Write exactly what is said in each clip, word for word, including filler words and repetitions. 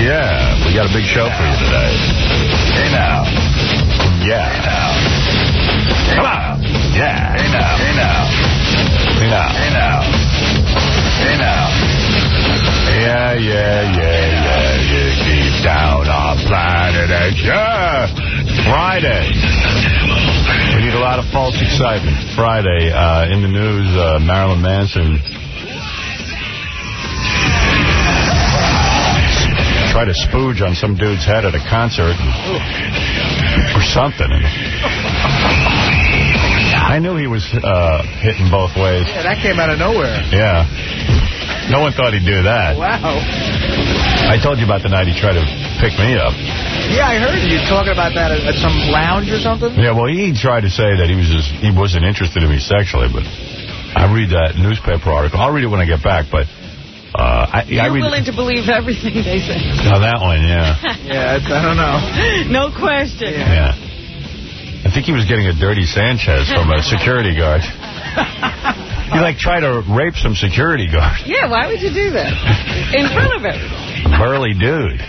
Yeah, we got a big show for you today. Hey now. Yeah. Hey now. Come on. Yeah. Hey now. Hey now. Hey now. Hey now. Hey now. Yeah, yeah, yeah, yeah, yeah. Deep down on planet X. Yeah. Friday. We need a lot of false excitement. Friday, uh, in the news, uh, Marilyn Manson tried to spooge on some dude's head at a concert or something. I knew he was uh, hitting both ways. Yeah, that came out of nowhere. Yeah. No one thought he'd do that. Wow. I told you about the night he tried to pick me up. Yeah, I heard you talking about that at, at some lounge or something. Yeah, well, he tried to say that he was just, he wasn't interested in me sexually, but I read that newspaper article. I'll read it when I get back, but uh, I, You're I read willing to believe everything they say. Oh, that one, yeah. Yeah, it's, I don't know. No question. Yeah. yeah. I think he was getting a dirty Sanchez from a security guard. He, like, tried to rape some security guard. Yeah, why would you do that? In front of him. Burly dude.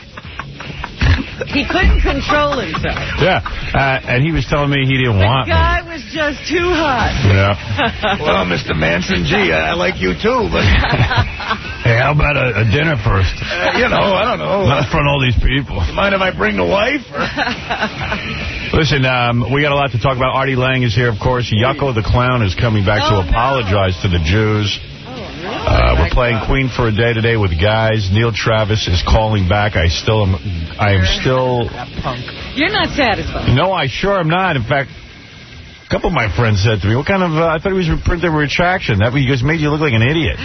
He couldn't control himself. Yeah, uh, and he was telling me he didn't the want me. The guy was just too hot. Yeah. Well, Mister Manson, gee, I like you too, but... Hey, how about a, a dinner first? Uh, you know, I don't know. Not in front of all these people. Mind if I bring the wife? Or... Listen, um, we got a lot to talk about. Artie Lang is here, of course. Yucko the Clown is coming back oh, to apologize no. to the Jews. Uh, we're playing Queen for a Day today with guys. Neil Travis is calling back. I still am. I am still. You're not satisfied. No, I sure am not. In fact, a couple of my friends said to me, "What kind of?" Uh, I thought he was printing retraction. That just made you look like an idiot.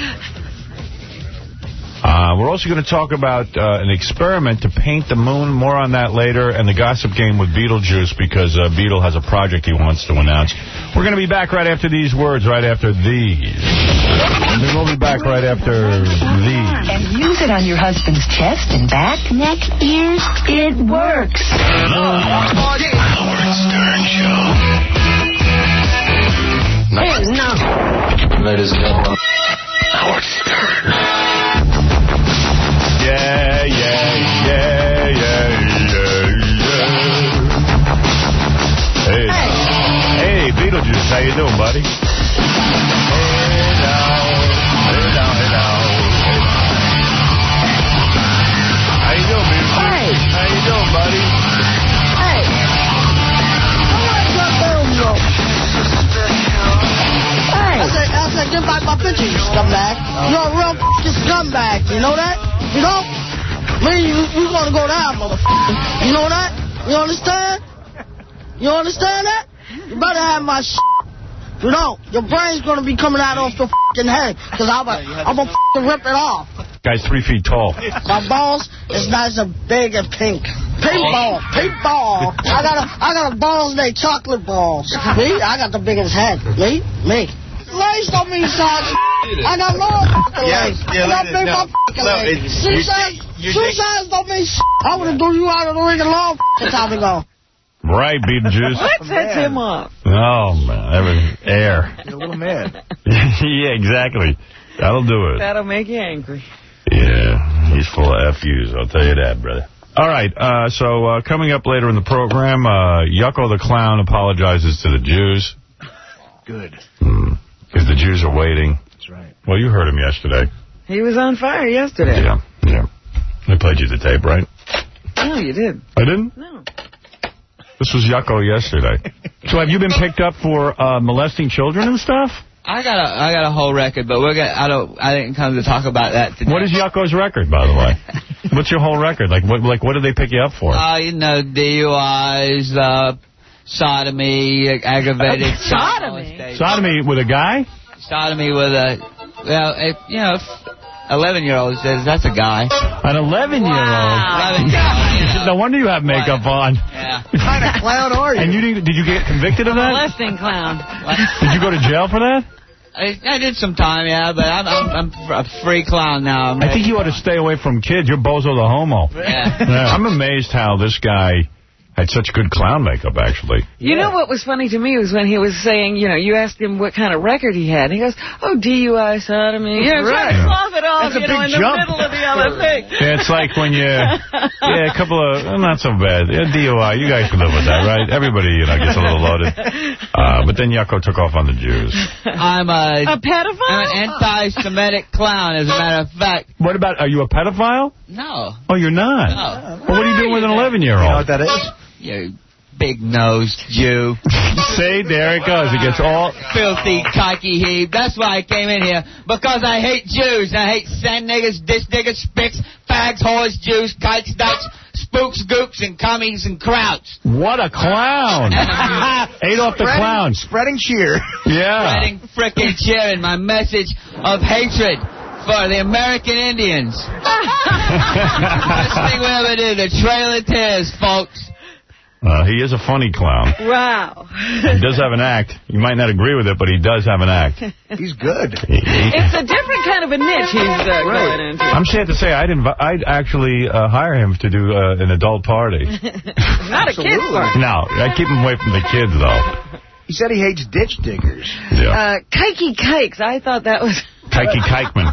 Uh, we're also going to talk about uh, an experiment to paint the moon. More on that later. And the gossip game with Beetlejuice, because uh, Beetle has a project he wants to announce. We're going to be back right after these words, right after these. And then we'll be back right after these. And use it on your husband's chest and back, neck, ears. It works. Howard Stern Show. Hey, no. Ladies and gentlemen, Howard Stern. Yeah, yeah, yeah, yeah, yeah, yeah. Hey, hey, hey, Beetlejuice, how you doing, buddy? Hey now, hey now, hey now. How you doing, Beetlejuice? Hey. How you doing, buddy? Hey. Hey. I said, I said, get back my picture, you scumbag. You're a real f***ing scumbag. You know that? You know? Me, you, you gonna go down, motherfucker. You know that? You understand? You understand that? You better have my shit. You know, your brain's gonna be coming out off your f***ing head, because I'm gonna I'm f***ing rip it off. Guy's three feet tall. My balls is nice and big and pink. Pink ball, pink ball. I got a, I got a balls, they chocolate balls. Me, I got the biggest head. Me, me. Legs don't mean size. I got long fucking legs. Yeah, I got big no, fucking no, legs. it- Shoe you- size, you shoe think- size don't mean shit. I would have threw you out of the ring a long fucking time ago. Right, Beetlejuice. What sets him off? Oh, man, everything. Air. You're a little mad. Yeah, exactly. That'll do it. That'll make you angry. Yeah, he's full of F Us, I'll tell you that, brother. All right, uh, so uh, coming up later in the program, uh, Yucko the Clown apologizes to the Jews. Good. Because mm, the Jews are waiting. That's right. Well, you heard him yesterday. He was on fire yesterday. Yeah, yeah. I played you the tape, right? No, you did. I didn't? No. This was Yucko yesterday. So have you been picked up for uh, molesting children and stuff? I got a I got a whole record, but we're gonna, I don't I didn't come to talk about that today. What is Yucko's record, by the way? What's your whole record? Like what like what did they pick you up for? Uh, you know, D U Is, uh, sodomy, aggravated Sodomy? Sodomy with a guy? Sodomy with a, well, a, you know, eleven-year-old says that's a guy. An eleven-year-old? Wow. eleven-year-old. No wonder you have makeup on. Yeah. What kind of clown are you? And you didn't, did you get convicted of that? Molesting clown. Did you go to jail for that? I, I did some time, yeah, but I'm, I'm, I'm a free clown now. I'm I think you ought to stay away from kids. You're Bozo the Homo. Yeah. Yeah, I'm amazed how this guy Had such good clown makeup, actually. You yeah. know what was funny to me was when he was saying, you know, you asked him what kind of record he had. And he goes, oh, D U I, sodomy. You know, right. trying to slough it off, That's you know, in jump. the middle of the other thing. Yeah, it's like when you, yeah, a couple of, not so bad. Yeah, D U I, you guys can live with that, right? Everybody, you know, gets a little loaded. Uh, but then Yucko took off on the Jews. I'm a... A pedophile? I'm an anti-Semitic clown, as a matter of fact. What about, are you a pedophile? No. Oh, you're not? No. Well, what are you doing with an eleven-year-old? You know what that is? You big-nosed Jew. See, there it goes. It gets all... Filthy, cocky heave. That's why I came in here. Because I hate Jews. I hate sand niggas, dish niggas, spicks, fags, whores, Jews, kikes, dykes, spooks, gooks, and commies and krauts. What a clown. Adolf the Clown. Spreading cheer. Yeah. Spreading frickin' cheer in my message of hatred for the American Indians. Best thing we ever did, the Trail of Tears, folks. Uh, he is a funny clown. Wow. He does have an act. You might not agree with it, but he does have an act. He's good. He, he, It's a different kind of a niche he's uh, going into. I'm sad to say, I'd, inv I'd actually uh, hire him to do uh, an adult party. Not a kid's party. No, I keep him away from the kids, though. He said he hates ditch diggers. Yeah. Uh, kikey kikes. I thought that was... Kikey Kikeman.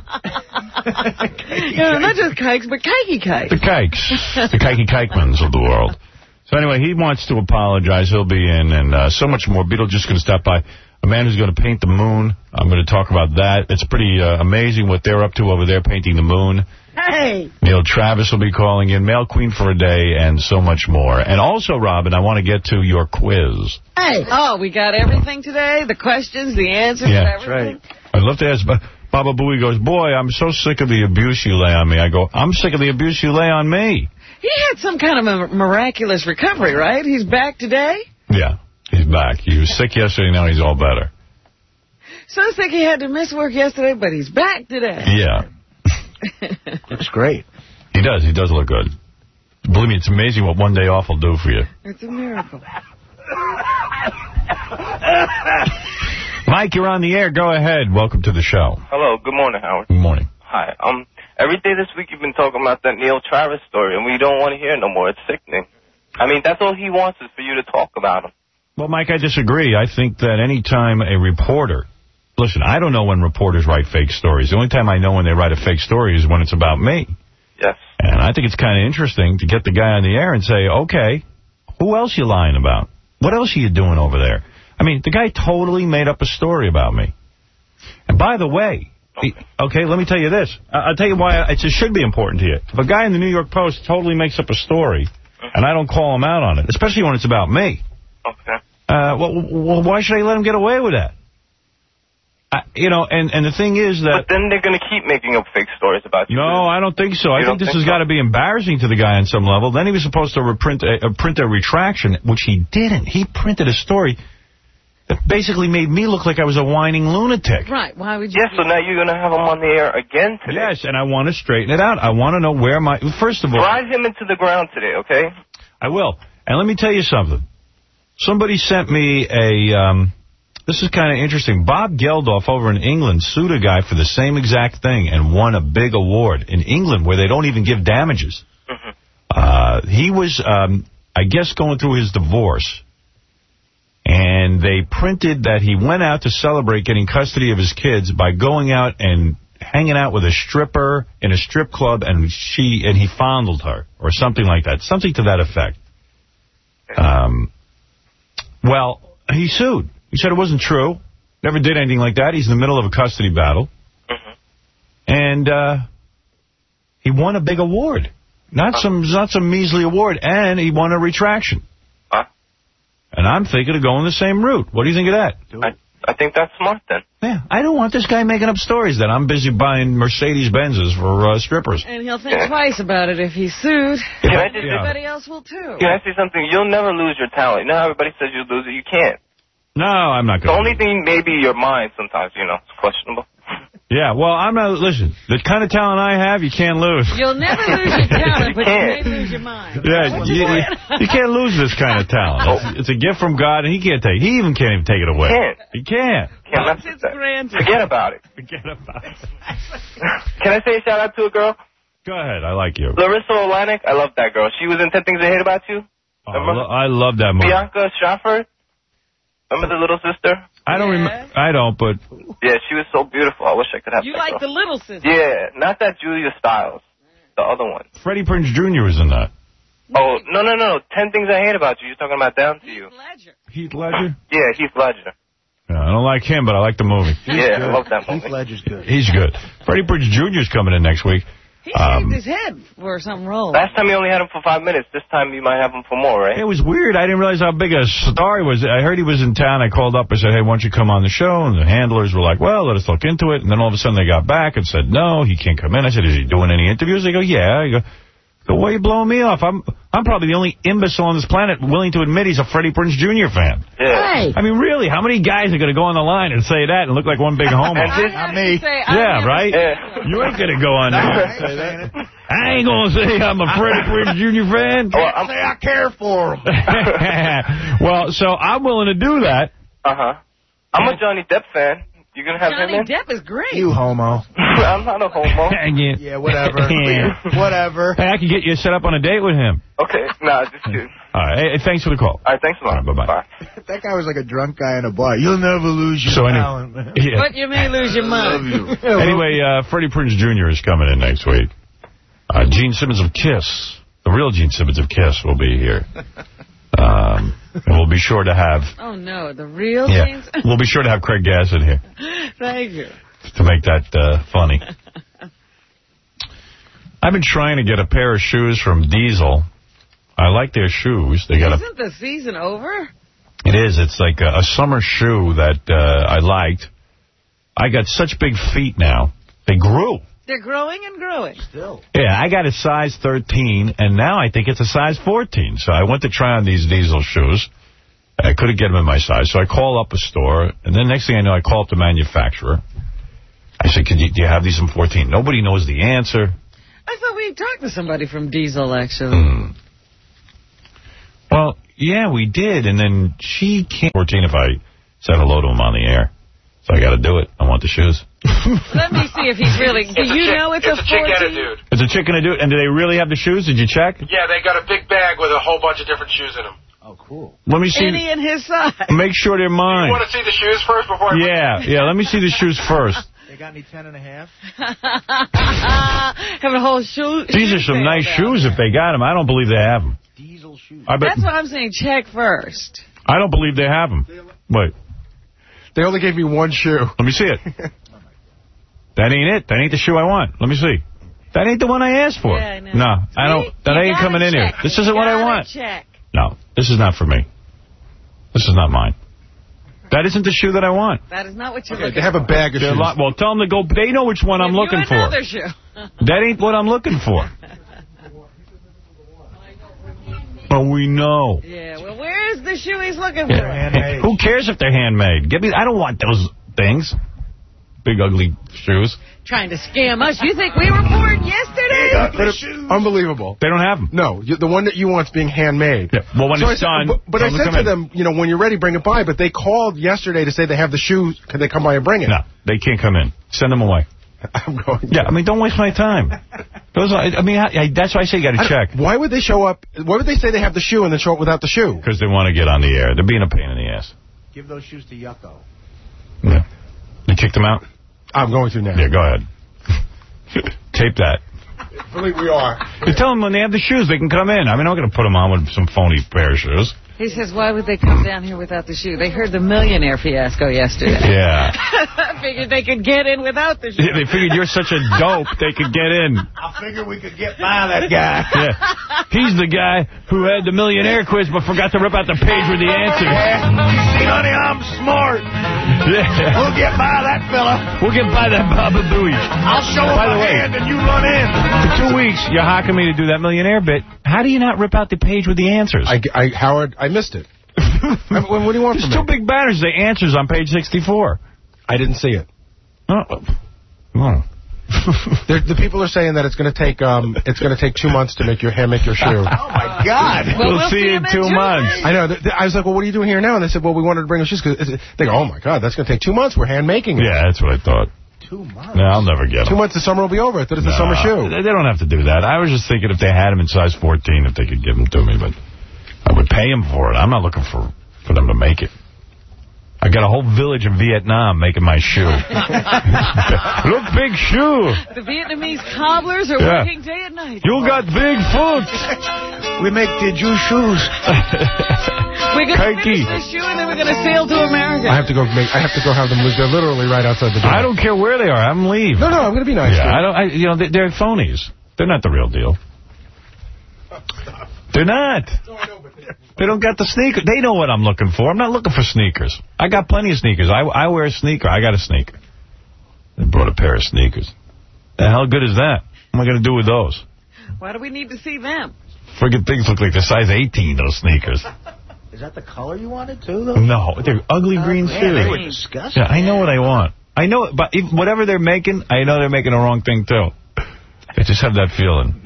You know, not just kikes, but kikey kikes. The Kikes. The Kikey Kikemans of the world. So anyway, he wants to apologize. He'll be in, and uh, so much more. Beetlejuice going to stop by. A man who's going to paint the moon. I'm going to talk about that. It's pretty uh, amazing what they're up to over there, painting the moon. Hey. Neil Travis will be calling in, Mail Queen for a day, and so much more. And also, Robin, I want to get to your quiz. Hey. Oh, we got everything today? The questions, the answers, Yeah, everything? that's right. I'd love to ask, but Baba Booey goes, boy, I'm so sick of the abuse you lay on me. I go, I'm sick of the abuse you lay on me. He had some kind of a miraculous recovery, right? He's back today? Yeah, he's back. He was sick yesterday, now he's all better. So sick he had to miss work yesterday, but he's back today. Yeah. Looks great. He does. He does look good. Believe me, it's amazing what one day off will do for you. It's a miracle. Mike, you're on the air. Go ahead. Welcome to the show. Hello. Good morning, Howard. Good morning. Hi. Um, every day this week you've been talking about that Neil Travis story, and we don't want to hear it no more. It's sickening. I mean, that's all he wants is for you to talk about him. Well, Mike, I disagree. I think that any time a reporter... Listen, I don't know when reporters write fake stories. The only time I know when they write a fake story is when it's about me. Yes. And I think it's kind of interesting to get the guy on the air and say, okay, who else you lying about? What else are you doing over there? I mean, the guy totally made up a story about me. And by the way, okay, okay let me tell you this. I'll tell you why it should be important to you. If a guy in the New York Post totally makes up a story, and I don't call him out on it, especially when it's about me, okay. uh, well, well, why should I let him get away with that? Uh, you know, and, and the thing is that... But then they're going to keep making up fake stories about you. No, I don't think so. You I think this has so? got to be embarrassing to the guy on some level. Then he was supposed to reprint a, a, print a retraction, which he didn't. He printed a story that basically made me look like I was a whining lunatic. Right. Why would you... Yes, so now you're going to have him on the air again today. Yes, and I want to straighten it out. I want to know where my... First of all... Drive him into the ground today, okay? I will. And let me tell you something. Somebody sent me a... Um, This is kind of interesting. Bob Geldof over in England sued a guy for the same exact thing and won a big award in England where they don't even give damages. Mm-hmm. uh, he was, um, I guess, going through his divorce. And they printed that he went out to celebrate getting custody of his kids by going out and hanging out with a stripper in a strip club, and she and he fondled her or something like that. Something to that effect. Um, well, he sued. He said it wasn't true. Never did anything like that. He's in the middle of a custody battle. Mm-hmm. And uh, he won a big award. Not huh? some not some measly award. And he won a retraction. Huh? And I'm thinking of going the same route. What do you think of that? I, I think that's smart, then. Yeah, I don't want this guy making up stories that I'm busy buying Mercedes-Benzes for uh, strippers. And he'll think twice about it if he's sued. Can I just, everybody else will, too. Can I say something? You'll never lose your talent. You know how everybody says you lose it? You can't. No, I'm not going to. The only thing may be your mind sometimes, you know. It's questionable. Yeah, well, I'm not... Listen, the kind of talent I have, you can't lose. You'll never lose your talent, you but can't. you may lose your mind. Yeah, you, you, you can't lose this kind of talent. It's, it's a gift from God, and he can't take it. He even can't even take it away. Can't. He can't. Can't mess with that. Forget about it. Forget about it. Can I say a shout-out to a girl? Go ahead. I like you. Larissa Olanik. I love that girl. She was in ten Things I Hate About You. Oh, I, lo I love that movie. Bianca Schaffer? Remember the little sister? I don't yeah. remember. I don't, but... Yeah, she was so beautiful. I wish I could have You that like girl. the little sister? Yeah, not that Julia Stiles. The other one. Freddie Prinze Junior was in that. Oh, no, no, no. Ten Things I Hate About You. You're talking about Down to You. Heath Ledger. Heath Ledger? Yeah, Heath Ledger. Yeah, I don't like him, but I like the movie. Yeah, I love that movie. Heath Ledger's good. He's good. Freddie Prinze Junior's coming in next week. He Um, shaved his head for some role. Last time you only had him for five minutes. This time you might have him for more, right? It was weird. I didn't realize how big a star he was. I heard he was in town. I called up and said, hey, why don't you come on the show? And the handlers were like, well, let us look into it. And then all of a sudden they got back and said, no, he can't come in. I said, is he doing any interviews? They go, yeah. I go, so why are you blowing me off? I'm I'm probably the only imbecile on this planet willing to admit he's a Freddie Prinze Junior fan. Yeah. Hey. I mean, really, how many guys are going to go on the line and say that and look like one big homo? Not me. Say, yeah, right? Yeah. You ain't going to go on there and say that. I ain't going to say I'm a Freddie Prinze Junior fan. Well, I'm, Say I care for him. Well, so I'm willing to do that. uh-huh. I'm a Johnny Depp fan. You going to have Johnny him in? Depp is great. You homo. I'm not a homo. Dang it. Yeah, whatever. Whatever. Hey, I can get you set up on a date with him. Okay, nah, just kidding. All right. Hey, thanks for the call. All right, thanks a lot. All right, bye-bye. Bye. That guy was like a drunk guy in a bar. You'll never lose your So any- talent, man. Yeah. But you may lose your mind. Anyway, uh, Freddie Prinze Junior is coming in next week. Uh, Gene Simmons of Kiss, the real Gene Simmons of Kiss, will be here. Um, and we'll be sure to have... Oh, no, the real Yeah, things? we'll be sure to have Craig Gassett here Thank you. to make that uh, funny. I've been trying to get a pair of shoes from Diesel. I like their shoes. They got a... Isn't the season over? It is. It's like a, a summer shoe that uh, I liked. I got such big feet now. They grew. They're growing and growing. Still. Yeah, I got a size thirteen, and now I think it's a size fourteen. So I went to try on these Diesel shoes. I couldn't get them in my size. So I call up a store, and then next thing I know, I call up the manufacturer. I said, Could you, do you have these in fourteen? Nobody knows the answer. I thought we talked to somebody from Diesel, actually. Hmm. Well, yeah, we did, and then she can't... fourteen if I said hello to him on the air. So I got to do it. I want the shoes. Let me see if he's really... Do you know it's, it's a a chick and a fourteen? dude. It's a chicken and a dude. And do they really have the shoes? Did you check? Yeah, they got a big bag with a whole bunch of different shoes in them. Oh, cool. Let me see. Any in his size. Make sure they're mine. You want to see the shoes first before I... Yeah, yeah. Let me see the shoes first. They got any ten and a half? Having a whole shoe. These are some nice shoes if they got them. I don't believe they have them. Diesel shoes. I bet. That's what I'm saying. Check first. I don't believe they have them. Wait. They only gave me one shoe. Let me see it. That ain't it. That ain't the shoe I want. Let me see. That ain't the one I asked for. Yeah, I know. No, I don't. See? That You ain't coming in check. here. This You isn't what I gotta want. Check. No, this is not for me. This is not mine. That isn't the shoe that I want. That is not what you're Okay, looking they have a bag of They're shoes. lo- well, tell them to go. They know which one I'm Give looking you for. another shoe. That ain't what I'm looking for. Oh, we know. Yeah, well, where is the shoe he's looking for? Handmade. Who cares if they're handmade? Give me. I don't want those things. Big ugly shoes. Trying to scam us. You think we were born yesterday? But it- unbelievable. They don't have them. No, you, the one that you want's being handmade. Yeah. Well, when So I it's said- done, but, but I tell them said come to in. them, you know, when you're ready, bring it by. But they called yesterday to say they have the shoes. Could they come by and bring it? No, they can't come in. Send them away. I'm going. Yeah, I mean, don't waste my time. Those are, I mean, I, I, that's why I say you got to I don't- check. Why would they show up? Why would they say they have the shoe and then show up without the shoe? Because they want to get on the air. They're being a pain in the ass. Give those shoes to Yucko. Yeah. You kicked them out? I'm going to now. Yeah, go ahead. Tape that. I believe we are. You tell them when they have the shoes, they can come in. I mean, I'm not going to put them on with some phony pair of shoes. He says, why would they come down here without the shoe? They heard the millionaire fiasco yesterday. Yeah. Figured they could get in without the shoe. They figured you're such a dope, they could get in. I figured we could get by that guy. Yeah. He's the guy who had the millionaire quiz but forgot to rip out the page with the answers. You see, honey, I'm smart. Yeah. We'll get by that fella. We'll get by that Baba Booey. I'll show him By the my way, hand and you run in. for two weeks, you're hocking me to do that millionaire bit. How do you not rip out the page with the answers? I, I, Howard, I missed it. I, what, what do you want There's from two me? big banners, the answers on page sixty-four. I didn't see it. Oh. Oh. They're, the people are saying that it's going to take um, it's going to take two months to make your hand make your shoe. Oh, my God. Well, we'll, we'll see see you in him in two two months. months. I know. Th- th- I was like, well, what are you doing here now? And they said, well, we wanted to bring us shoes. Cause they go, oh, my God, that's going to take two months. We're hand making it. Yeah, that's what I thought. Two months? No, I'll never get them. Two months, the summer will be over. I thought it's a summer shoe. They they don't have to do that. I was just thinking if they had them in size fourteen, if they could give them to me, but I would pay them for it. I'm not looking for, for them to make it. I got a whole village in Vietnam making my shoe. Look, big shoe. The Vietnamese cobblers are Yeah. working day and night. You got big foot. We make the Jew shoes. We're going to Kikey. finish this shoe and then we're going to sail to America. I have to go make. I have to go have them. They're literally right outside the door. I don't care where they are. Have them leave. No, no, I'm going to be nice. Yeah, I don't. I, you know, they, they're phonies. They're not the real deal. They're not. They don't got the sneaker. They know what I'm looking for. I'm not looking for sneakers. I got plenty of sneakers. I, I wear a sneaker. I got a sneaker. They brought a pair of sneakers. The hell good is that? What am I going to do with those? Why do we need to see them? Friggin' things look like they're size eighteen, those sneakers. Is that the color you wanted, too, though? No, they're ugly green Man, shoes. they were disgusting. Yeah, I know what I want. I know it, but if, whatever they're making, I know they're making the wrong thing, too. I just have that feeling.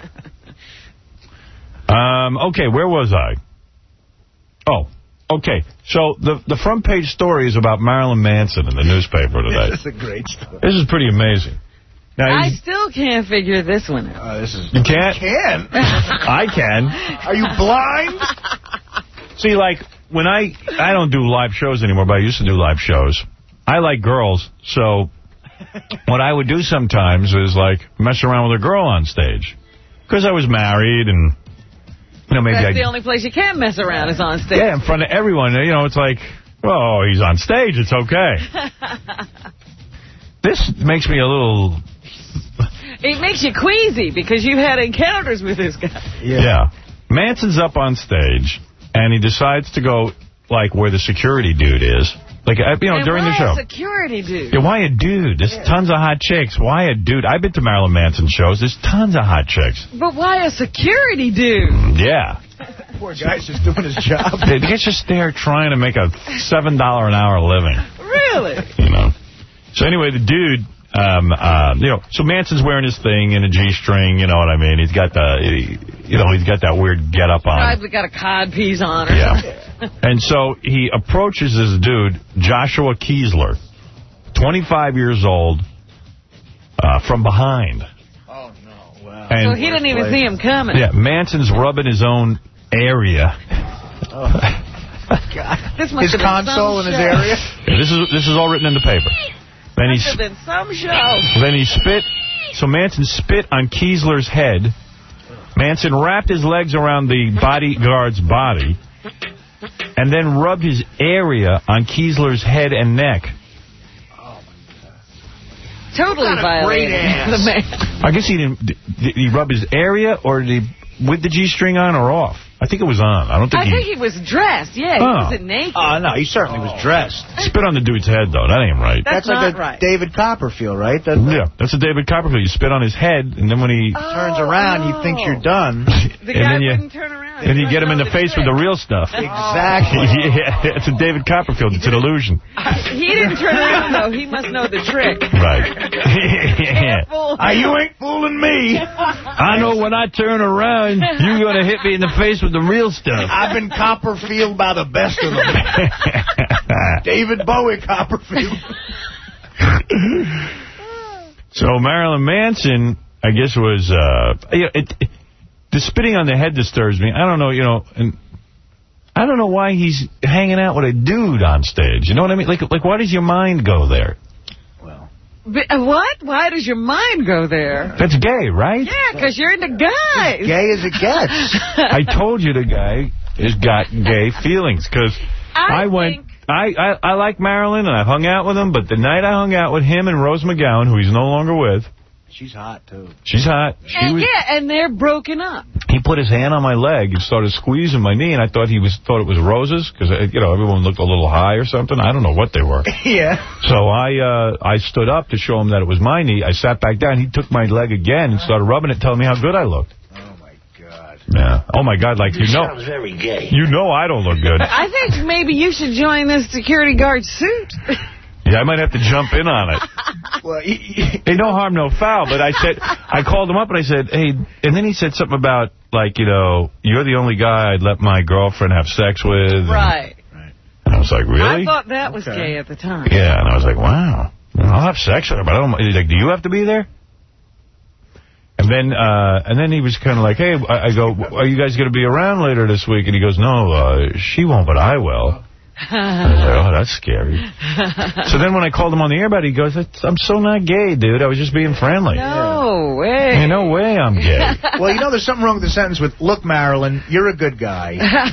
um, okay, where was I? Oh, okay. So the the front page story is about Marilyn Manson in the newspaper today. This is a great story. This is pretty amazing. Now, I still can't figure this one out. Uh, this is you can't? You can. I can. Are you blind? See, like, when I, I don't do live shows anymore, but I used to do live shows. I like girls, so what I would do sometimes is, like, mess around with a girl on stage. Because I was married, and, you know, maybe That's I... the only place you can mess around is on stage. Yeah, in front of everyone. You know, it's like, oh, he's on stage, it's okay. This makes me a little... It makes you queasy because you've had encounters with this guy. Yeah. yeah. Manson's up on stage, and he decides to go, like, where the security dude is. Like, you know, and during why the show. a security dude? Yeah, why a dude? There's yeah. tons of hot chicks. Why a dude? I've been to Marilyn Manson shows. There's tons of hot chicks. But why a security dude? Yeah. Poor guy's just doing his job. The guy's just there trying to make a seven dollars an hour living. Really? You know. So anyway, the dude... Um, uh, you know, so Manson's wearing his thing in a G-string, you know what I mean? He's got the, he, you know, he's got that weird get-up on. Probably got a cod piece on or yeah. something. And so he approaches this dude, Joshua Kiesler, twenty-five years old, uh, from behind. Oh, no. Wow. And so he didn't even see him coming. Yeah, Manson's rubbing his own area. Oh, God. This must his have been console in his area? Yeah, this is this is all written in the paper. Then he, been some show. then he spit, so Manson spit on Kiesler's head. Manson wrapped his legs around the bodyguard's body and then rubbed his area on Kiesler's head and neck. Oh, my God. Totally violated the man. I guess he didn't, did he rub his area or did he, with the G-string on or off? I think it was on. I don't think I he... think he was dressed. Yeah, he oh. wasn't naked. Oh, uh, no, he certainly was dressed. Spit on the dude's head, though. That ain't right. That's, That's like not a right. David Copperfield, right? That's yeah, that's a David Copperfield. You spit on his head, and then when he... Oh, turns around, oh. he thinks you're done. The and guy then you, wouldn't turn around. And you get him in the face with the real stuff. Exactly. Yeah, it's a David Copperfield. It's an illusion. He didn't turn around, though. He must know the trick. Right. Yeah. Ah, you ain't fooling me. I know when I turn around, you're going to hit me in the face with the real stuff. I've been Copperfield by the best of them. David Bowie Copperfield. So Marilyn Manson, I guess, was... Uh, you know, it, it, the spitting on the head disturbs me. I don't know, you know... and I don't know why he's hanging out with a dude on stage. You know what I mean? Like, like why does your mind go there? But, uh, what? Why does your mind go there? That's gay, right? Yeah, because you're into guys. Gay as it gets. I told you the guy has got gay feelings because I, I went... I, I, I like Marilyn, and I hung out with him, but the night I hung out with him and Rose McGowan, who he's no longer with... She's hot, too. She's hot. She and was, yeah, and they're broken up. He put his hand on my leg and started squeezing my knee, and I thought he was thought it was roses, because, you know, everyone looked a little high or something. I don't know what they were. Yeah. So I uh, I stood up to show him that it was my knee. I sat back down. He took my leg again and started rubbing it, telling me how good I looked. Oh, my God. Yeah. Oh, my God, like, you know. Sounds very gay. You know I don't look good. I think maybe you should join this security guard suit. Yeah, I might have to jump in on it. Well, he, he, hey, no harm, no foul. But I said, I called him up and I said, hey, and then he said something about, like, you know, you're the only guy I'd let my girlfriend have sex with. Right. And, and I was like, really? I thought that was okay. gay at the time. Yeah, and I was like, wow. I'll have sex with her, but I don't. He's like, do you have to be there? And then uh, and then he was kind of like, hey, I, I go, are you guys going to be around later this week? And he goes, no, uh, she won't, but I will. I was like, oh, that's scary. So then when I called him on the air about it, he goes, I'm so not gay, dude. I was just being friendly. No way. Hey, no way I'm gay. Well, you know, there's something wrong with the sentence with, look, Marilyn, you're a good guy.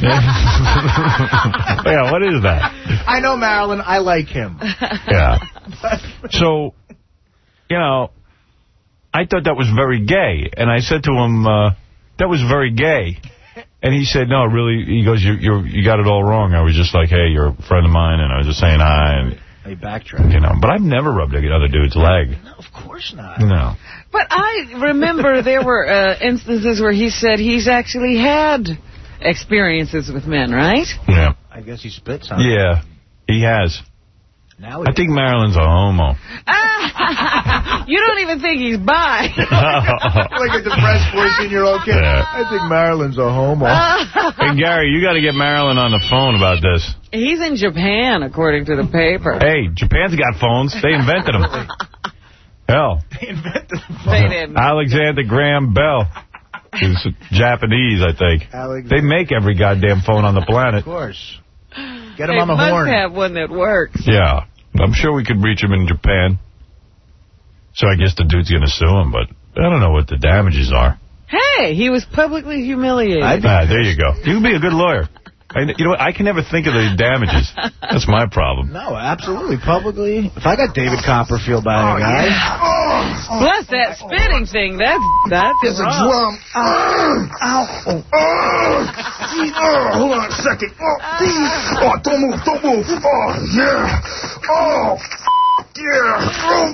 Yeah, what is that? I know Marilyn. I like him. Yeah. So, you know, I thought that was very gay. And I said to him, uh, that was very gay. And he said, no, really, he goes, you you're, you got it all wrong. I was just like, hey, you're a friend of mine, and I was just saying hi. And, he backtracked. You know, but I've never rubbed another dude's leg. No, of course not. No. But I remember there were uh, instances where he said he's actually had experiences with men, right? Yeah. I guess he spits on Yeah, he has. Now I think Marilyn's a homo. You don't even think he's bi. Like a depressed fourteen-year-old kid. Yeah. I think Marilyn's a homo. Hey, Gary, you got to get Marilyn on the phone about this. He's in Japan, according to the paper. Hey, Japan's got phones. They invented them. Hell. They invented the phone. They didn't. Alexander Graham Bell. He's Japanese, I think. Alexander. They make every goddamn phone on the planet. Of course. Get him They on the must horn. have one that works. Yeah. I'm sure we could reach him in Japan. So I guess the dude's going to sue him, but I don't know what the damages are. Hey, he was publicly humiliated. Ah, there you go. You can be a good lawyer. I, you know what? I can never think of the damages. That's my problem. No, absolutely. Publicly. If I got David Copperfield by a guy. Plus that spitting thing, that's, that's There's a wrong. drum. Ow. Ow. Oh. Oh. Hold on a second. Oh, oh, don't move. Don't move. Oh, yeah. Oh, yeah. Oh.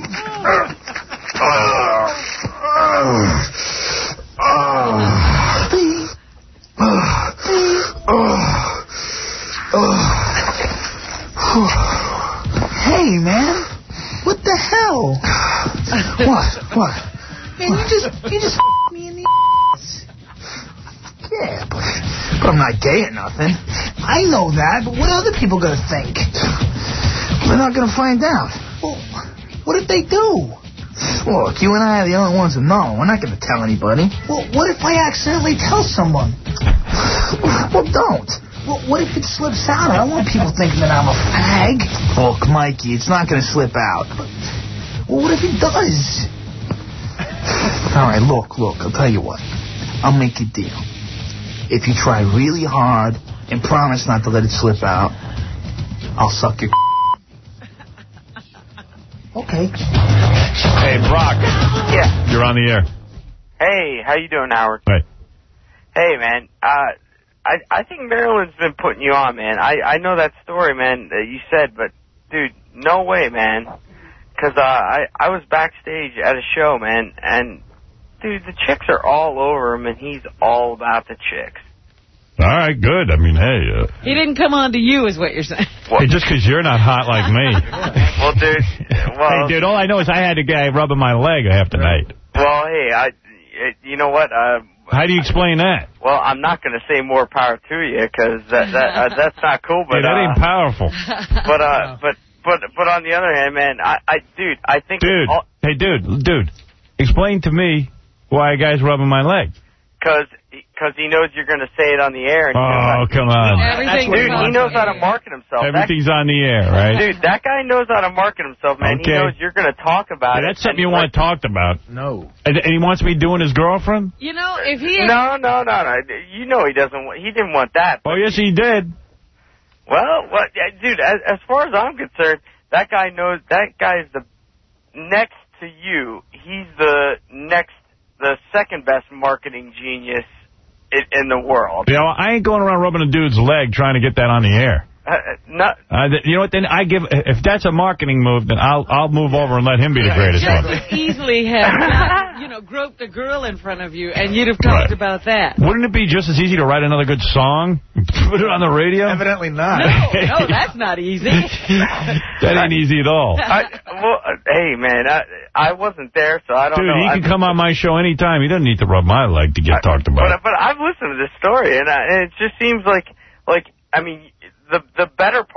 Oh. Oh. Hey, man. What the hell? What? What? Man, you just, you just f***ed me in the ass. Yeah, but, but I'm not gay or nothing. I know that, but what are other people going to think? We're not going to find out. Well, what if they do? Look, you and I are the only ones who know. We're not going to tell anybody. Well, what if I accidentally tell someone? Well, don't. Well, what if it slips out? I don't want people thinking that I'm a fag. Look, Mikey, it's not going to slip out. But, well, what if it does? All right, look, look, I'll tell you what. I'll make a deal. If you try really hard and promise not to let it slip out, I'll suck your Okay. Hey, Brock. Yeah. You're on the air. Hey, how you doing, Howard? Right. Hey, man. Uh, I I think Marilyn's been putting you on, man. I, I know that story, man, that you said, but, dude, no way, man. Because uh, I, I was backstage at a show, man, and, dude, the chicks are all over him, and he's all about the chicks. All right, good. I mean, hey. Uh, He didn't come on to you, is what you're saying. hey, just because you're not hot like me. Well, dude, well... Hey, dude, all I know is I had a guy rubbing my leg half the night. Well, hey, I, you know what? Uh, How do you explain that? Well, I'm not going to say more power to you, because that, that, uh, that's not cool, but... Hey, that ain't uh, powerful. But, uh, but, but, but on the other hand, man, I, I dude, I think... Dude, all, hey, dude, dude, explain to me why a guy's rubbing my leg. Because because he knows you're going to say it on the air. And Oh, come on. Dude, he knows how to market himself. Everything's that, on the air, right? Dude, that guy knows how to market himself, man. Okay. He knows you're going to talk about Yeah, it. that's something you want talked about. No. And, and he wants me doing his girlfriend? You know, if he... Had... No, no, no, no. You know he doesn't. Want, he didn't want that. Oh, yes, he did. Well, what, yeah, dude, as, as far as I'm concerned, that guy knows, that guy's the next to you. He's the next, the second best marketing genius in, in the world. You know, I ain't going around rubbing a dude's leg trying to get that on the air. Uh, not, Uh, th- you know what? Then I give. If that's a marketing move, then I'll I'll move over and let him be the greatest Just one. as easily have, you know, groped a girl in front of you, and you'd have talked Right. about that. Wouldn't it be just as easy to write another good song, put it on the radio? Evidently not. No, no, that's not easy. That ain't easy at all. I, well, uh, hey, man, I, I wasn't there, so I don't Dude, know. he I, can come on my show anytime. He doesn't need to rub my leg to get talked about. But, but I've listened to this story, and, I, and it just seems like, like I mean, the the better part for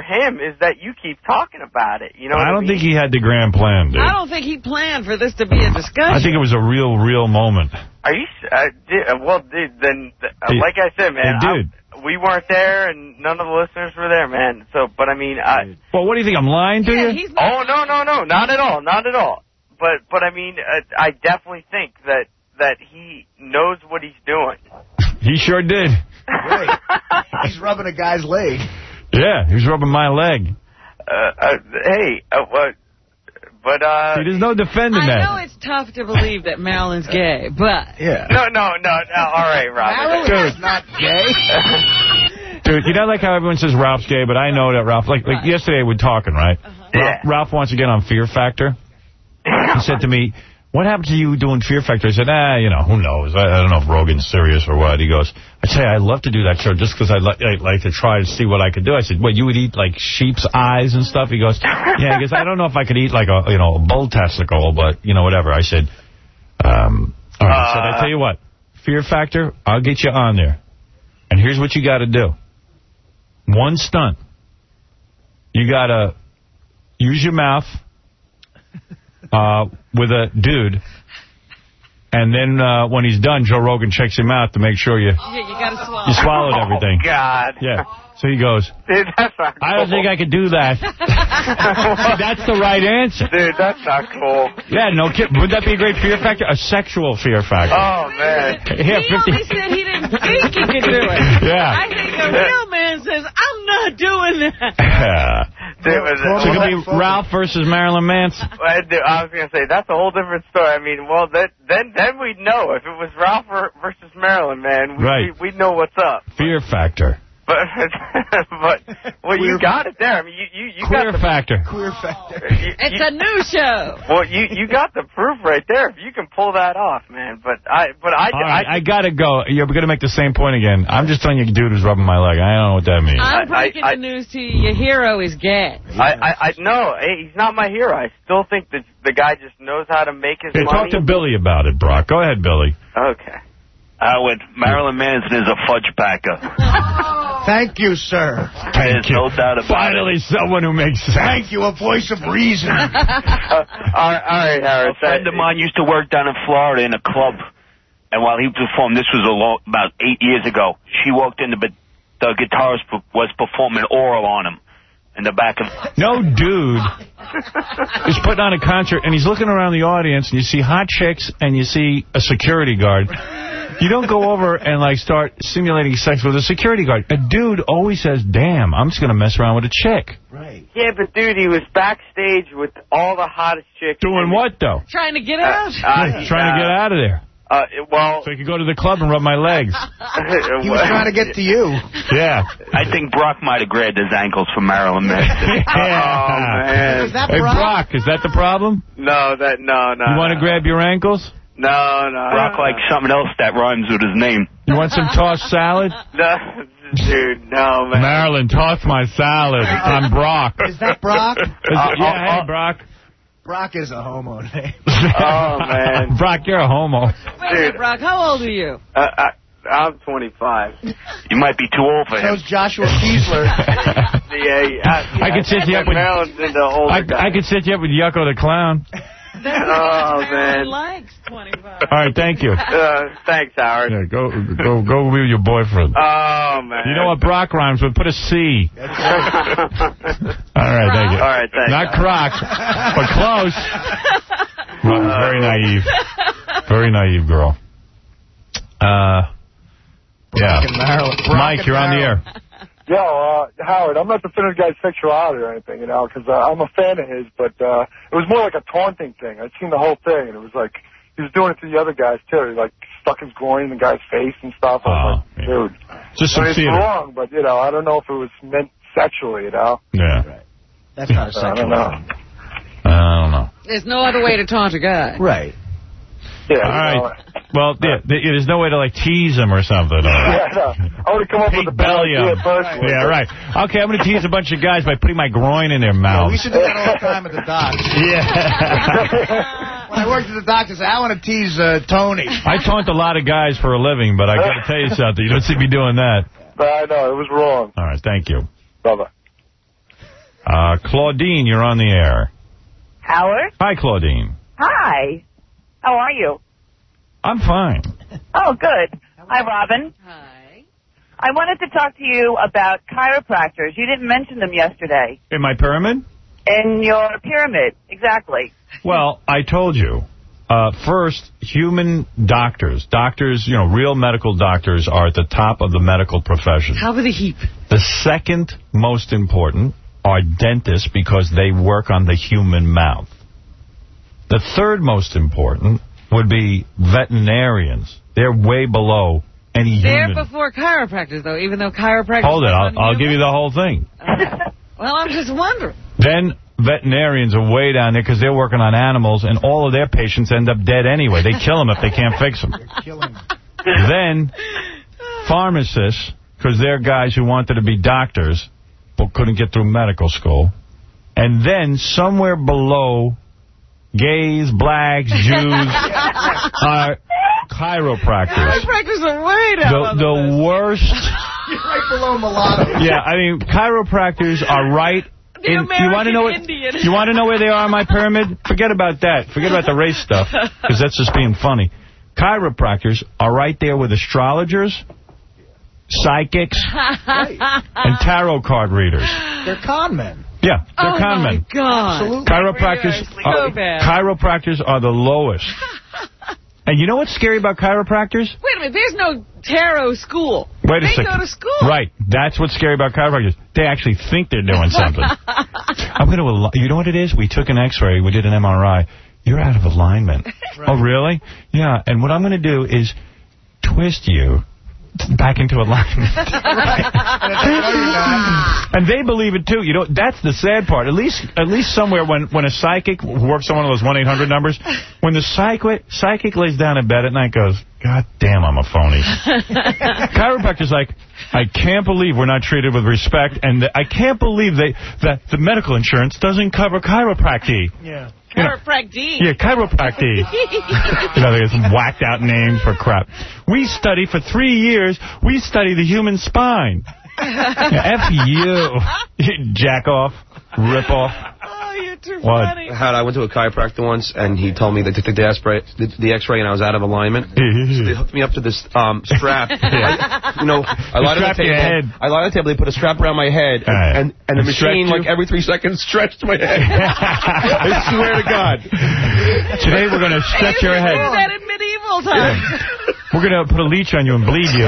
him is that you keep talking about it. You know what I I don't mean? think he had the grand plan, dude. I don't think he planned for this to be a discussion. I think it was a real, real moment. Are you? Uh, dude, uh, well, dude, then, uh, Hey, like I said, man, hey, dude. I, we weren't there, and none of the listeners were there, man. So, but I mean, I. Well, what do you think? I'm lying to Yeah, you? he's not- Oh no, no, no, not at all, not at all. But, but I mean, uh, I definitely think that that he knows what he's doing. He sure did. Right. He's rubbing a guy's leg. Yeah, he was rubbing my leg. Uh, uh, hey, uh, what? But uh, See, there's no defending I that. know it's tough to believe that Marilyn's gay, but... Yeah. no, no, no, no. All right, Robert. Marilyn's not gay. Dude, you know like how everyone says Ralph's gay, but I know that Ralph, like, like yesterday we're talking, right? Uh-huh. Yeah. Ralph, Ralph wants to get on Fear Factor. He said to me, what happened to you doing Fear Factor? I said, ah, you know, who knows? I, I don't know if Rogan's serious or what. He goes, I tell you, I'd love to do that show just because I'd li I'd like to try to see what I could do. I said, what, you would eat, like, sheep's eyes and stuff? He goes, yeah, he goes, I don't know if I could eat, like, a, you know, a bull testicle, but, you know, whatever. I said, um, all right, I said, I tell you what, Fear Factor, I'll get you on there. And here's what you got to do. One stunt. You got to use your mouth uh, with a dude, and then uh, when he's done, Joe Rogan checks him out to make sure you Yeah, you got to swallow. you swallowed everything. Oh, God. Yeah. So he goes, Dude, that's not cool. I don't think I could do that. That's the right answer. Dude, that's not cool. Yeah, no kid. Would that be a great fear factor? A sexual fear factor. Oh, man. Yeah, He fifty. only said he didn't think he could do it. Yeah. I think a real man says, I'm not doing that. Yeah. Dude, was it- So it could be Ralph versus Marilyn Manson. I do- I was going to say, that's a whole different story. I mean, well, that, then then we'd know. If it was Ralph ver- versus Marilyn, man, we, Right. we, we'd know what's up. Fear factor. But, but well, you got it there. I mean, you, you, you Queer got the factor. Queer factor. You, It's you, a new show. well, you you got the proof right there. If you can pull that off, man. But I, but I, All right, I, I gotta go. You're gonna make the same point again. I'm just telling you, dude who's rubbing my leg. I don't know what that means. I'm I- breaking I- the news to you. Your hero is gay. I, I, I no, hey, he's not my hero. I still think that the guy just knows how to make his Hey, money. talk to Billy about it, Brock. Go ahead, Billy. Okay. Howard, Marilyn Manson is a fudge packer. Thank you, sir. There's no doubt about Finally, it. someone who makes sense. Thank you, a voice of reason. Uh, all right, all right, Howard. A friend of mine used to work down in Florida in a club, and while he performed, this was a long, about eight years ago, she walked in, the, the guitarist was performing oral on him in the back of... No dude is putting on a concert, and he's looking around the audience, and you see hot chicks, and you see a security guard. You don't go over and, like, start simulating sex with a security guard. A dude always says, damn, I'm just going to mess around with a chick. Right. Yeah, but dude, he was backstage with all the hottest chicks. Doing what, though? Trying to get out? Uh, Trying to get out of there. Uh, well, So he could go to the club and rub my legs. He was trying to get to you. Yeah. I think Brock might have grabbed his ankles for Marilyn Manson. Oh, man. Is that Hey, Brock? Brock, is that the problem? No, that, no, no. You want to no. grab your ankles? No, no. Brock no, likes something else that rhymes with his name. You want some tossed salad? No, dude, no, man. Marilyn, toss my salad. I'm Brock. Is that Brock? Is it- yeah, hey, Brock. Brock is a homo name. Oh, man. Brock, you're a homo. Wait a minute, Brock, how old are you? Uh, I, I'm twenty-five. You might be too old for him. So's Joshua Kiesler. Yeah, yeah, I could sit you up with- Maryland's into older I, guys. I could set you up with Yucko the Clown. Oh, man. Likes twenty-five. All right, thank you. Uh, thanks, Howard. Yeah, go, go, go with your boyfriend. Oh, man. You know what Brock rhymes with? Put a C. All All right, thank you. All right, thanks. Not Croc, but close. Well, very naive. Very naive girl. Uh, yeah. Mike, you're on the air. Yo, uh, Howard, I'm not defending the guy's sexuality or anything, you know, because uh, I'm a fan of his, but uh, it was more like a taunting thing. I'd seen the whole thing, and it was like he was doing it to the other guys, too. He, like, stuck his groin in the guy's face and stuff. I was Oh, like, dude. Just I some mean, it's theater. wrong, but, you know, I don't know if it was meant sexually, you know. Yeah. That's not a I don't sexual know. thing. I don't know. There's no other way to taunt a guy. Right. Yeah, All you right. know, Well, yeah, th- there's no way to, like, tease him or something. yeah, no. I would have come up with a Pete better idea Bellium. personally. Yeah, right. Okay, I'm going to tease a bunch of guys by putting my groin in their Yeah, mouths. we should do that all the time at the docks. Yeah. When I worked at the docks, I said, I want to tease uh, Tony. I taunt a lot of guys for a living, but I got to tell you something. You don't see me doing that. But I know, it was wrong. All right, thank you. Bye-bye. Uh, Claudine, you're on the air. Howard? Hi, Claudine. Hi. How are you? I'm fine. Oh, good. Hi, Robin. Hi. I wanted to talk to you about chiropractors. You didn't mention them yesterday. In my pyramid? In your pyramid, exactly. Well, I told you. Uh, first, human doctors, doctors, you know, real medical doctors are at the top of the medical profession. Top of the heap. The second most important are dentists because they work on the human mouth. The third most important would be veterinarians. They're way below any They're human. before chiropractors, though, even though chiropractors... Hold it, I'll, I'll unhuman. give you the whole thing. Uh, well, I'm just wondering. Then veterinarians are way down there because they're working on animals, and all of their patients end up dead anyway. They kill them if they can't fix them. Then pharmacists, because they're guys who wanted to be doctors but couldn't get through medical school. And then somewhere below gays, blacks, Jews are chiropractors. Chiropractors are way down The, the worst. You're right below mulatto. Yeah, I mean, chiropractors are right. The In, you want to know what, Indian. You want to know where they are on my pyramid? Forget about that. Forget about the race stuff, because that's just being funny. Chiropractors are right there with astrologers, psychics, and tarot card readers. They're con men. Yeah, they're Oh, con my men. God. Absolutely. Chiropractors, So are, bad. chiropractors are the lowest. And you know what's scary about chiropractors? Wait a minute, there's no tarot school. Wait a they second. go to school. Right. That's what's scary about chiropractors. They actually think they're doing something. I'm going to, you know what it is? We took an x-ray. We did an M R I. You're out of alignment. Right. Oh, really? Yeah. And what I'm going to do is twist you back into alignment. And they believe it, too. You know, that's the sad part. At least at least somewhere when, when a psychic who works on one of those one eight hundred numbers, when the psychic, psychic lays down in bed at night goes, God damn, I'm a phony. Chiropractor's like, I can't believe we're not treated with respect, and I can't believe they, that the medical insurance doesn't cover chiropractic. Yeah. Chiropractic. Yeah, chiropractic. You know, there's some whacked out names for crap. We study for three years, we study the human spine. Yeah, F you. You jack off, rip off. Oh, you're too What? funny. How I went to a chiropractor once, and he told me they took the x-ray, the, the x-ray, and I was out of alignment. So they hooked me up to this um, strap. Yeah. I, you know, I lied on the strap your table. head. I lied on the table. They put a strap around my head, and, Right. and, and the And machine, stretched like you? every three seconds, stretched my head. I swear to God. Today we're going to stretch your They head. do that in medieval times. We're going to put a leech on you and bleed you.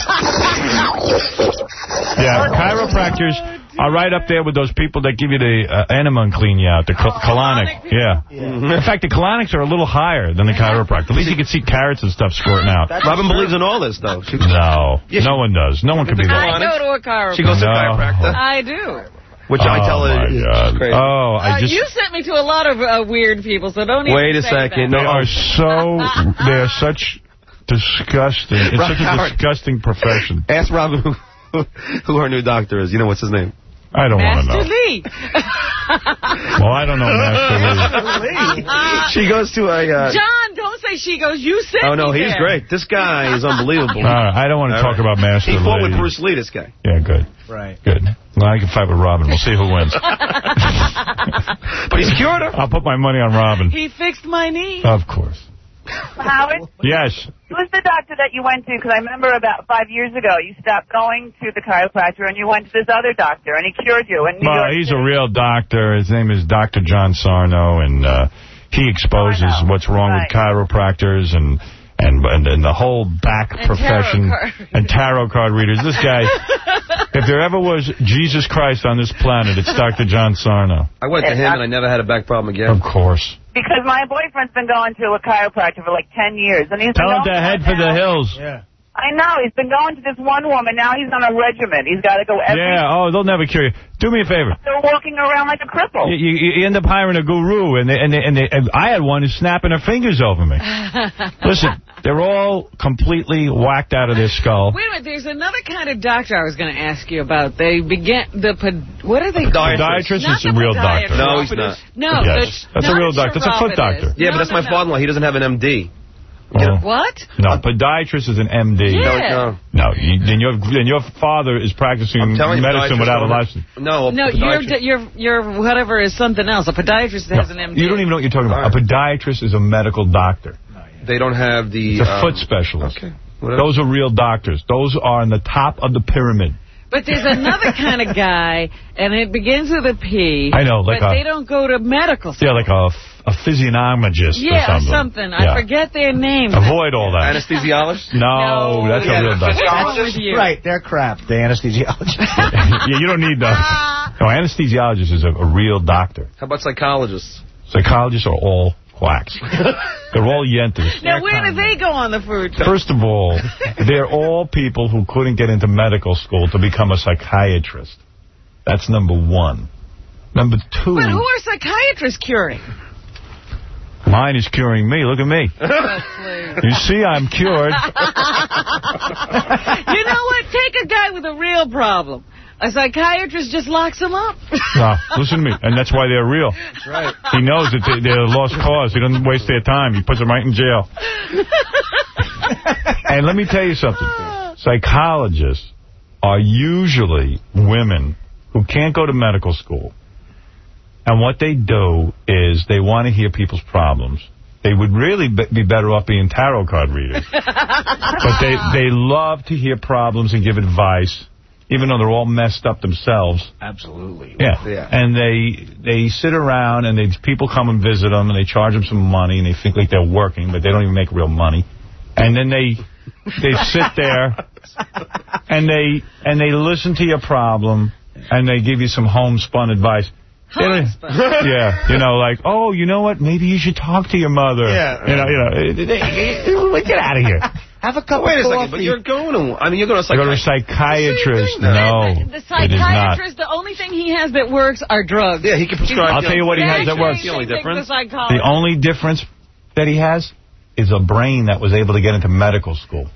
Yeah, chiropractors are right up there with those people that give you the uh, enema and clean you out, the col- colonic. Yeah. In fact, the colonics are a little higher than the chiropractor. At least you can see carrots and stuff squirting out. Robin believes in all this, though. She, No, no one does. No one can be I that. go to a chiropractor. she goes to No. a chiropractor, I do. which I tell Oh, her my is God. crazy. Oh, I Uh, just... you sent me to a lot of uh, weird people, so don't even Wait a say second. that. They are so... They are such disgusting... It's such a Howard. disgusting profession. Ask Robin who, who her new doctor is. You know what's his name? I don't want to Master know. Lee. Well, I don't know Master Lee. She goes to a... Uh, John, don't say she goes. You said oh, no, me he's there. great. This guy is unbelievable. All right, I don't want to All talk right. about Master He Lee. fought with Bruce Lee, this guy. Yeah, good. Right. Good. Well, I can fight with Robin. We'll see who wins. But he's cured her. I'll put my money on Robin. He fixed my knee. Of course. Howard, Yes. who's the doctor that you went to? Because I remember about five years ago, you stopped going to the chiropractor and you went to this other doctor, and he cured you in New Well, York he's City. a real doctor. His name is Doctor John Sarno, and uh, he exposes Sarno. what's wrong Right. with chiropractors and and, and and the whole back And profession tarot card and tarot card readers. This guy, if there ever was Jesus Christ on this planet, it's Doctor John Sarno. I went to him, and I never had a back problem again. Of course. Because my boyfriend's been going to a chiropractor for like ten years, and he's Tell been him to going head now. for the hills. Yeah. I know, he's been going to this one woman, now he's on a regimen. He's got to go every Yeah, oh, they'll never cure you. Do me a favor. They're walking around like a cripple. You, you, you end up hiring a guru, and they, and, they, and, they, and I had one who's snapping her fingers over me. Listen, they're all completely whacked out of their skull. Wait a minute, there's another kind of doctor I was going to ask you about. They begin the pod, what are they? Podiatrist Not is the a real podiatrist. doctor. No, he's not. No, Yes, the, that's a not real doctor. That's a foot chiropodist. doctor. Yeah, No, but that's no, my no. father-in-law. He doesn't have an M D. Oh. What? No, podiatrist is an M D. Yeah. No, you, then, your, then your father is practicing medicine without a license. No, No, your, your, your whatever is something else. A podiatrist has an M D. You don't even know what you're talking about. A podiatrist is a medical doctor. They don't have the... It's a um, foot specialist. Okay. Those are real doctors. Those are on the top of the pyramid. But there's another kind of guy, and it begins with a P. I know, like but a... they don't go to medical school. Yeah, like a, a physiognomist yeah, or something. something. Yeah. I forget their names. Avoid all that. Anesthesiologist? No, No. that's Yeah, a real doctor. That's Right, they're crap. The anesthesiologist. Yeah, you don't need those. No, anesthesiologist is a, a real doctor. How about psychologists? Psychologists are all quacks. They're all yentas. Now, where do they go on the food chain? First of all, they're all people who couldn't get into medical school to become a psychiatrist. That's number one. Number two... But who are psychiatrists curing? Mine is curing me. Look at me. You see, I'm cured. You know what? Take a guy with a real problem. A psychiatrist just locks him up. No, listen to me. And that's why they're real. That's right. He knows that they, they're a lost cause. He doesn't waste their time. He puts them right in jail. And let me tell you something. Psychologists are usually women who can't go to medical school. And what they do is they want to hear people's problems. They would really be better off being tarot card readers. But they, they love to hear problems and give advice, even though they're all messed up themselves. Absolutely. Yeah. yeah. And they they sit around and they people come and visit them and they charge them some money and they think like they're working, but they don't even make real money. And then they they sit there and they and they listen to your problem and they give you some homespun advice. Yeah, you know, like, oh, you know what? Maybe you should talk to your mother. Yeah. You know, you know, get out of here. Have a cup Wait of a coffee. second, but you're going to... I mean, you're going to I go to a psychiatrist. No, The it is not. psychiatrist, the only thing he has that works are drugs. Yeah, he can prescribe... I'll tell you what he has that works. The only difference. The only difference that he has is a brain that was able to get into medical school.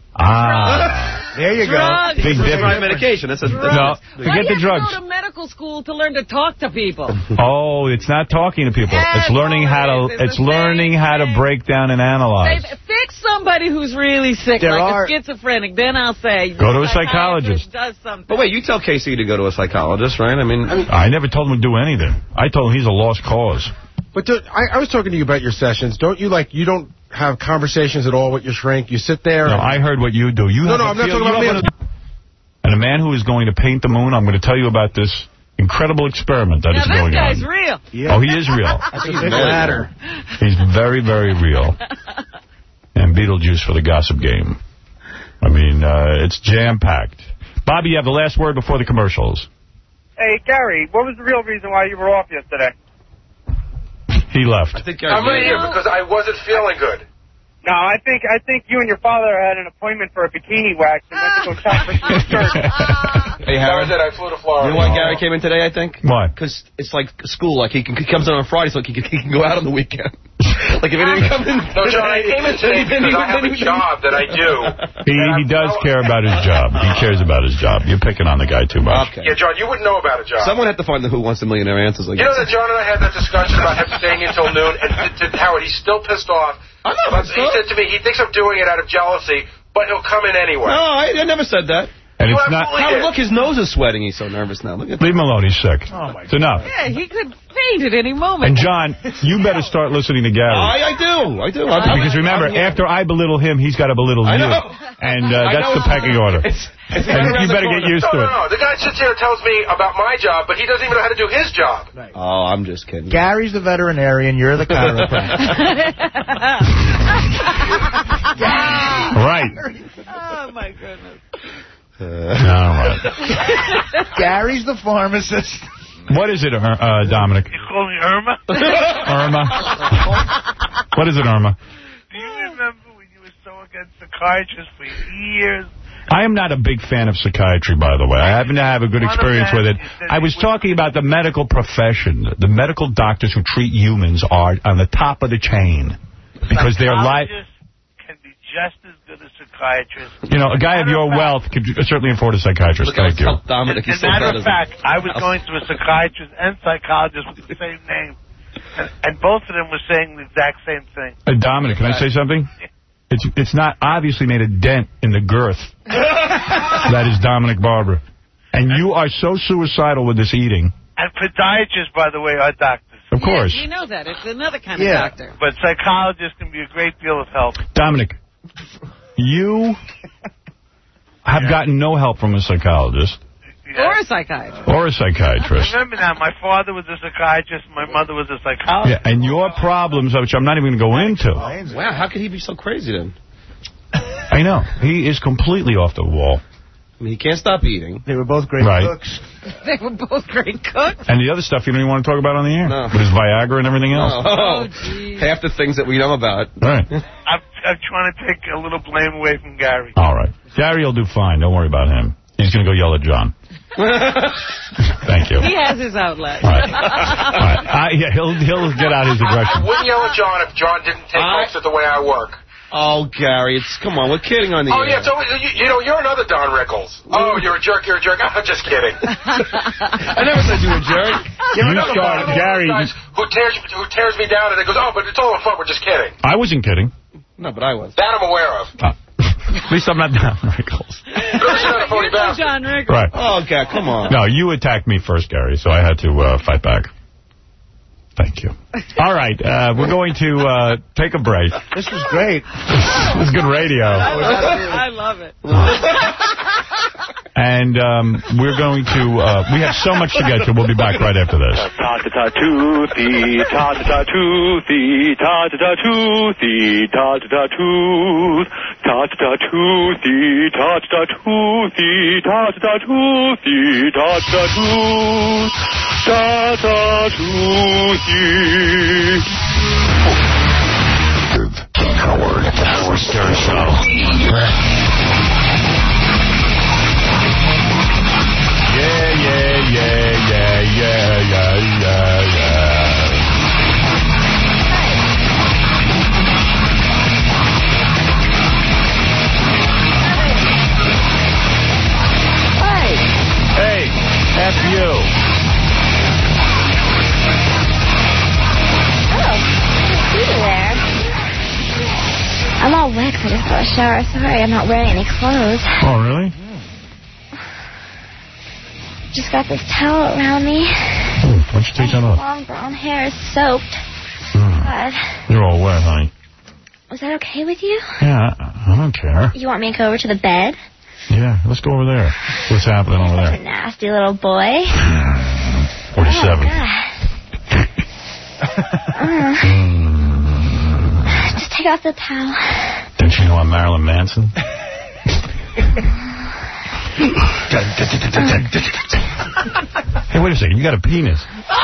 Ah. There you Drugs. go. Big difference. medication. That's a, No, forget Why the do you drugs. have to go to medical school to learn to talk to people? Oh, it's not talking to people. It's learning how to. It's the It's learning how to break down and analyze. Say, fix somebody who's really sick, There like are- a schizophrenic. Then I'll say, Go to a the psychologist. Does something. But wait, you tell Casey to go to a psychologist, right? I mean... I mean I never told him to do anything. I told him he's a lost cause. But do, I, I was talking to you about your sessions. Don't you, like, you don't have conversations at all with your shrink? You sit there? No, and, I heard what you do. You No, have no, a I'm not feel- talking you about have me. a- And a man who is going to paint the moon, I'm going to tell you about this incredible experiment that Now, is this going guy's on. real. Oh, he is real. He's matter. He's very, very real. And Beetlejuice for the gossip game. I mean, uh, it's jam-packed. Bobby, you have the last word before the commercials. Hey, Gary, what was the real reason why you were off yesterday? He left. I think I'm right here because I wasn't feeling good. No, I think I think you and your father had an appointment for a bikini wax and went to go shop for some shirts. Hey, That Howard. was it. I flew to Florida. You know why Gary came in today, I think? Why? Because it's like school. Like, he, can, he comes in on Friday, so he can, he can go out on the weekend. Like, if he didn't come in... No, John, I came in today because I have a job that I do. He, he does care about his job. He cares about his job. You're picking on the guy too much. Okay. Yeah, John, you wouldn't know about a job. Someone had to find the Who Wants a Millionaire answers, I You guess. know that John and I had that discussion about him staying until noon, and to, to Howard, he's still pissed off. I'm not About- pissed he off. said to me, he thinks I'm doing it out of jealousy, but he'll come in anyway. No, I, I never said that. And You it's not... absolutely Howard, did. look, his nose is sweating. He's so nervous now. Look at Leave him alone. He's sick. Oh, my It's enough. Yeah, he could faint at any moment. And, John, you better start listening to Gary. I, I do. I do. I'm, Because remember, I'm, I'm, after I belittle him, he's got to belittle I you. know. And uh, I that's know the it's- pecking order. It's, it's And right you around better the get corner. used No, to no, it. no. The guy sits here and tells me about my job, but he doesn't even know how to do his job. Oh, I'm just kidding. Gary's the veterinarian. You're the chiropractor. Right. Oh, my goodness. All right. Gary's the pharmacist. What is it, uh, uh, Dominic? You call me Irma? Irma? What is it, Irma? Do you remember when you were so against psychiatrists for years? I am not a big fan of psychiatry, by the way. I happen to have a good experience with it. I was talking about the medical profession. The medical doctors who treat humans are on the top of the chain. Because they're like... Psychologists can be just as good as psychiatrists. You know, a guy of your wealth could certainly afford a psychiatrist. Look, I Thank you. tell Dominic, he's As so a matter proud of of fact, him. I was going to a psychiatrist and psychologist with the same name. And, and both of them were saying the exact same thing. Uh, Dominic, can I say something? It's it's not obviously made a dent in the girth that is Dominic Barbara. And you are so suicidal with this eating. And podiatrists, by the way, are doctors. Of course. Yes, you know that. It's another kind yeah. of doctor. But psychologists can be a great deal of help. Dominic, you have yeah. gotten no help from a psychologist. Yeah. Or a psychiatrist. Or a psychiatrist. Remember now, my father was a psychiatrist, my mother was a psychologist. Yeah, and your problems, which I'm not even going to go into. Wow, how could he be so crazy then? I know. He is completely off the wall. I mean, he can't stop eating. They were both great right. cooks. They were both great cooks. And the other stuff you don't even want to talk about on the air. No. With his Viagra and everything else. Oh, oh half the things that we know about. Right. I'm, I'm trying to take a little blame away from Gary. All right. Gary will do fine. Don't worry about him. He's going to go yell at John. Thank you. He has his outlet. All right. All right. I, yeah, he'll, he'll get out his aggression. I wouldn't yell at John if John didn't take I... notes of the way I work. Oh, Gary, it's come on, we're kidding on the oh, air. yeah, so, you, you know, you're another Don Rickles. Oh, you're a jerk, you're a jerk. I'm just kidding. I never said you were a jerk. You're you started, Gary. Who tears, who tears me down and it goes, oh, but it's all in fun, we're just kidding. I wasn't kidding. No, but I was. That I'm aware of. Uh, at least I'm not Don Rickles. You're John Rickles. Right. Oh, God, come on. No, you attacked me first, Gary, so I had to uh, fight back. Thank you. All right, uh, we're going to uh, take a break. This was great. This is good radio. I love it. And um, we're going to, uh, we have so much to get to. We'll be back right after this. Ta-ta-ta-toothy, ta-ta-ta-toothy, ta-ta-ta-toothy, ta-ta-ta-tooth, ta-ta-ta-toothy, ta-ta-ta-toothy, ta-ta-ta-toothy, ta-ta-ta-tooth, ta-ta-toothy. Howard, the Howard Stern Show. Yeah, yeah, yeah, yeah, yeah, yeah, yeah, yeah. Hey. Hey, F you. Oh, you there. I'm all wet because I just got a shower. Sorry, I'm not wearing any clothes. Oh, really? Just got this towel around me. Ooh, why don't you take that off? Long brown hair is soaked. Mm. God. You're all wet, honey. Was that okay with you? Yeah, I don't care. You want me to go over to the bed? Yeah, let's go over there. What's happening over Such there? a nasty little boy. forty-seven. Oh, uh, mm. Just take off the towel. Don't you know I'm Marilyn Manson? Hey, wait a second. You got a penis.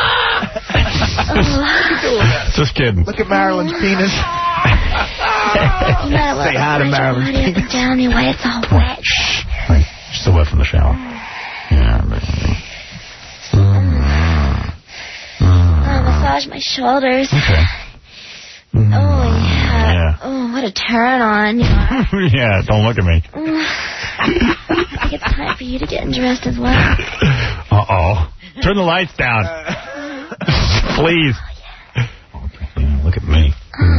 Just kidding. Look at Marilyn's penis. Say hi to Marilyn's penis. Tell me why it's all wet. Shh. Wait, still wet from the shower. Yeah, baby. Mm. Mm. I'll massage my shoulders. Okay. Mm. Oh, yeah. Yeah. Oh, what a turn on you are. Yeah, don't look at me. I think it's time for you to get dressed as well. Uh-oh. Turn the lights down. Please. Oh, yeah, look at me.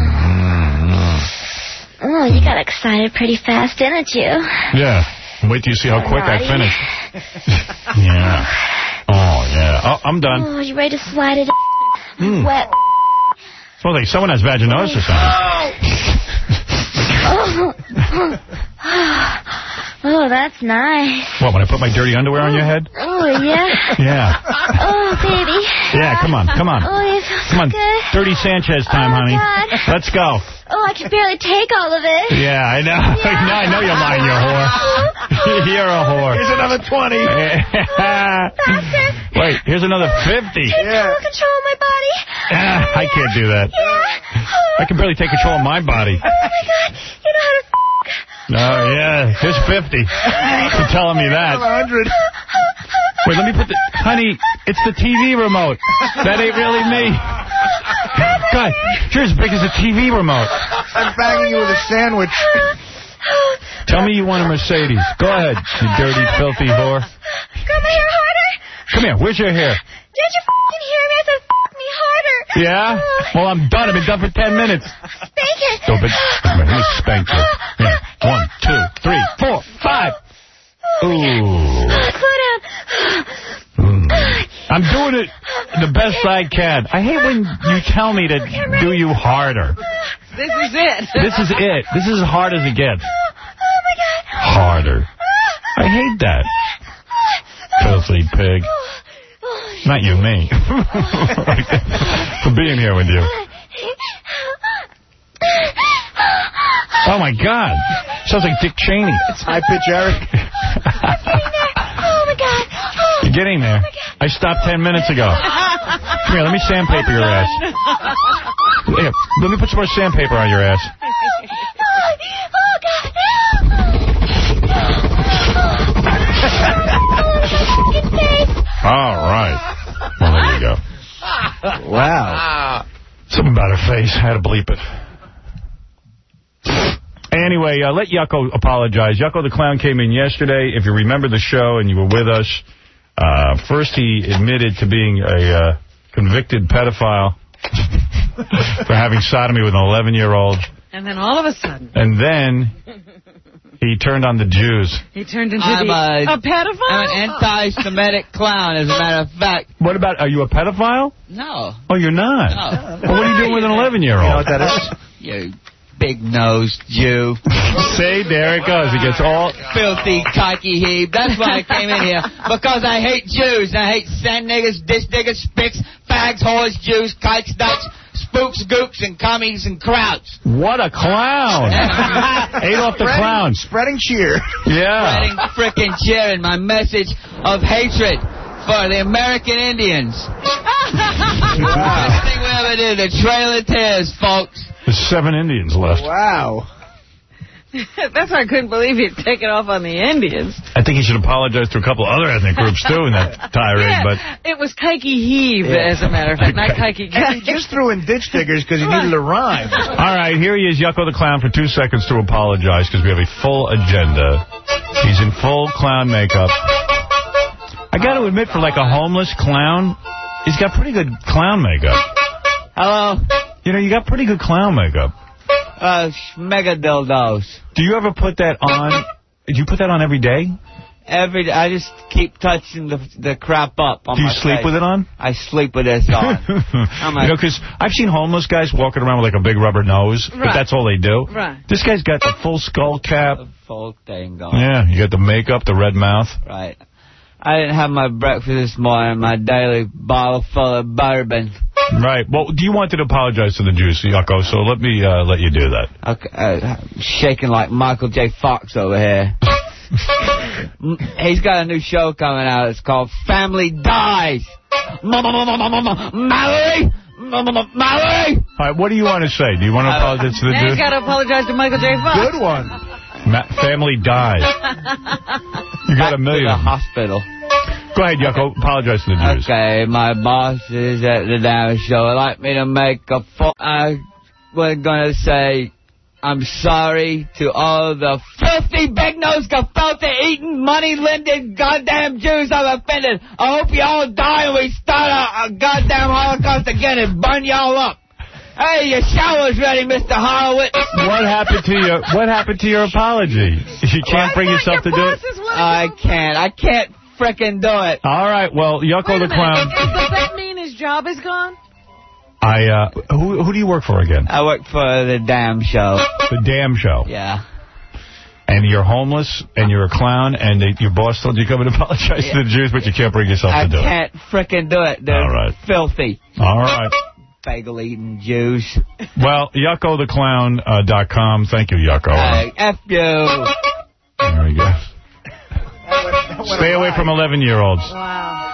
Oh, you got excited pretty fast, didn't you? Yeah. Wait till you see how quick I finish. Yeah. Oh, yeah. Oh, I'm done. Oh, you ready to slide it in? Mm. Wet. Well, like someone has vaginosis or something. Oh. Oh, that's nice. What, when I put my dirty underwear on your head? Oh, yeah. Yeah. Oh, baby. Yeah, come on, come on. Oh, it feels Come on, so good. Dirty Sanchez time, Oh, honey. God. Let's go. Oh, I can barely take all of it. Yeah, I know. Yeah. no, I know you're lying, you whore. You're a whore. Here's another twenty. Faster. Wait, here's another fifty. Take Yeah. total control of my body. Ah, I can't do that. Yeah. I can barely take control of my body. Oh, my God. You know how to f***. Oh, yeah. Here's fifty. You're telling me that. one hundred. Wait, let me put the... Honey, it's the T V remote. That ain't really me. God, you're as big as a T V remote. I'm banging you with a sandwich. Tell me you want a Mercedes. Go ahead, you dirty, filthy whore. Got my hair harder? Come here. Where's your hair? Did you f***ing hear me? I said f*** me harder. Yeah? Well, I'm done. I've been done for ten minutes. Spank it. stupid. Let me spank you. Yeah. One, two, three, four, five. Ooh. Mm. I'm doing it the best I can. I hate when you tell me to do you harder. This is it. This is it. This is as hard as it gets. Harder. I hate that. Filthy pig. Not you, me. For being here with you. Oh, my God. Sounds like Dick Cheney. It's high-pitch Eric. Oh, my God. You're getting there. I stopped ten minutes ago. Come here, let me sandpaper your ass. Here, let me put some more sandpaper on your ass. Oh, God. All right. Well, there you go. Wow. Something about her face. I had to bleep it. Anyway, uh, let Yucko apologize. Yucko the Clown came in yesterday. If you remember the show and you were with us, uh, first he admitted to being a uh, convicted pedophile for having sodomy with an eleven-year-old. And then all of a sudden... And then he turned on the Jews. He turned into I'm the, a, a pedophile? I'm an anti-Semitic clown, as a matter of fact. What about, are you a pedophile? No. Oh, you're not? No. Well, what are you doing with an eleven-year-old? You know what that is? You big-nosed Jew. See, there it goes. It gets all... Filthy, cocky heave. That's why I came in here. Because I hate Jews. I hate sand niggers, dish diggers, spicks, fags, whores, Jews, kikes, dykes, spooks, gooks, and commies and krauts. What a clown. Adolf the Clown. Spreading cheer. Yeah. Spreading frickin' cheer and my message of hatred for the American Indians. Best thing we ever did, the Trail of Tears, folks. There's seven Indians left. Wow. That's why I couldn't believe he'd taken off on the Indians. I think he should apologize to a couple other ethnic groups, too, in that tirade. Yeah, but it was Kikey Heave, Yeah. as a matter of fact, not Kikey And he just threw in ditch diggers because he needed a rhyme. All right, here he is, Yucko the Clown, for two seconds to apologize because we have a full agenda. He's in full clown makeup. I got to admit, for like a homeless clown, he's got pretty good clown makeup. Hello? You know, you got pretty good clown makeup. Uh, mega dildos. Do you ever put that on? Do you put that on every day? Every day. I just keep touching the the crap up on Do you my sleep face. with it on? I sleep with this on. I'm You like, know, because I've seen homeless guys walking around with like a big rubber nose, but Right. that's all they do. Right. This guy's got the full skull cap. the full thing going. Yeah, you got the makeup, the red mouth. Right. I didn't have my breakfast this morning, my daily bottle full of bourbon. Right. Well, do you wanted to apologize to the Jews, Yucko, so let me uh, let you do that. Okay, uh, shaking like Michael J. Fox over here. He's got a new show coming out. It's called Family Dies. Mallory! Mallory! All right, what do you want to say? Do you want to apologize to the Now Jews? he's got to apologize to Michael J. Fox. Good one. Ma family dies. You got a million. To the hospital. Go ahead, Yucko. Apologize to the Jews. Okay, my boss is at the damn show. I'd like me to make a full... I was going to say I'm sorry to all the filthy, big-nosed, gefilte, eating, money-lending goddamn Jews I've offended. I hope you all die and we start a, a goddamn Holocaust again and burn y'all up. Hey, your shower's ready, Mister Horowitz. What happened to your What happened to your apology? You can't bring yourself to do it? I can't. I can't frickin' do it. All right, well, Yucko the Clown. Does that mean his job is gone? I, uh, who, who do you work for again? I work for the damn show. The damn show. Yeah. And you're homeless, and you're a clown, and they, your boss told you to come and apologize Yeah. to the Jews, but you can't bring yourself I to do it. can't frickin' do it. They're All right. filthy. All right. Bagel-eating Jews. Well, Yucko the Clown dot com. Thank you, Yucko. Hey, F you. There we go. Stay away from eleven-year-olds. Wow.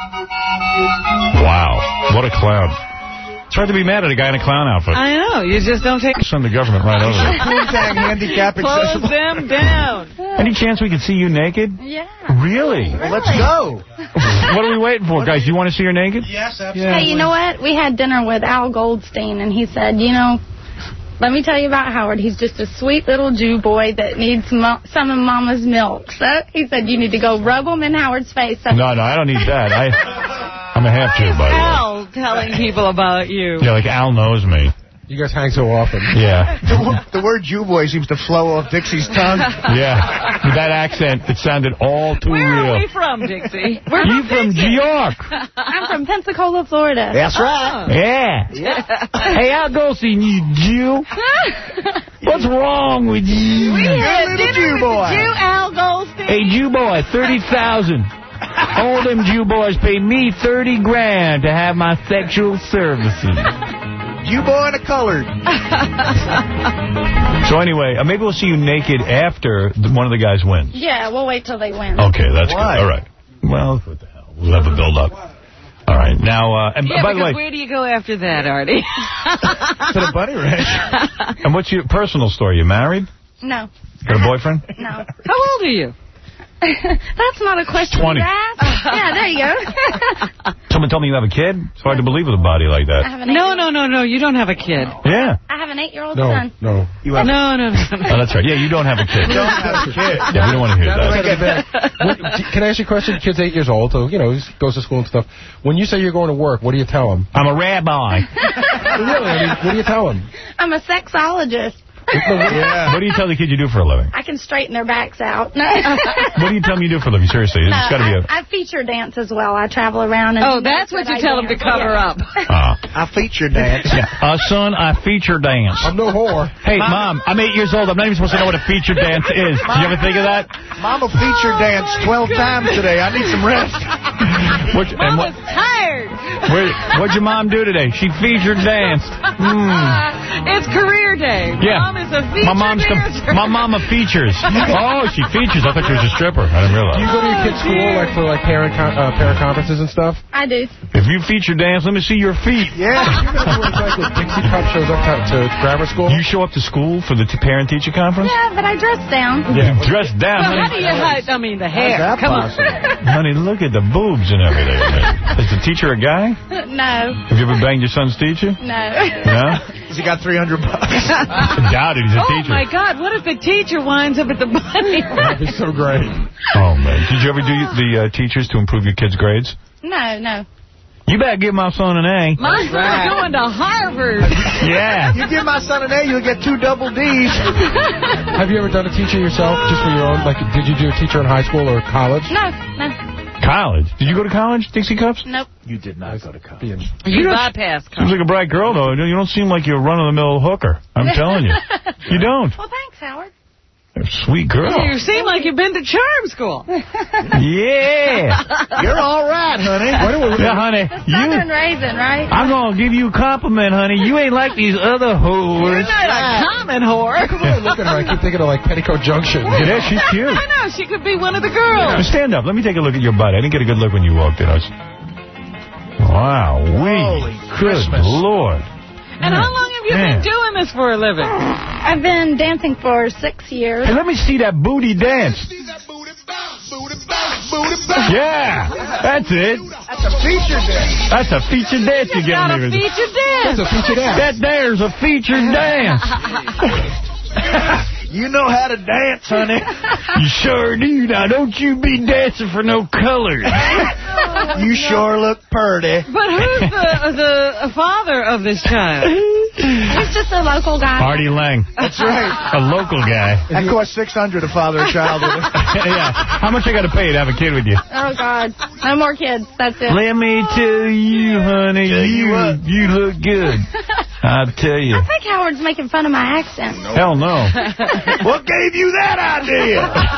Wow. What a clown. It's hard to be mad at a guy in a clown outfit. I know. You just don't take... Send the government right over there. Poontang handicap Close accessible. them down. Any chance we can see you naked? Yeah. Really? Well, let's go. What are we waiting for? Guys, do you want to see her naked? Yes, absolutely. Hey, you know what? We had dinner with Al Goldstein, and he said, you know, let me tell you about Howard. He's just a sweet little Jew boy that needs mo some of Mama's milk. So he said you need to go rub him in Howard's face. So No, no, I don't need that. I, I'm a half Jew, by the way. Al telling people about you. Yeah, like Al knows me. You guys hang so often. Yeah. The, the word Jew boy seems to flow off Dixie's tongue. Yeah. With that accent, it sounded all too Where real. are we from, Dixie? We're You from New York? I'm from Pensacola, Florida. That's right. Yeah. Yeah. Hey, I'll go see you, Jew. What's wrong with you? We had little dinner Jew with boy. the Jew Al Goldstein. Hey, Jew boy, thirty thousand. All them Jew boys pay me thirty grand to have my sexual services. Jew boy and a colored. So anyway, uh, maybe we'll see you naked after the, one of the guys wins. Yeah, we'll wait till they win. Okay, that's Why? good. All right. Well, what the hell? We'll have a build-up. All right. Now, uh, and Yeah, by the because way, where do you go after that, Artie? To the bunny ranch. and what's your personal story? You married? No. Got a boyfriend? No. How old are you? That's not a question twenty. to ask. Yeah, there you go. Someone told me you have a kid? It's hard to believe with a body like I that. have an No, eight- no, no, no. You don't have a kid. Yeah. I have an eight-year-old No, son. no. You have No, no, no. Oh, that's right. Yeah, you don't have a kid. don't have a kid. Yeah, we don't want to hear That that. What- Can I ask you a question? Kid's eight years old, so, you know, he goes to school and stuff. When you say you're going to work, what do you tell him? I'm a rabbi. Really? I mean, what do you tell him? I'm a sexologist. Yeah. What do you tell the kid you do for a living? I can straighten their backs out. No. What do you tell them you do for a living? Seriously, it's got to be a... I, I feature dance as well. I travel around. And Oh, that's what you I tell them to dance. cover Yeah. up. Uh, I feature dance. yeah. uh, son, I feature dance. I'm no whore. Hey, Mom, I'm eight years old. I'm not even supposed to know what a feature dance is. Did you ever think of that? Mama feature dance twelve times today. I need some rest. What, and what, Mama's tired. where, what'd your mom do today? She featured danced. Mm. It's career day. Yeah. Mom is a feature My mom's the, dancer. my mama features. Oh, she features. I thought she was a stripper. I didn't realize. Do you go to your kid's school, like, for, like, parent con uh, parent conferences and stuff? I do. If you feature dance, let me see your feet. Yeah. You know what it's like when Dixie Cup shows up to, to grammar school? You show up to school for the t parent-teacher conference? Yeah, but I dress down. Yeah. Dressed down, So how honey. do you hide? I mean, the hair. that Come possible? on. Honey, look at the boobs and everything. Is the teacher a guy? No. Have you ever banged your son's teacher? No. No? Has he got three hundred bucks? I doubt it. He's a Oh, teacher. my God. What if the teacher winds up at the bunny? That'd be so great. Oh, man. Did you ever do the uh, teachers to improve your kids' grades? No, no. You better give my son an A. My son's going to Harvard. Yeah. You give my son an A, you'll get two double D's. Have you ever done a teacher yourself, just for your own? Like, did you do a teacher in high school or college? No, no. College? Did you go to college, Dixie Cups? Nope. You did not go to college. You don't- bypass Seems like a bright girl, though. You don't seem like you're a run-of-the-mill hooker. I'm telling you. You don't. Well, thanks, Howard. You're a sweet girl. You seem like you've been to charm school. Yeah. You're all right, honey. Yeah, honey. You, Southern raisin, right? I'm going to give you a compliment, honey. You ain't like these other You're whores. not a common whore. Look at her. I keep thinking of, like, Petticoat Junction. Yeah, she's cute. I know. She could be one of the girls. Stand up. Let me take a look at your butt. I didn't get a good look when you walked in. I was... Wow. Holy Good Christmas. Lord. And how long have you Man. been doing this for a living? I've been dancing for six years. Hey, let me see that booty dance. Yeah, that's it. That's a feature dance. That's a feature dance you're Got a giving me. feature dance. That's a feature dance. That there's a featured dance. You know how to dance, honey. You sure do. Now, don't you be dancing for no colors. You sure look purty. But who's the the father of this child? He's just a local guy. Artie Lang. That's right. A local guy. That costs six hundred to father a child with it. Yeah. How much I got to pay to have a kid with you? Oh, God. No more kids. That's it. Let me tell you, honey, Tell you you, what. you look good. I'll tell you. I think Howard's making fun of my accent. Hell no. What gave you that idea?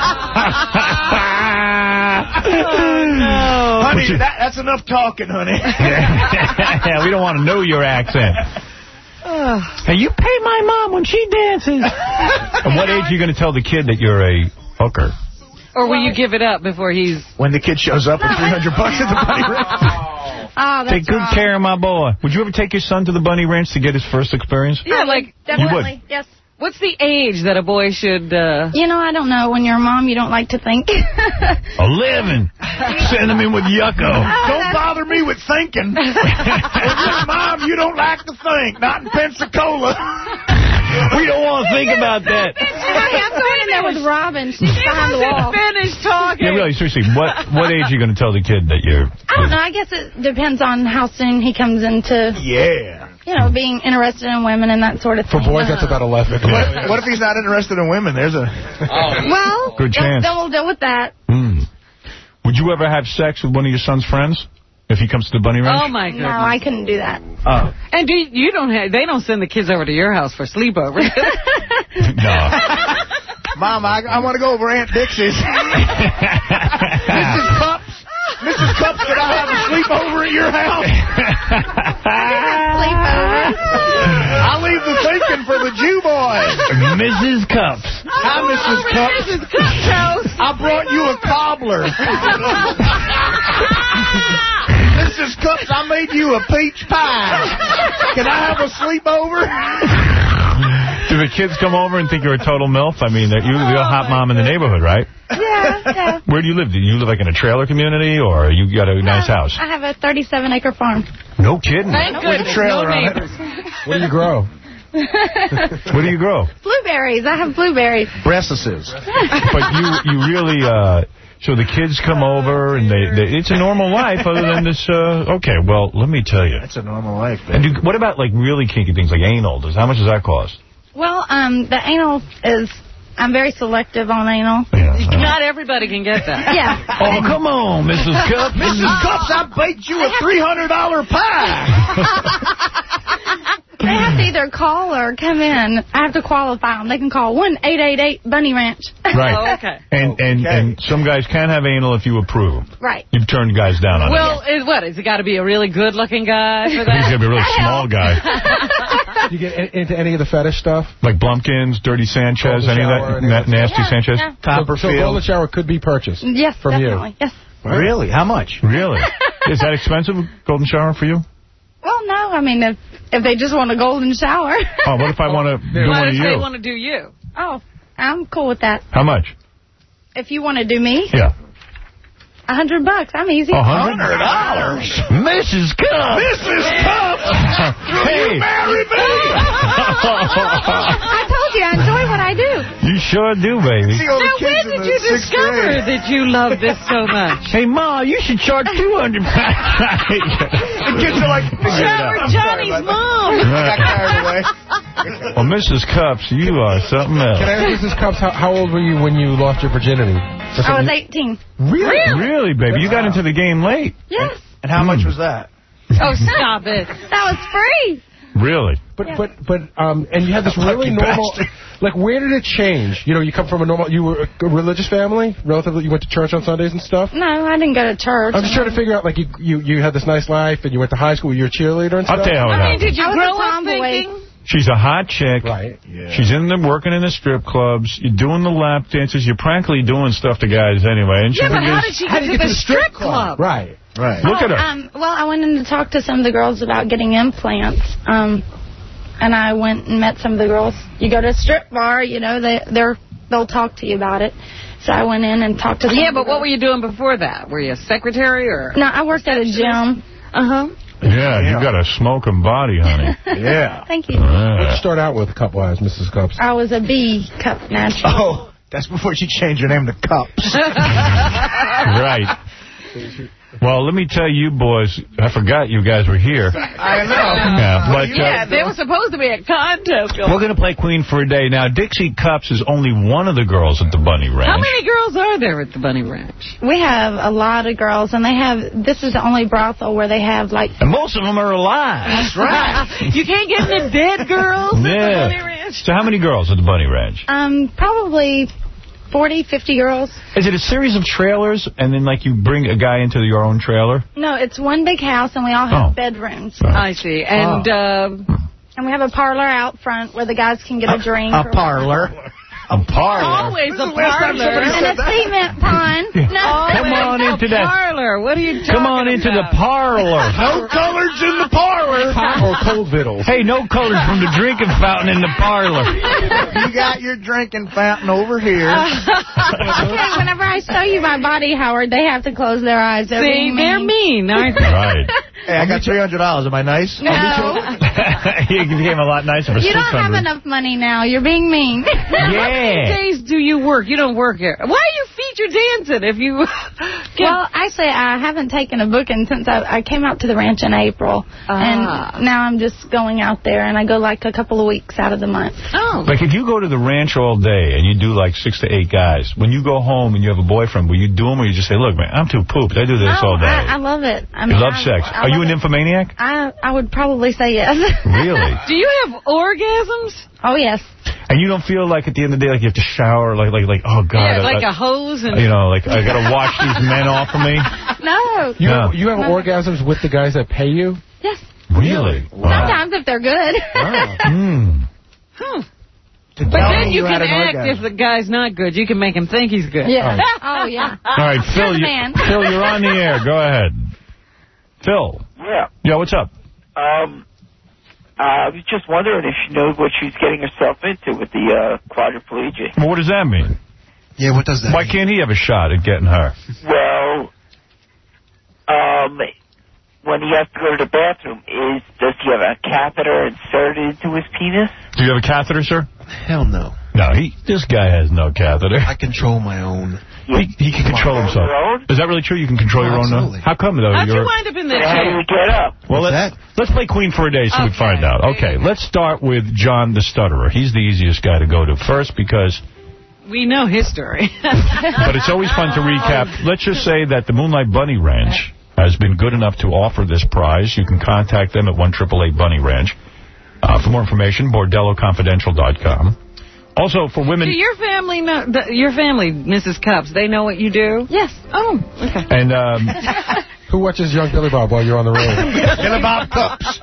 Oh, no. Honey, that, that's enough talking, honey. Yeah, we don't want to know your accent. Hey, you pay my mom when she dances. At what age are you going to tell the kid that you're a hooker? Or will you give it up before he's... When the kid shows up with three hundred bucks at the bunny ranch. Oh, that's Take good wrong. care of my boy. Would you ever take your son to the bunny ranch to get his first experience? Yeah, like... Definitely, yes. What's the age that a boy should... Uh... You know, I don't know. When you're a mom, you don't like to think. Eleven. Send him in with Yucko. Don't bother me with thinking. When you're a mom, you don't like to think. Not in Pensacola. We don't want to think about that. I'm going in there with Robin. She's behind the wall. Finish talking. Yeah, really, seriously, what what age are you going to tell the kid that you're... I don't know. I guess it depends on how soon he comes into, Yeah. you know, being interested in women and that sort of For thing. boys, that's about eleven. What, what if he's not interested in women? There's a... Well, Good then, chance. then we'll deal with that. Mm. Would you ever have sex with one of your son's friends if he comes to the bunny ranch? Oh, my goodness. No, I couldn't do that. Oh. And do you, you don't have, they don't send the kids over to your house for sleepovers. No. Mom, I, I want to go over Aunt Dixie's. Missus Cups, Missus Cups, can I have a sleepover at your house? Sleepover. I'll leave the thinking for the Jew boys. Missus Cups. Hi, Missus Cups. Missus Cups' house. I brought you a cobbler. Missus Cups, I made you a peach pie. Can I have a sleepover? Do the kids come over and think you're a total MILF? I mean, you're the hot mom in the neighborhood, right? Yeah, yeah. Where do you live? Do you live like in a trailer community, or you got a nice house? I have a thirty-seven acre farm. No kidding. Thank With a goodness, trailer no on it. neighbors. What do you grow? What do you grow? Blueberries. I have blueberries. Breastises. But you, you really, uh, so the kids come over, and they, they it's a normal life other than this, uh, okay, well, let me tell you. That's a normal life, And baby. do, what about, like, really kinky things, like anal? Does, how much does that cost? Well, um, the anal is, I'm very selective on anal. Yeah, Not everybody can get that. Yeah. Oh, come on, Missus Cups. Missus Cups, I baked you a three hundred dollar pie. They have to either call or come in. I have to qualify them. They can call one eight eight eight Bunny Ranch. Right. Oh, okay. And, and, Okay. and some guys can have anal if you approve. Right. You've turned guys down on Well, is, what, has it got to be a really good-looking guy for it. He's that? going to be a really small guy. Do you get in- into any of the fetish stuff? Like Blumpkins, Dirty Sanchez, Golden any of shower, that? any Na- of that nasty Yeah, Sanchez? yeah. So, so Copperfield. Golden Shower could be purchased. Yes, From you. definitely. Yes. Really? How much? Really? Is that expensive, Golden Shower, for you? Well, no. I mean, if if they just want a golden shower. Oh, what if I want to do What one of if they you? want to do you? Oh, I'm cool with that. How much? If you want to do me, Yeah. a hundred bucks. I'm easy. A hundred dollars. Missus Cups. Missus Cups! Hey. You marry me! I told you I enjoy what I do. You sure do, baby. See all the Now, kids when in did the you sixth discover grade. that you love this so much? Hey, Ma, you should charge two hundred dollars. The kids are like, Shower Johnny's mom. got carried away. Well, Missus Cups, you are something else. Can I ask Missus Cups, how, how old were you when you lost your virginity? Or I was something? eighteen. Really? Really, baby? You got into the game late. Yes. And how much was that? Oh, stop it. That was free. Really? But, but, but, um, and you had this really Lucky normal, bastard. like, where did it change? You know, you come from a normal, you were a religious family, relatively, you went to church on Sundays and stuff? No, I didn't go to church. I'm just trying to figure out, like, you, you, you had this nice life, and you went to high school, you were a cheerleader and stuff? I'll tell you how it I mean, happened. did you I was grow a up tomboy. thinking? She's a hot chick. Right. Yeah. She's in the working in the strip clubs. You're doing the lap dances. You're practically doing stuff to guys anyway. And she Yeah, but how figures- did she get to the strip club? Right. Right. Look at her. Um, well, I went in to talk to some of the girls about getting implants. Um, and I went and met some of the girls. You go to a strip bar, you know, they they're they'll talk to you about it. So I went in and talked to them. Yeah, but what were you doing before that? Were you a secretary or? No, I worked at a gym. Uh huh. Yeah, you got a smoking body, honey. Yeah. Thank you. What did you start out with, cup-wise, Missus Cups? I was a B cup natural. Oh, that's before she changed her name to Cups. Right. Well, let me tell you boys, I forgot you guys were here. I know. Yeah, but, Yeah, uh, they were supposed to be a contest. we're going to play Queen for a day. Now, Dixie Cups is only one of the girls at the Bunny Ranch. How many girls are there at the Bunny Ranch? We have a lot of girls, and they have, this is the only brothel where they have, like... And most of them are alive. That's right. You can't get any dead girls at the Bunny Yeah. Ranch? So how many girls at the Bunny Ranch? Um, probably forty, fifty girls. Is it a series of trailers, and then, like, you bring a guy into your own trailer? No, it's one big house, and we all have Oh. bedrooms. I see. And uh, And we have a parlor out front where the guys can get a drink. A or- parlor. A parlor. always a When's the last time somebody parlor. And said a cement pond. No. Come on Always into a that. parlor. What are you talking Come on into the about? parlor. No colors in the parlor. Or cold vittles. Hey, no colors from the drinking fountain in the parlor. You got your drinking fountain over here. Okay, whenever I show you my body, Howard, they have to close their eyes. They're See, being they're mean. mean, aren't they? Right. Hey, I got three hundred dollars. Am I nice? No. You became a lot nicer for You six don't have hundred. enough money now. You're being mean. How many days do you work? You don't work here. Why are you feature dancing if you... Well, actually, I haven't taken a booking since I, I came out to the ranch in April. Ah. And now I'm just going out there, and I go like a couple of weeks out of the month. Oh. Like, if you go to the ranch all day and you do like six to eight guys, when you go home and you have a boyfriend, will you do them or you just say, look, man, I'm too pooped. I do this oh, all day. I, I love it. I mean, you love I, sex. I Are you love an it. nymphomaniac? I, I would probably say yes. Really? Do you have orgasms? Oh, yes. And you don't feel like at the end of the day, like you have to shower, like, like, like oh, God. Yeah, I, like I, a hose? And You know, like, I got to wash these men off of me. No. You, No. you have orgasms with the guys that pay you? Yes. Really? Wow. Sometimes if they're good. Mm. Huh. To But tell then me you you can had an act orgasm. if the guy's not good. You can make him think he's good. Yeah. Oh, yeah. All right, You're Phil, the you, man. Phil, you're on the air. Go ahead. Phil. Yeah. Yeah, what's up? Um, I was just wondering if she knows what she's getting herself into with the uh, quadriplegic. Well, what does that mean? Yeah, what does that Why mean? can't he have a shot at getting her? Well, um, when he has to go to the bathroom, is does he have a catheter inserted into his penis? Do you have a catheter, sir? Hell no. No, he. This guy has no catheter. I control my own. He, he can control himself. Is that really true? You can control Oh, your own? absolutely. Uh, how come, though? How'd You're, you wind up in that How do chair? you get up? well, What's let's, that? let's play Queen for a day so we Okay. find out. Okay, let's start with John the Stutterer. He's the easiest guy to go to first because... We know his story. But it's always fun to recap. Let's just say that the Moonlight Bunny Ranch has been good enough to offer this prize. You can contact them at one eight eight eight Bunny Ranch. Uh, for more information, bordello confidential dot com. Also, for women... Do your family know, the, your family, Missus Cups, they know what you do? Yes. Oh, okay. And um, Who watches Young Billy Bob while you're on the road? Billy Bob Cups.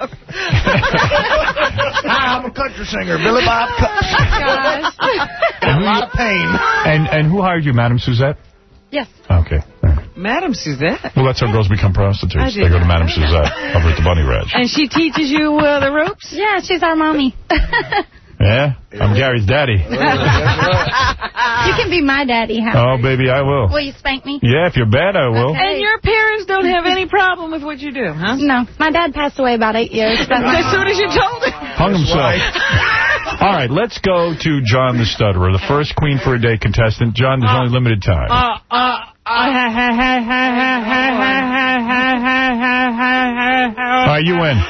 Hi, I'm a country singer. Billy Bob Cups. Gosh. A lot of pain. and and who hired you, Madam Suzette? Yes. Okay. All right. Madam Suzette. Well, that's how girls become prostitutes. I They did go to not Madam know that. Suzette over at the Bunny Ranch. And she teaches you uh, the ropes? Yeah, she's our mommy. Yeah? I'm Gary's daddy. You can be my daddy, Oh, Howard. baby, I will. Will you spank me? Yeah, if you're bad, I will. And your parents don't have any problem with what you do, huh? No. My dad passed away about eight years. But As soon as you told him. Hung himself. All right, let's go to John the Stutterer, the first Queen for a Day contestant. John, there's only limited time. Uh, uh, All right, you win.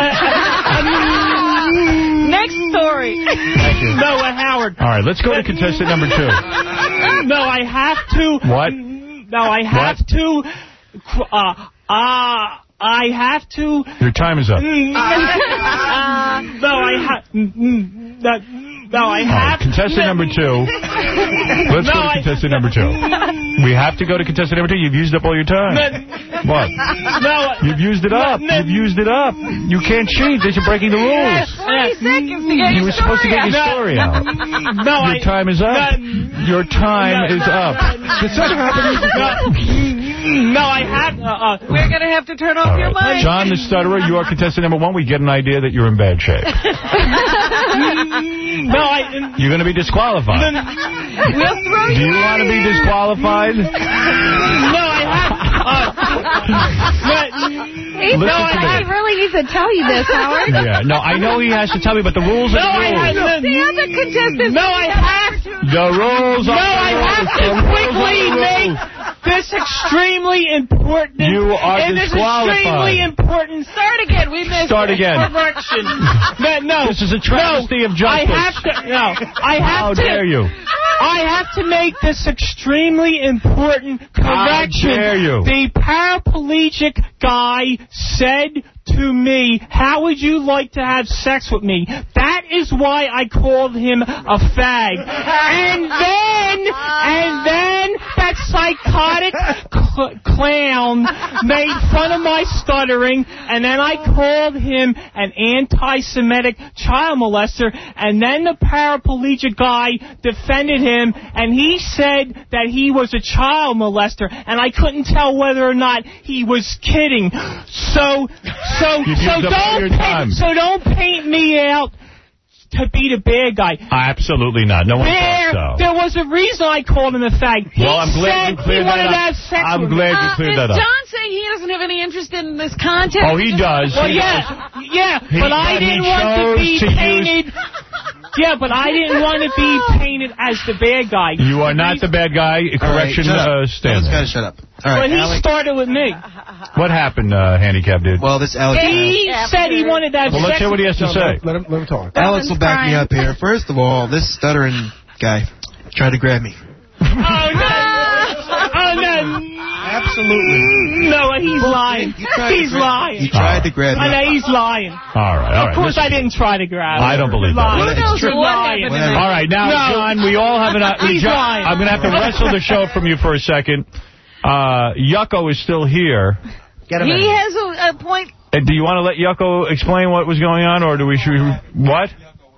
Next story. Thank you. No, uh, Howard. All right, let's go to contestant number two. No, I have to. What? No, I have What? to. Uh, uh, I have to. Your time is up. No, I have. No, I All right, have. contestant number two. Let's No, go to I- contestant number two. We have to go to contestant number two. You've used up all your time. What? No. You've used it up. You've used it up. You can't cheat. You're breaking the rules. twenty seconds to get You your were supposed to story get your out. story out. No, Your I. time is up. Your time is up. Did something happen? No, I have. Uh, uh, We're going to have to turn off All your right. mic. John the Stutterer, you are contestant number one. We get an idea that you're in bad shape. No, I. You're going to be disqualified. We'll throw Do you you want to be out. disqualified? No, I have. Uh, He, Listen no, to me. he really needs to tell you this, Howard. Yeah, no, I know he has to tell me, but the rules are No, the I rules. have. The other contestants. No, I have. The rules No, are I the have rules. to The rules quickly are the make rules. this extremely important. You are and this disqualified. extremely important. Start again. We missed Start it. again. Correction. No, no. This is a travesty no, of justice. I have to. No, I have How to. dare you? I have to make this extremely important correction. How dare you? The paraplegic guy said to me, how would you like to have sex with me? That is why I called him a fag. And then, and then that psychotic cl- clown made fun of my stuttering, and then I called him an anti-Semitic child molester, and then the paraplegic guy defended him, and he said that he was a child molester, and I couldn't tell whether or not he was kidding. So, so, You've so used up all your don't, time. paint, so don't paint me out to be the bad guy. Absolutely not. No one. Bad there, so. there was a reason I called him a fag. He Well, I'm glad you said he cleared that wanted to up. have sex I'm with glad me. you cleared that Is up. John saying he doesn't have any interest in this contest? Oh, he does. Well, He yeah, yeah, He- but I but he didn't want to chose be to use- painted. Yeah, but I didn't want to be painted as the bad guy. You are not the bad guy. Correction, shut up. uh, Stanley. Let's shut up. All right, But he Alex. started with me. What happened, uh, handicap dude? Well, this Alex. He said he wanted to have Well, let's sex hear what he has to No, say. Let him, let him talk. Alex will back me up here. First of all, this stuttering guy tried to grab me. Oh, no. Oh, no. Absolutely. No, he's lying. He's lying. He tried to grab I me. know, he's lying. All right, all right. Of course listen. I didn't try to grab him. I don't believe that. Lying. Who knows It's what lying. happened in All right, now, No. John, we all have an... Uh, He's John, lying. I'm going to have to wrestle the show from you for a second. Uh, Yucko is still here. He has a, a point. Uh, do you want to let Yucko explain what was going on, or do we... Should we what?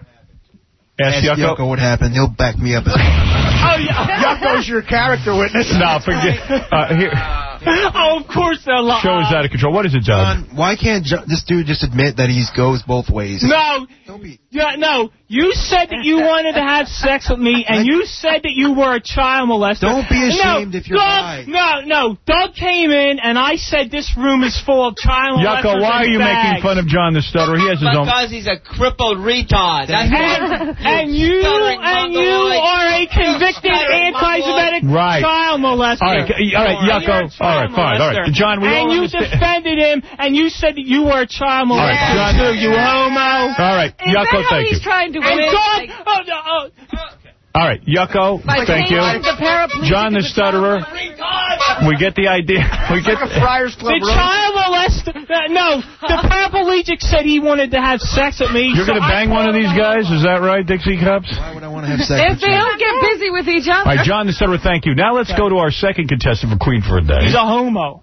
Ask, Ask Yucko. Yucko what happened. He'll back me up. Oh, yeah. Yucko's your character witness. No, forget... Uh, here, Oh, of course they're lying. show is out of control. What is it, John? John, why can't Jo- this dude just admit that he goes both ways? No. Yeah, no. You said that you wanted to have sex with me, and you said that you were a child molester. Don't be ashamed no, if you're Doug, right. No, no. Doug came in, and I said this room is full of child molesters. Yucko, why are and you fags. making fun of John the Stutterer? He has his own... Because he's a crippled retard. That's And, why and you stuttering and you mongoloid. are a convicted Stuttering anti-Semitic Right. child molester. All right, all right, You're Yucko. a child All right, fine. All right, molester. John, we and all you understand- defended him, and you said that you were a child molester. right, John. too, you homo. All right, Is Yucko, that how thank he's you. trying to And win? God, Like, oh, no, oh. All right, Yucko, by thank you. changing the paraplegic John the to child Stutterer. We get the idea. We get Friars Club The roast. child molester. Uh, no, the paraplegic said he wanted to have sex with me. You're so going to I bang one of told these him I guys? Is that right, Dixie Cups? Why would I want to have sex If with they you? don't get busy with each other. All right, John the Stutterer, thank you. Now let's go to our second contestant for Queen for a Day. He's a homo.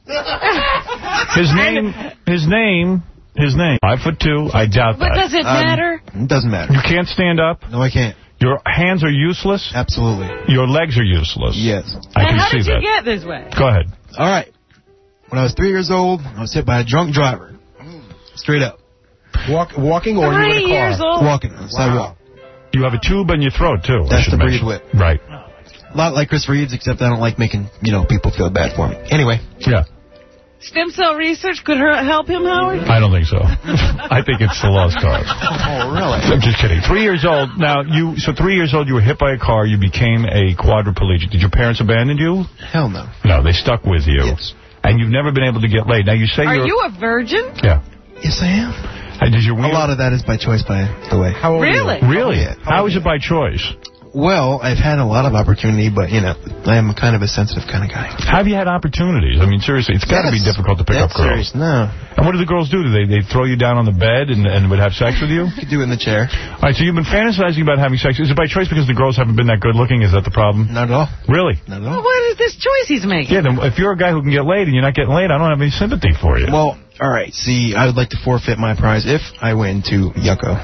His name, his name, his name. Five foot two. I doubt But that. does it Um, matter? It doesn't matter. You can't stand up. No, I can't. Your hands are useless. Absolutely. Your legs are useless. Yes. I and can how see did that. you get this way? Go ahead. All right. When I was three years old, I was hit by a drunk driver. Straight up. Walk, walking or you in a Three car? years old. Walking on the sidewalk. You have a tube in your throat, too. I That's should the breathe mention. whip. Right. A lot like Chris Reeves, except I don't like making, you know, people feel bad for me. Anyway. Yeah. Stem cell research could her- help him, Howard? I don't think so. I think it's the lost cause. Oh, really? I'm just kidding. Three years old. Now, you, so three years old, you were hit by a car. You became a quadriplegic. Did your parents abandon you? Hell no. No, they stuck with you. Yes. And you've never been able to get laid. Now, you say Are you're... you a virgin? Yeah. Yes, I am. And does your A lot of that is by choice, by the way. How old Really? are you? Really? Yeah. How is it by choice? Well, I've had a lot of opportunity, but, you know, I am kind of a sensitive kind of guy. Have you had opportunities? I mean, seriously, it's got to be Yes. difficult to pick That's up girls. serious. No. And what do the girls do? Do they they throw you down on the bed and, and would have sex with you? You could do it in the chair. All right, so you've been fantasizing about having sex. Is it by choice because the girls haven't been that good looking? Is that the problem? Not at all. Really? Not at Well, all. what is this choice he's making? Yeah, then if you're a guy who can get laid and you're not getting laid, I don't have any sympathy for you. Well, all right. See, I would like to forfeit my prize if I win to Yucko.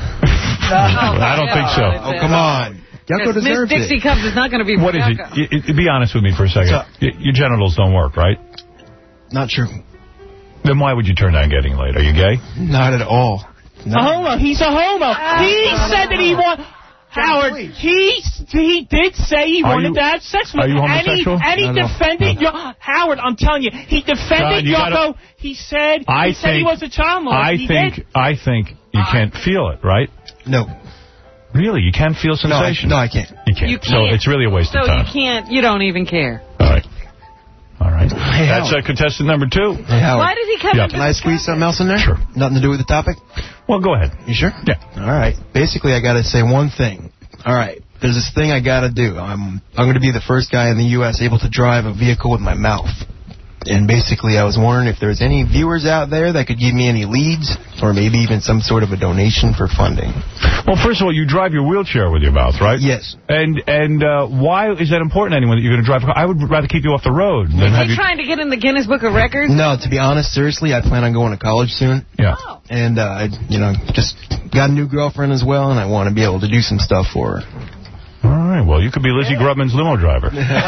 I don't think so. Oh, come on. Yucko Miss deserves Dixie it. Cups is not going to be What is it? Yucko. Y- y- Be honest with me for a second. So- Y- your genitals don't work, right? Not true. Then why would you turn down getting laid? Are you gay? Not at all. A homo. He's a homo. He said that he want. Howard, he he did say he Are wanted you- to have sex with are me. you and he, homosexual? and he No, no. defended No. Yo- Howard, I'm telling you, he John, defended you gotta- Yucko. He said I he said he think- was a child molester. I He think did. I think you can't feel it, right? No. Really, you can't feel No, I, sensation. no, I can't. You can't. You So can't. it's really a waste So of time. you can't, you don't even care. All right. All right. Hey, That's Howard. uh, contestant number two. Hey, Howard. Why did he come Yeah. into Can I this squeeze something else in there? Sure. Nothing to do with the topic? Well, go ahead. You sure? Yeah. All right. Basically, I got to say one thing. All right. There's this thing I got to do. I'm I'm going to be the first guy in the U S able to drive a vehicle with my mouth. And basically, I was wondering if there's any viewers out there that could give me any leads or maybe even some sort of a donation for funding. Well, first of all, you drive your wheelchair with your mouth, right? Yes. And and uh, why is that important to anyone that you're going to drive a car? I would rather keep you off the road than Is have he you... trying to get in the Guinness Book of Records? No, to be honest, seriously, I plan on going to college soon. Yeah. Oh. And, uh, I, you know, just got a new girlfriend as well, and I want to be able to do some stuff for her. All right. Well, you could be Lizzie Grubman's limo driver.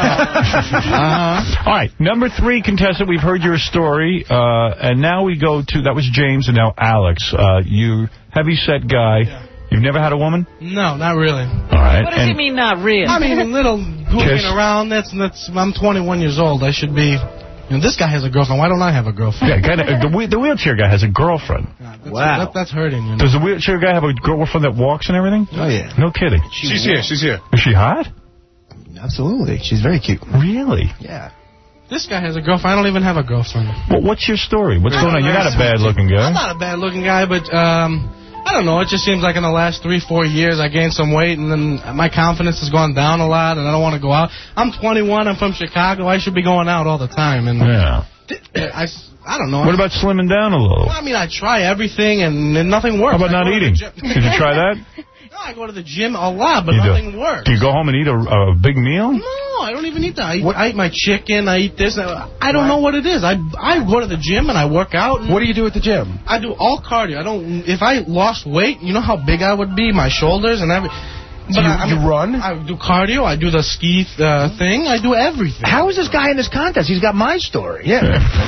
Uh-huh. All right. Number three contestant, we've heard your story. Uh, and now we go to... That was James and now Alex. Uh, you heavy-set guy. You've never had a woman? No, not really. All right. right. What does and he mean, not real? I mean, a little goofing around. That's that's. I'm twenty-one years old. I should be. You know, this guy has a girlfriend. Why don't I have a girlfriend? Yeah, kinda, the, wheel- the wheelchair guy has a girlfriend. That's, wow. That, that's hurting. You know? Does the wheelchair guy have a girlfriend that walks and everything? Oh, yeah. No kidding. She she's here. She's here. Is she hot? Absolutely. She's very cute. Really? Yeah. This guy has a girlfriend. I don't even have a girlfriend. Well, what's your story? What's going on? You're not a bad-looking guy. I'm not a bad-looking guy, but um, I don't know. It just seems like in the last three, four years, I gained some weight, and then my confidence has gone down a lot, and I don't want to go out. I'm twenty-one. I'm from Chicago. I should be going out all the time. And yeah. I, I don't know. What about slimming down a little? Well, I mean, I try everything, and, and nothing works. How about not eating? Did you try that? No, I go to the gym a lot, but you nothing do. works. Do you go home and eat a, a big meal? No, I don't even eat that. I eat, I eat my chicken. I eat this. I don't know what it is. I I go to the gym and I work out. And what do you do at the gym? I do all cardio. I don't. If I lost weight, you know how big I would be, my shoulders and every. But so you, I, you run? I do cardio. I do the ski uh, thing. I do everything. How is this guy in this contest? He's got my story. Yeah.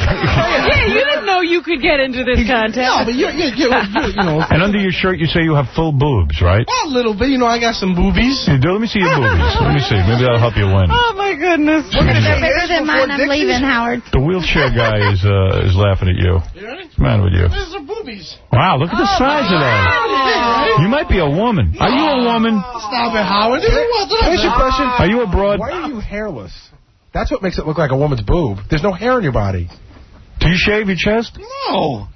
Yeah, you didn't know you could get into this contest. No, but you, you, you, you, you know. And under your shirt, you say you have full boobs, right? A little bit. You know, I got some boobies. You do? Let me see your boobies. Let me see. Maybe that'll help you win. Oh, my goodness. If they're bigger than mine, I'm leaving, Howard. The wheelchair guy is uh, is laughing at you. You ready? What's the matter with you? These are boobies. Wow, look at the oh, size of that. You might be a woman. Are you a woman? Stop it, Howard. Here's your question. Are you a broad? Why are you hairless? That's what makes it look like a woman's boob. There's no hair in your body. Do you shave your chest? No.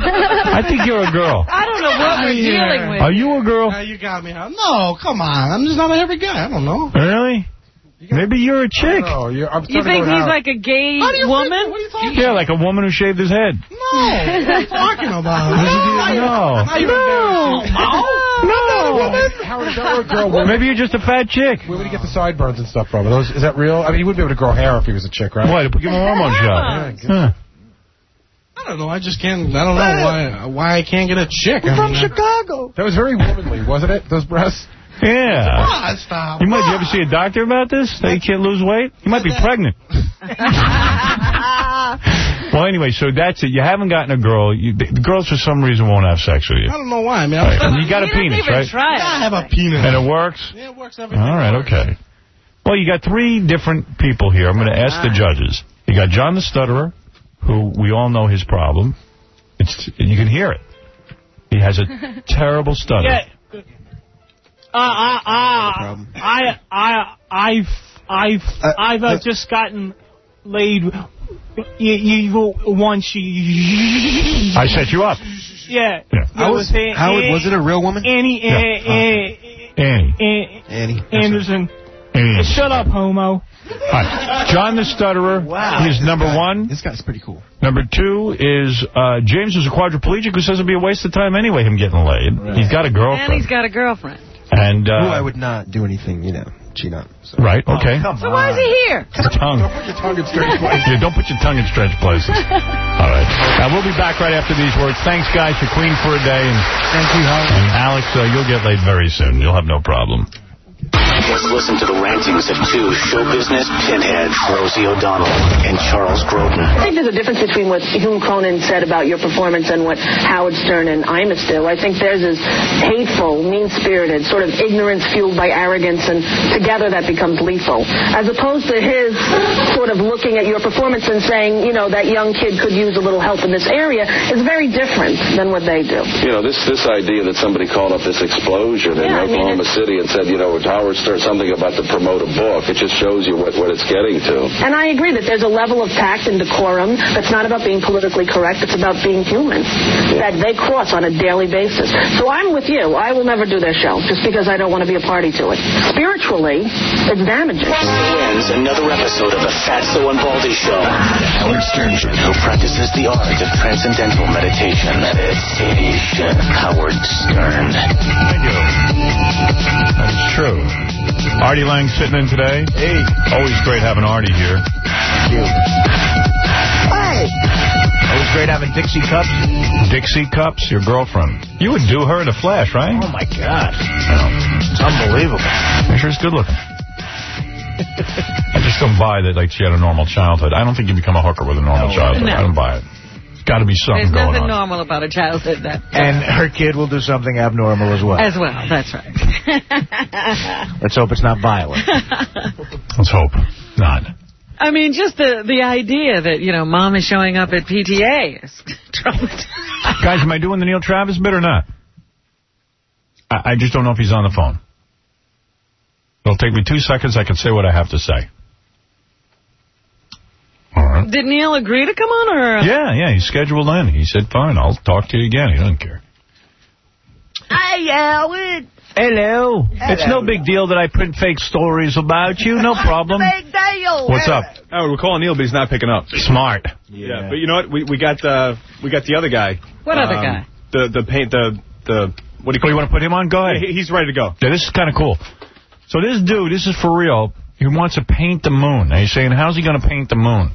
I think you're a girl. I don't know what we're dealing with. Are you a girl? Uh, you got me, Howard. No, come on. I'm just not a heavy guy. I don't know. Really? Maybe you're a chick. No, you're, I'm you think he's like a gay woman? Think, what are you talking yeah, about? like a woman who shaved his head. No. What are you talking about? No. No. No. No. Howard, is that a girl? Well, maybe you're just a fat chick. Where would he get the sideburns and stuff from? Are those, is that real? I mean, he wouldn't be able to grow hair if he was a chick, right? What? Give him a hormone shot. Yeah, huh. I don't know. I just can't. I don't know why why I can't get a chick. We're I from mean, Chicago. That was very womanly, wasn't it? Those breasts. Yeah. Ah, stop. You might. You ever see a doctor about this? That you can't lose weight? You might be pregnant. Well, anyway, so that's it. You haven't gotten a girl. You, the girls, for some reason, won't have sex with you. I don't know why. I mean, right. I You got a penis, right? Try I have a penis. And it works? Yeah, it works everything. All right, works. okay. Well, you got three different people here. I'm going to ask the judges. You got John the Stutterer, who we all know his problem. It's You can hear it. He has a terrible stutter. Yeah. Uh, uh, uh, I, I, I've, I've, Uh, I've uh, just gotten laid. You, you once you. I set you up. Yeah. yeah. I was, An, Howard, was it a real woman? Annie. Yeah. Uh, Annie. Annie. Anderson. Annie. Shut up, homo. Right. John the Stutterer Wow. is number guy, one. This guy's pretty cool. Number two is uh, James, who's a quadriplegic, who says it'd be a waste of time anyway, him getting laid. Right. He's got a girlfriend. And he's got a girlfriend. And uh, Who I would not do anything, you know, cheat on. So. Right, okay. Oh, so why is he here? His tongue. Don't put your tongue in strange places. Yeah, don't put your tongue in strange places. All right. Now, we'll be back right after these words. Thanks, guys, for Queen for a day. And, Thank you, Howard. and Alex, uh, you'll get laid very soon. You'll have no problem. Let's listen to the rantings of two show business pinheads, Rosie O'Donnell and Charles Grodin. I think there's a difference between what Hume Cronin said about your performance and what Howard Stern and Imus do. I think theirs is hateful, mean-spirited, sort of ignorance fueled by arrogance, and together that becomes lethal. As opposed to his sort of looking at your performance and saying, you know, that young kid could use a little help in this area is very different than what they do. You know, this this idea that somebody called up this explosion in Yeah, I mean, Oklahoma City and said, you know, Howard Stern, something about to promote a book, it just shows you what, what it's getting to. And I agree that there's a level of tact and decorum that's not about being politically correct, it's about being human, that they cross on a daily basis. So I'm with you. I will never do their show just because I don't want to be a party to it. Spiritually, it's damaging. Ends another episode of the Fatso and Baldy Show. The Howard Stern Show, who practices the art of transcendental meditation. Meditation. Howard Stern. Thank you. That's true. Artie Lang sitting in today. Hey. Always great having Artie here. Thank you. Hey. Always great having Dixie Cups. Dixie Cups, your girlfriend. You would do her in a flash, right? Oh, my God. It's unbelievable. I'm sure it's good looking. I just don't buy that like she had a normal childhood. I don't think you become a hooker with a normal No, childhood. no. I don't buy it. Got to be something There's going nothing on. normal about a childhood that. And her kid will do something abnormal as well. As well, that's right. Let's hope it's not violent. Let's hope not. I mean, just the the idea that, you know, Mom is showing up at P T A is trumped. Guys, am I doing the Neil Travis bit or not? I, I just don't know if he's on the phone. It'll take me two seconds. I can say what I have to say. All right. Did Neil agree to come on? Or? Yeah, yeah, he's scheduled in. He said, fine, I'll talk to you again. He doesn't care. Hey, Howard. Hello. It's no big deal that I print fake stories about you. No problem. Big deal. What's up? Oh, we're calling Neil, but he's not picking up. Smart. Yeah, yeah, but you know what? We we got uh we got the other guy. What um, other guy? The the paint the the what do you call? Oh, you want to put him on? Go ahead. Yeah, he's ready to go. Yeah, this is kind of cool. So this dude, this is for real. He wants to paint the moon. Now he's saying, how's he going to paint the moon?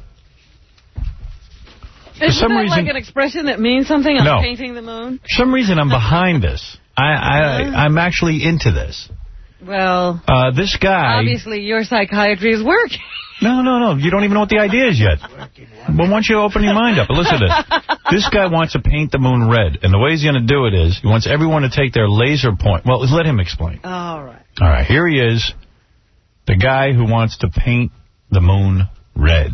Isn't some that reason, like an expression that means something? I'm no. painting the moon? For some reason, I'm behind this. I, I, I'm actually into this. Well, uh, this guy... obviously your psychiatry is working. No, no, no. You don't even know what the idea is yet. But why don't you open your mind up? But listen to this. This guy wants to paint the moon red. And the way he's going to do it is he wants everyone to take their laser point. Well, let him explain. All right. All right. Here he is. The guy who wants to paint the moon red.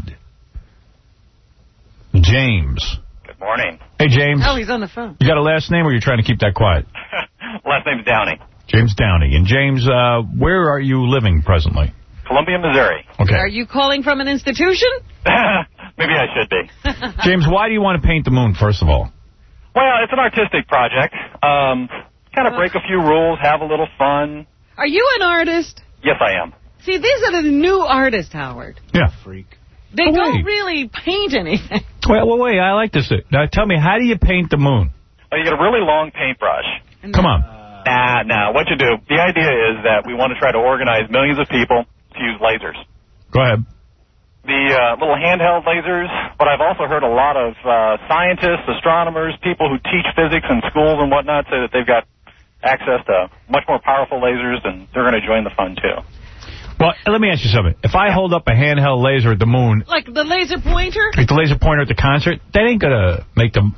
James. Good morning. Hey, James. Oh, he's on the phone. You got a last name or you're trying to keep that quiet? Last name's Downey. James Downey. And James, uh, where are you living presently? Columbia, Missouri. Okay. Are you calling from an institution? Maybe I should be. James, why do you want to paint the moon, first of all? Well, it's an artistic project. Um, kind of break a few rules, have a little fun. Are you an artist? Yes, I am. See, these are the new artists, Howard. Yeah. Freak. They Oh, don't wait. really paint anything. Wait, wait, wait. I like this. Now, tell me, how do you paint the moon? Well, you get a really long paintbrush. Come on. Nah, nah. What you do, the idea is that we want to try to organize millions of people to use lasers. Go ahead. The uh, little handheld lasers, but I've also heard a lot of uh, scientists, astronomers, people who teach physics in schools and whatnot say that they've got access to much more powerful lasers, and they're going to join the fun, too. Well, let me ask you something. If I hold up a handheld laser at the moon, Like the laser pointer? like the laser pointer at the concert, that ain't going to make them...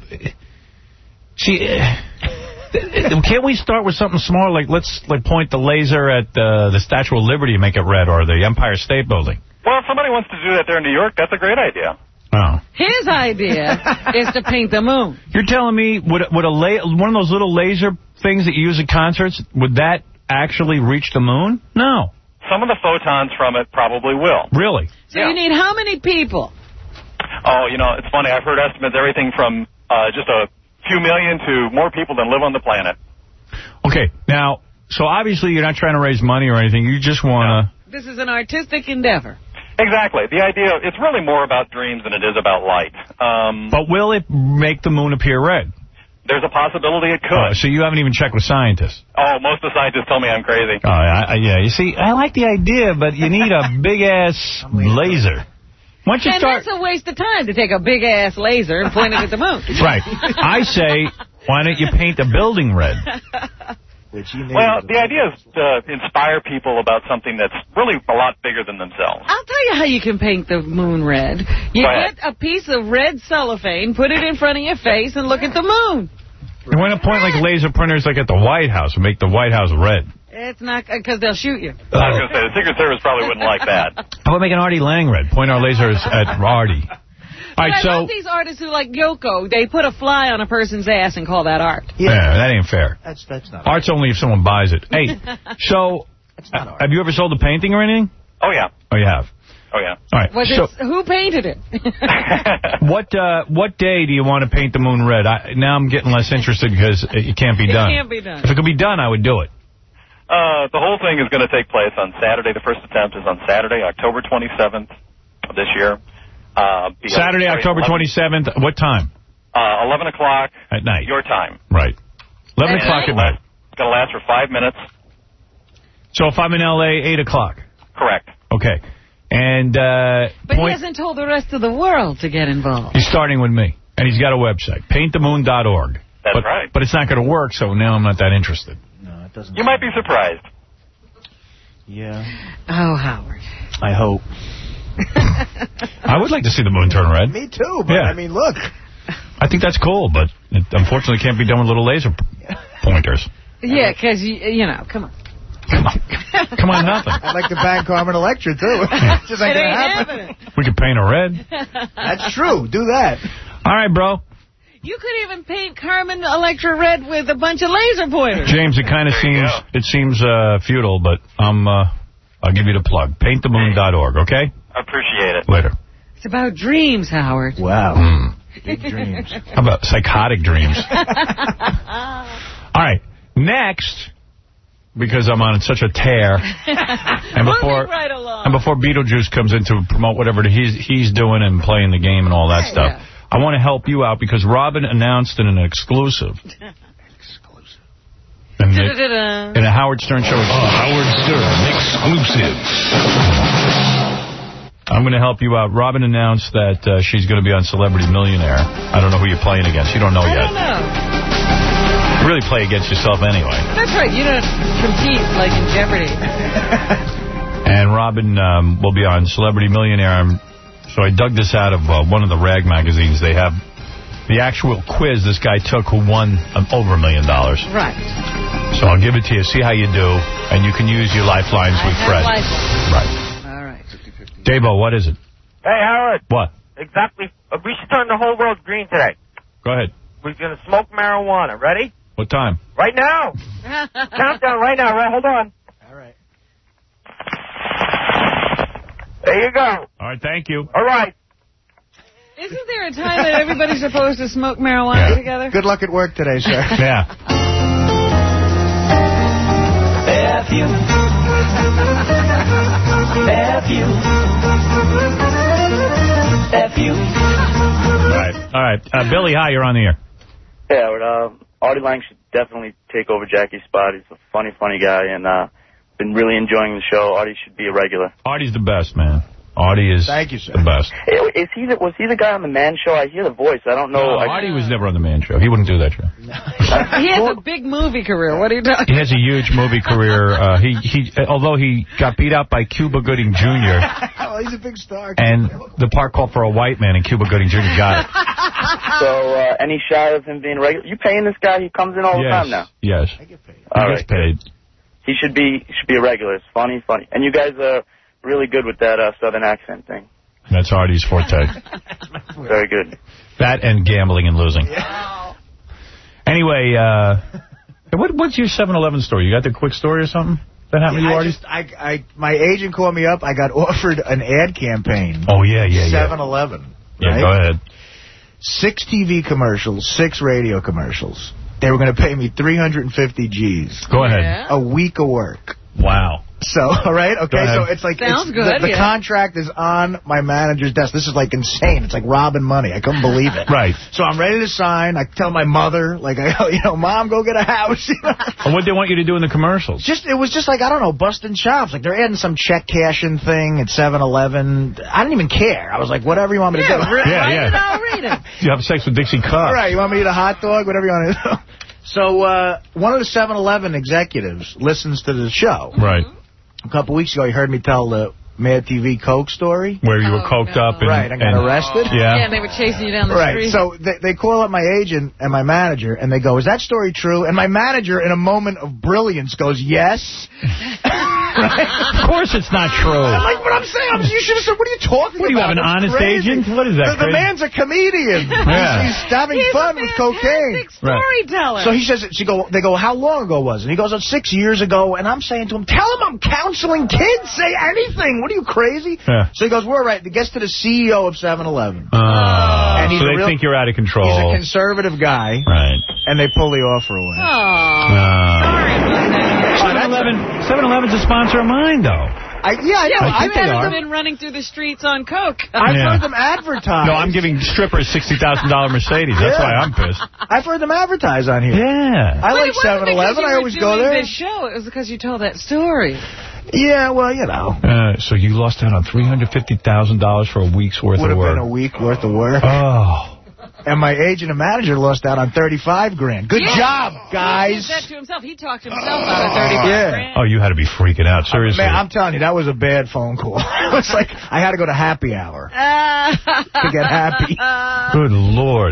See, uh, can't we start with something small? Like, let's like point the laser at uh, the Statue of Liberty and make it red, or the Empire State Building. Well, if somebody wants to do that there in New York, that's a great idea. Oh. His idea is to paint the moon. You're telling me, would, would a la one of those little laser things that you use at concerts, would that actually reach the moon? No. Some of the photons from it probably will. Really? So you need how many people? Oh, you know, it's funny. I've heard estimates everything from uh, just a few million to more people than live on the planet. Okay, now, so obviously you're not trying to raise money or anything. You just want to... This is an artistic endeavor. Exactly. The idea, it's really more about dreams than it is about light. Um, But will it make the moon appear red? There's a possibility it could. Oh, so you haven't even checked with scientists? Oh, most of the scientists tell me I'm crazy. Oh, I, I, yeah. You see, I like the idea, but you need a big-ass laser. Why don't you And start... that's a waste of time to take a big-ass laser and point it at the moon. Right. I say, why don't you paint the building red? Well, the idea is to inspire people about something that's really a lot bigger than themselves. I'll tell you how you can paint the moon red. You Go ahead. get a piece of red cellophane, put it in front of your face, and look at the moon. You want to point like laser printers like at the White House and make the White House red. It's not because they'll shoot you. I was going to say, the Secret Service probably wouldn't like that. How about making Artie Lang red? Point our lasers at Artie. All right, But I so... love these artists who, like Yoko, they put a fly on a person's ass and call that art. Yeah, that ain't fair. That's that's not. Art's only if someone buys it. Hey, so, uh, have you ever sold a painting or anything? Oh, yeah. Oh, you have? Oh, yeah. All right. Was so, it, who painted it? what uh, what day do you want to paint the moon red? I, now I'm getting less interested because it, it can't be It done. can't be done. If it could be done, I would do it. Uh, the whole thing is going to take place on Saturday. The first attempt is on Saturday, October twenty-seventh of this year. Uh, be Saturday, sorry, October eleven twenty-seventh. What time? Uh, eleven o'clock. At night. Your time. Right. eleven And o'clock at night. It's going to last for five minutes. So if I'm in L A, eight o'clock. Correct. Okay. And uh, But point, he hasn't told the rest of the world to get involved. he's starting with me. And he's got a website, paint the moon dot org. That's but, right. But it's not going to work, so now I'm not that interested. No, it doesn't. You might be surprised. Yeah. Oh, Howard. I hope. I would like to see the moon turn red. Me too, but Yeah. I mean, look. I think that's cool, but it unfortunately can't be done with little laser pointers. Yeah, because, you, you know, come on. Come on. Come on, nothing. I'd like to bang Carmen Electra, too. Just ain't it gonna ain't happen. happening. We could paint her red. That's true. Do that. All right, bro. You could even paint Carmen Electra red with a bunch of laser pointers. James, it kind of seems it seems uh, futile, but I'm, uh, I'll give you the plug. paint the moon dot org, okay? I appreciate it. Later. It's about dreams, Howard. Wow. Mm. Big dreams. How about psychotic dreams? All right. Next, because I'm on such a tear, and before right along. and before Beetlejuice comes in to promote whatever he's he's doing and playing the game and all that stuff, Yeah. I want to help you out because Robin announced in an exclusive. Exclusive. In, the, in a Howard Stern show. Oh, Howard Stern exclusive. I'm going to help you out. Robin announced that uh, she's going to be on Celebrity Millionaire. I don't know who you're playing against. You don't know I yet. don't know. You really play against yourself anyway. That's right. You don't compete like in Jeopardy. And Robin um, will be on Celebrity Millionaire. Um, so I dug this out of uh, one of the rag magazines. They have the actual quiz this guy took who won um, over a million dollars. Right. So I'll give it to you. See how you do. And you can use your lifelines I with have Fred. lifelines. Right. All right. Davo, what is it? Hey, Howard. What? Exactly. Uh, we should turn the whole world green today. Go ahead. We're going to smoke marijuana. Ready? What time? Right now. Countdown right now. Right, hold on. All right. There you go. All right, thank you. All right. Isn't there a time that everybody's supposed to smoke marijuana Yeah. together? Good luck at work today, sir. Yeah. F you. F you. F you. All right. All right. Uh, Billy, hi, you're on the air. Yeah, Howard, uh, Artie Lang should definitely take over Jackie's spot. He's a funny, funny guy, and uh, been really enjoying the show. Artie should be a regular. Artie's the best, man. Artie is Thank you, sir. the best. Hey, is he the, was he the guy on the Man Show? I hear the voice. I don't know. No, I, Artie was never on the Man Show. He wouldn't do that show. He has a big movie career. What are you talking He has a huge movie career. Uh, he he, although he got beat out by Cuba Gooding Junior Oh, he's a big star. and the part called for a white man, and Cuba Gooding Junior got it. So, uh, any shot of him being regular? You paying this guy? He comes in all the yes, time now. yes. I get paid. He All gets right. paid. He should be he should be a regular. It's funny, funny. And you guys are really good with that uh, Southern accent thing. That's Artie's forte. Very good. That and gambling and losing. Anyway, uh, what, what's your seven eleven story? You got the quick story or something that happened Yeah, to you, I Artie? just, I, I, my agent called me up. I got offered an ad campaign. Oh, yeah, yeah, yeah. seven eleven. Yeah, right? go ahead. Six T V commercials, six radio commercials. They were going to pay me three hundred fifty G's. Go ahead. A week of work. Wow. So, all right, okay, Go so ahead. it's like Sounds it's, good, the, the yeah. contract is on my manager's desk. This is like insane. It's like robbing money. I couldn't believe it. Right. So I'm ready to sign. I tell my mother, like, I, you know, Mom, go get a house. You know? And what they want you to do in the commercials? Just it was just like, I don't know, busting chops. Like they're adding some check cashing thing at seven eleven. I didn't even care. I was like, whatever you want me to Yeah, do. re- Yeah, write yeah. it, I'll read it. You have sex with Dixie Cox. All right, you want me to eat a hot dog? Whatever you want to do. So uh, one of the seven eleven executives listens to the show. Right. A couple weeks ago, he heard me tell the Mad T V Coke story. Where you were Oh, coked no. up. And, Right, I got and, arrested. Yeah. Yeah, and they were chasing you down the Right, street. so they, they call up my agent and my manager, and they go, is that story true? And my manager, in a moment of brilliance, goes, yes. Of course it's not true. I'm like, what I'm saying, I'm, you should have said, what are you talking What, do you about? have an That's honest crazy. agent? What is that, The, the crazy? man's a comedian. Yeah. He's, he's having He's fun a with cocaine. fantastic storyteller. So he says, she go, they go, how long ago was it? And he goes, oh, six years ago. And I'm saying to him, tell him I'm counseling kids. Say anything. What are you, crazy? Yeah. So he goes, we're right. It gets to the C E O of seven eleven. Uh, And he's so a they real- think you're out of control. He's a conservative guy. Right. And they pull the offer away. seven eleven seven eleven's a sponsor of mine, though. I, yeah, I know. Yeah, I've you heard haven't them, been running through the streets on coke. I've Yeah. heard them advertise. No, I'm giving strippers sixty thousand dollar Mercedes. That's Yeah. why I'm pissed. I've heard them advertise on here. Yeah. I But like it wasn't seven eleven. because you I were always go doing there. This show. It was because you told that story. Yeah, well, you know. Uh, so you lost out on three hundred fifty thousand dollars for a week's worth Would of have work. been a week worth of work. Oh. And my agent and manager lost out on thirty-five grand. Good Yeah. job, He guys. said that to himself. He talked himself out of thirty-five Yeah. grand. Oh, you had to be freaking out. Seriously. Man, I'm telling you, that was a bad phone call. It was like I had to go to happy hour to get happy. Good Lord.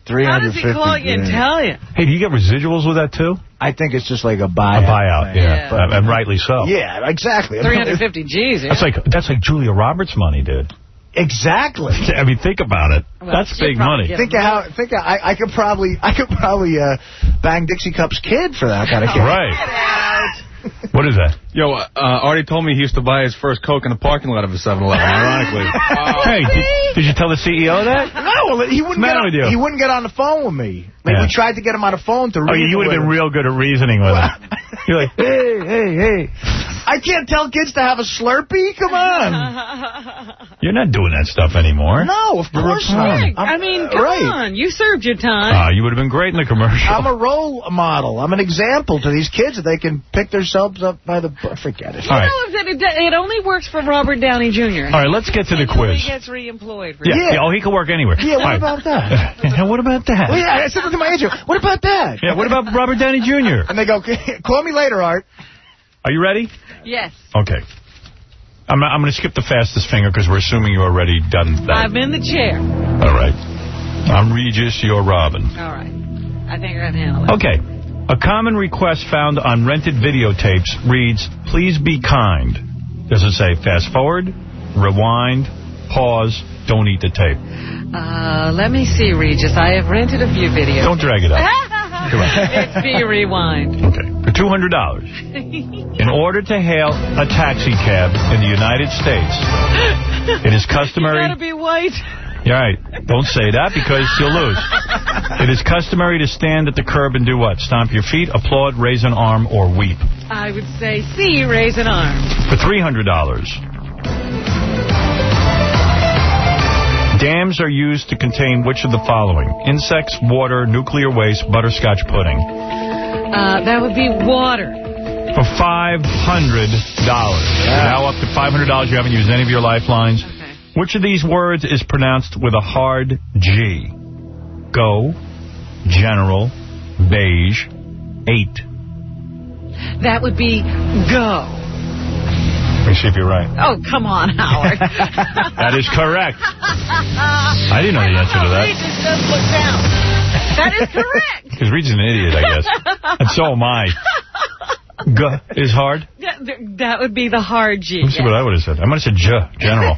three How hundred does fifty he call you and grand. tell you? Hey, do you get residuals with that, too? I think it's just like a buyout. A buyout, thing. yeah. But, and rightly so. Yeah, exactly. three hundred fifty G's, yeah. That's like, that's like Julia Roberts' money, dude. Exactly. I mean, think about it. Well, that's big money. Think of how. Think of, I, I could probably. I could probably uh, bang Dixie Cup's kid for that kind of kid. Right. What is that? Yo, uh, Artie told me he used to buy his first Coke in the parking lot of a seven eleven, ironically. Hey, did, did you tell the C E O that? No, he wouldn't, get on, he wouldn't get on the phone with me. Like, Yeah. we tried to get him on the phone to Oh, reason you would have with been him. real good at reasoning with him. You're like, hey, hey, hey. I can't tell kids to have a Slurpee? Come on. You're not doing that stuff anymore. No, of course not. Rick, I mean, come right. on. You served your time. Uh, you would have been great in the commercial. I'm a role model. I'm an example to these kids that they can pick themselves up by the... Forget it. You All right. know that it, it only works for Robert Downey Junior All right, let's get to the quiz. He gets reemployed. For Yeah, that. yeah, oh, he could work anywhere. Yeah, what All right. about that? Yeah, what about that? Well, yeah, I said that to my agent. What about that? Yeah, what about Robert Downey Junior? And they go, call me later, Art. Are you ready? Yes. Okay. I'm, I'm going to skip the fastest finger because we're assuming you already done that. I'm in the chair. All right. I'm Regis, you're Robin. All right. I think I can handle it. Okay. A common request found on rented videotapes reads, please be kind. Does it say fast forward, rewind, pause, don't eat the tape? Uh, let me see, Regis. I have rented a few videos. Don't drag it up. Come on. Let's be rewind. Okay. For two hundred dollars. In order to hail a taxi cab in the United States, it is customary... You gotta be white. You're right. Don't say that because you'll lose. It is customary to stand at the curb and do what? Stomp your feet, applaud, raise an arm, or weep. I would say C, raise an arm. For three hundred dollars. Dams are used to contain which of the following? Insects, water, nuclear waste, butterscotch pudding. Uh, that would be water. For five hundred dollars. Yeah. Now up to five hundred dollars. You haven't used any of your lifelines. Okay. Which of these words is pronounced with a hard G? Go, general, beige, eight. That would be go. Let me see if you're right. Oh, come on, Howard. That is correct. I didn't know the answer to that. Regis does look down. That is correct. Because Regis is an idiot, I guess. And so am I. G is hard? That, that would be the hard G. Let me see yes. what I would have said. I might have said J, general.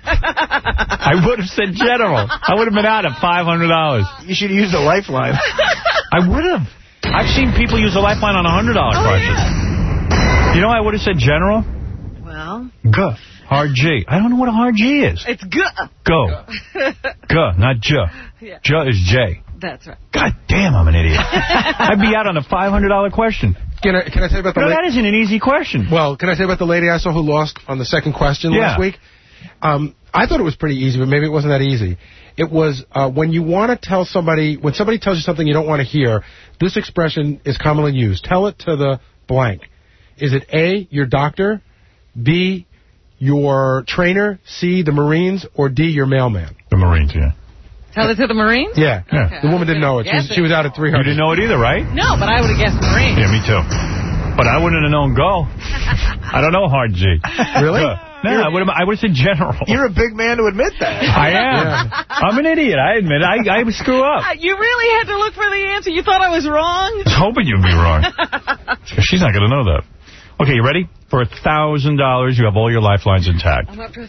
I would have said general. I would have been out at five hundred dollars. You should have used a lifeline. I would have. I've seen people use a lifeline on a one hundred dollar oh, question. Yeah. You know I would have said general? Well. G. Hard G. I don't know what a hard G is. It's G. Go. G, not J. Yeah. J is J. That's right. God damn, I'm an idiot. I'd be out on a five hundred dollar question. Can I, can I say about the... No, that isn't an easy question. Well, can I say about the lady I saw who lost on the second question yeah. last week? Um, I thought it was pretty easy, but maybe it wasn't that easy. It was uh, when you want to tell somebody, when somebody tells you something you don't want to hear, this expression is commonly used. Tell it to the blank. Is it A, your doctor, B, your trainer, C, the Marines, or D, your mailman? The Marines, yeah. Tell it to the Marines? Yeah. yeah. Okay. The woman didn't know it. She was, she was out at three hundred. You didn't know it either, right? No, but I would have guessed Marines. Yeah, me too. But I wouldn't have known go. I don't know hard G. Really? Uh, no, I would have I would have said general. You're a big man to admit that. I am. Yeah. I'm an idiot. I admit it. I, I screw up. Uh, you really had to look for the answer. You thought I was wrong? I was hoping you'd be wrong. She's not going to know that. Okay, you ready? For one thousand dollars, you have all your lifelines intact. I'm up to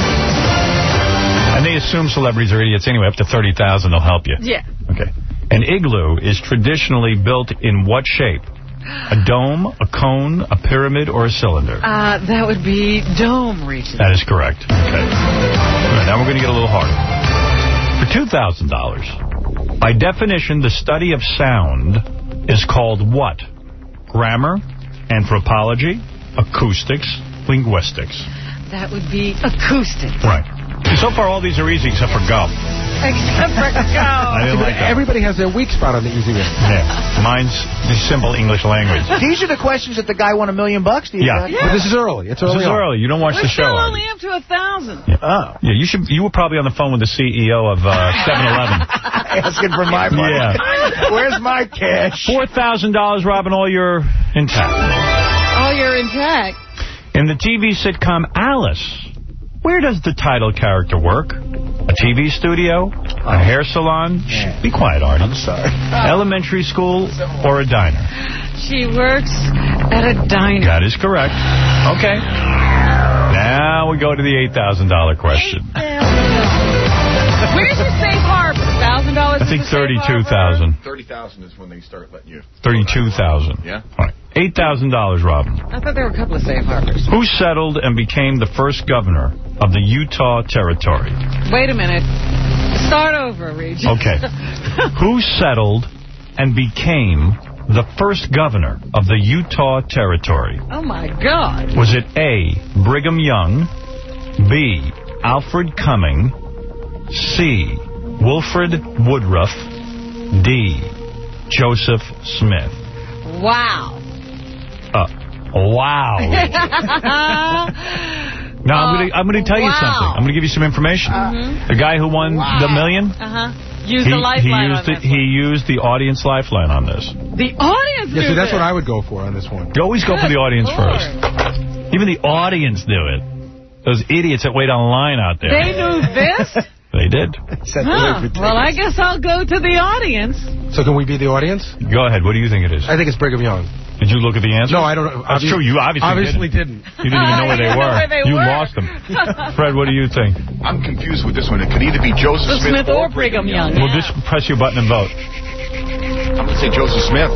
And they assume celebrities are idiots anyway. Up to thirty thousand dollars, they'll help you. Yeah. Okay. An igloo is traditionally built in what shape? A dome, a cone, a pyramid, or a cylinder? Uh, that would be dome, Regis. That is correct. Okay. All right, now we're going to get a little harder. For two thousand dollars, by definition, the study of sound is called what? Grammar, anthropology, acoustics, linguistics. That would be acoustic. Right. So far, all these are easy except for go. Except for go. I didn't like that. Everybody has their weak spot on the easy one. Yeah. Mine's the simple English language. These are the questions that the guy won a million bucks. Do you Yeah. think? But this is early. It's This early is on. early. You don't watch We're the show. still only up to a thousand. Yeah. Oh. Yeah, you should. You were probably on the phone with the C E O of uh, seven eleven. Asking for my money. Yeah. Where's my cash? four thousand dollars, Robin, all you're intact. Oh, you're intact. In the T V sitcom Alice, Where does the title character work? A T V studio? A hair salon? Shh, be quiet, Artie. I'm sorry. Elementary school or a diner? She works at a diner. That is correct. Okay. Now we go to the eight thousand dollar question. Where's your safe harbor? one thousand dollars I think thirty-two thousand dollars. thirty thousand dollars is when they start letting you... thirty-two thousand dollars. Yeah? All right. eight thousand dollars, Robin. I thought there were a couple of safe harbors. Who settled and became the first governor of the Utah Territory? Wait a minute. Start over, Regis. Okay. Who settled and became the first governor of the Utah Territory? Oh, my God. Was it A, Brigham Young, B, Alfred Cumming, C, Wilfred Woodruff, D, Joseph Smith? Wow. Uh, wow. Now, I'm going to I'm going to tell you wow. something. I'm going to give you some information. Uh-huh. The guy who won wow. the million, uh-huh. used he, the lifeline he used on the, this He used the audience lifeline on this. The audience Yeah, see, that's this. what I would go for on this one. You always go for the audience Lord. first. Even the audience do it. Those idiots that wait online out there. They knew this? They did. Huh. Well, I guess I'll go to the audience. So can we be the audience? Go ahead. What do you think it is? I think it's Brigham Young. Did you look at the answer? No, I don't know. That's true. You obviously, obviously didn't. didn't. You didn't even know where they were. Where they you were. lost them. Fred, what do you think? I'm confused with this one. It could either be Joseph Smith, Smith or Brigham Young. Well, yeah. just press your button and vote. I'm going to say Joseph Smith.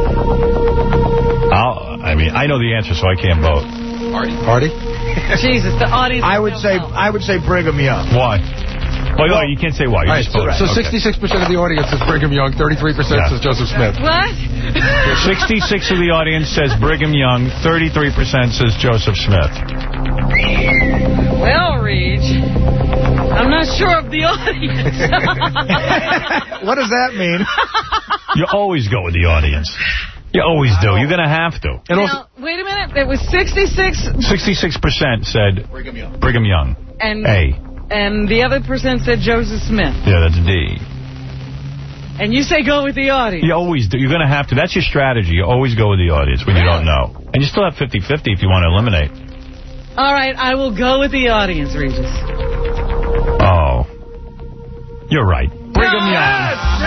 I'll, I mean, I know the answer, so I can't vote. Artie? Artie? Jesus, the audience. I would say help. I would say Brigham Young. Why? Well, well, you can't say why. You Right, just so, voted. so Okay. sixty-six percent of the audience says Brigham Young, thirty-three percent Yeah. says Joseph Smith. What? sixty-six of the audience says Brigham Young, thirty-three percent says Joseph Smith. Well, Reg, I'm not sure of the audience. What does that mean? You always go with the audience. You always do. You're going to have to. And now, wait a minute. There was sixty-six. sixty-six percent said Brigham Young. Brigham Young. And, A. and the other percent said Joseph Smith. Yeah, that's D. And you say go with the audience. You always do. You're going to have to. That's your strategy. You always go with the audience when you don't know. And you still have fifty fifty if you want to eliminate. All right, I will go with the audience, Regis. Oh. You're right. Brigham Young.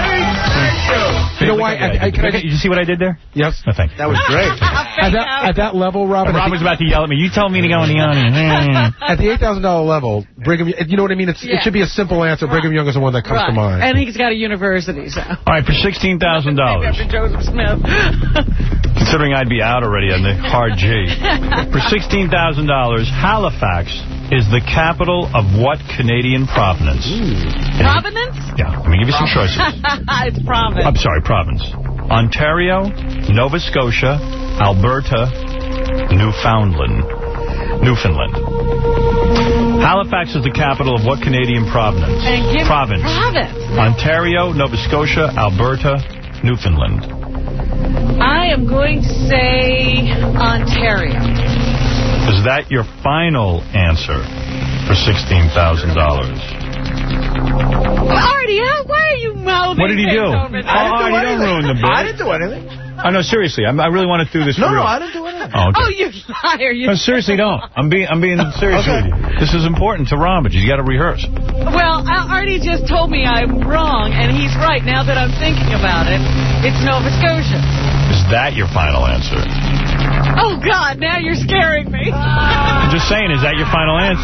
You know why? I, I, can I, Did you see what I did there? yes. No, thank you. That was great. At that, at that level, Robin, Rob was about to yell at me. You tell me to go in the audience. at the eight thousand dollar level, Brigham, you know what I mean? It's, Yeah. It should be a simple answer. Brigham Young is the one that comes Right. to mind. And he's got a university, so. All right, for sixteen thousand dollars. After Joseph Smith. Considering I'd be out already on the hard G. For sixteen thousand dollars, Halifax is the capital of what Canadian province? Providence? Yeah, let me give you some choices. It's Providence. I'm sorry, province. Ontario, Nova Scotia, Alberta, Newfoundland. Newfoundland. Halifax is the capital of what Canadian province? And give province. Province. Ontario, Nova Scotia, Alberta, Newfoundland. I am going to say Ontario. Is that your final answer for sixteen thousand dollars? Artie, how, why are you mouthing What did he things do? over there? Oh, Artie, don't ruin the bit. I didn't do anything. Oh, no, seriously. I'm, I really want to do this No, for no, real. I didn't do anything. Oh, okay. Oh, you liar. You No, seriously, don't. I'm being I'm being serious Okay. with you. This is important to Robert. You got to rehearse. Well, Al- Artie just told me I'm wrong, and he's right. Now that I'm thinking about it, it's Nova Scotia. Is that your final answer? Oh, God, now you're scaring me. I'm just saying, is that your final answer?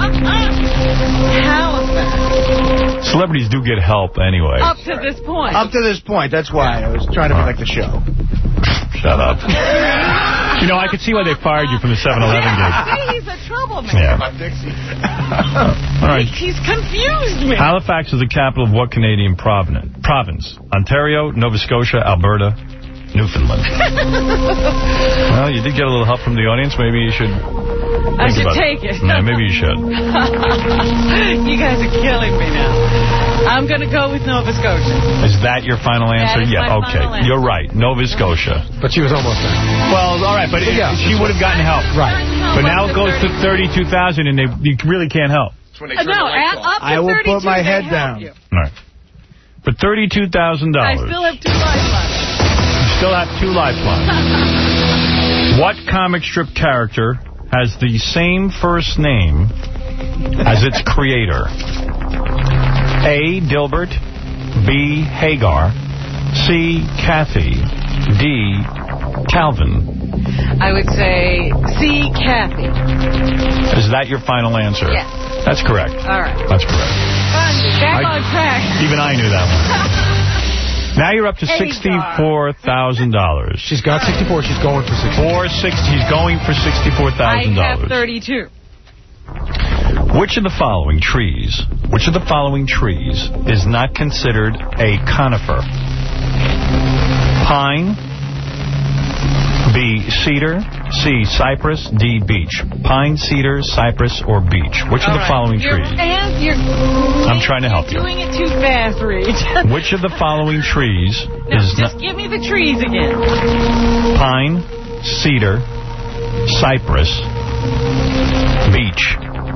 Halifax. Celebrities do get help anyway. Up to this point. Up to this point, that's why I was trying to protect the show. Shut up. You know, I could see why they fired you from the seven eleven gig. See, he's a troublemaker. Yeah. All right. He, he's confused me. Halifax is the capital of what Canadian province? Province. Ontario, Nova Scotia, Alberta, Newfoundland. Well, you did get a little help from the audience. Maybe you should I think should about take it. Yeah, maybe you should. You guys are killing me now. I'm going to go with Nova Scotia. Is that your final answer? That is yeah, my okay. final answer. You're right. Nova Scotia. But she was almost there. Well, all right, but it, Yeah. she would have gotten help. Right. But now it goes to thirty-two thousand, and they you really can't help. Uh, no, at, up to I will thirty-two, put my they head help down. you. All right. For thirty-two thousand I dollars, still have two lifelines. you still have two lifelines. What comic strip character has the same first name as its creator? A. Dilbert, B. Hagar, C. Kathy, D. Calvin. I would say C. Kathy. Is that your final answer? Yes. That's correct. All right. That's correct. Back I- on track. Even I knew that one. Now you're up to sixty-four thousand dollars. She's got sixty-four. She's going for sixty-four. Four six. She's going for sixty-four thousand I have dollars. thirty-two. Which of the following trees, which of the following trees is not considered a conifer? Pine, B, cedar, C, cypress, D, beech. Pine, cedar, cypress, or beech. Which of the following You're, trees? and you're, I'm trying to help you. doing it too fast, Reed. Which of the following trees No, is just not... give me the trees again. Pine, cedar, cypress, beech.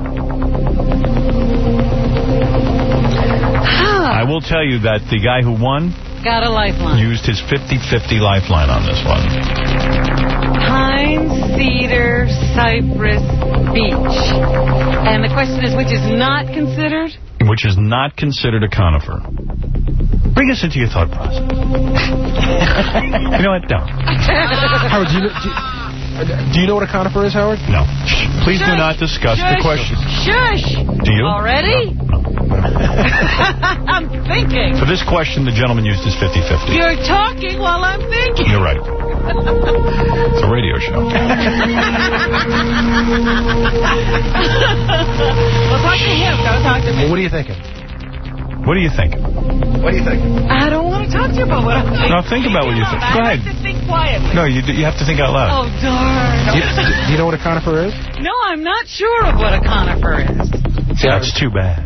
I will tell you that the guy who won Got a lifeline. used his fifty fifty lifeline on this one. Pine, cedar, cypress, beech. And the question is, which is not considered? Which is not considered a conifer. Bring us into your thought process. You know what? Don't. Howard, do you, know, do, you, do you know what a conifer is, Howard? No. Please Shush. do not discuss Shush. the question. Shush. Do you? Already? I'm thinking. For this question, the gentleman used his fifty fifty. You're talking while I'm thinking. You're right. It's a radio show. Well, talk to him. Don't talk to me. Well, what are you thinking? What are you thinking? What are you thinking? I don't want to talk to you about what I'm thinking. No, think about what you think. Go I ahead. have to think quietly. No, you you have to think out loud. Oh, darn. Do you, do you know what a conifer is? No, I'm not sure of what a conifer is. That's too bad.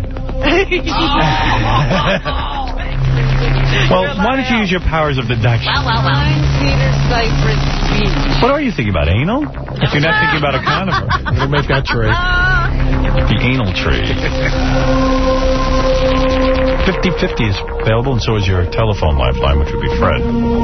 Well, why don't you use your powers of deduction? Pine, cedar, cypress, beech. What are you thinking about, anal? If you're not thinking about a conifer. We'll make that tree. The anal tree. fifty fifty is available, and so is your telephone lifeline, which would be Fred.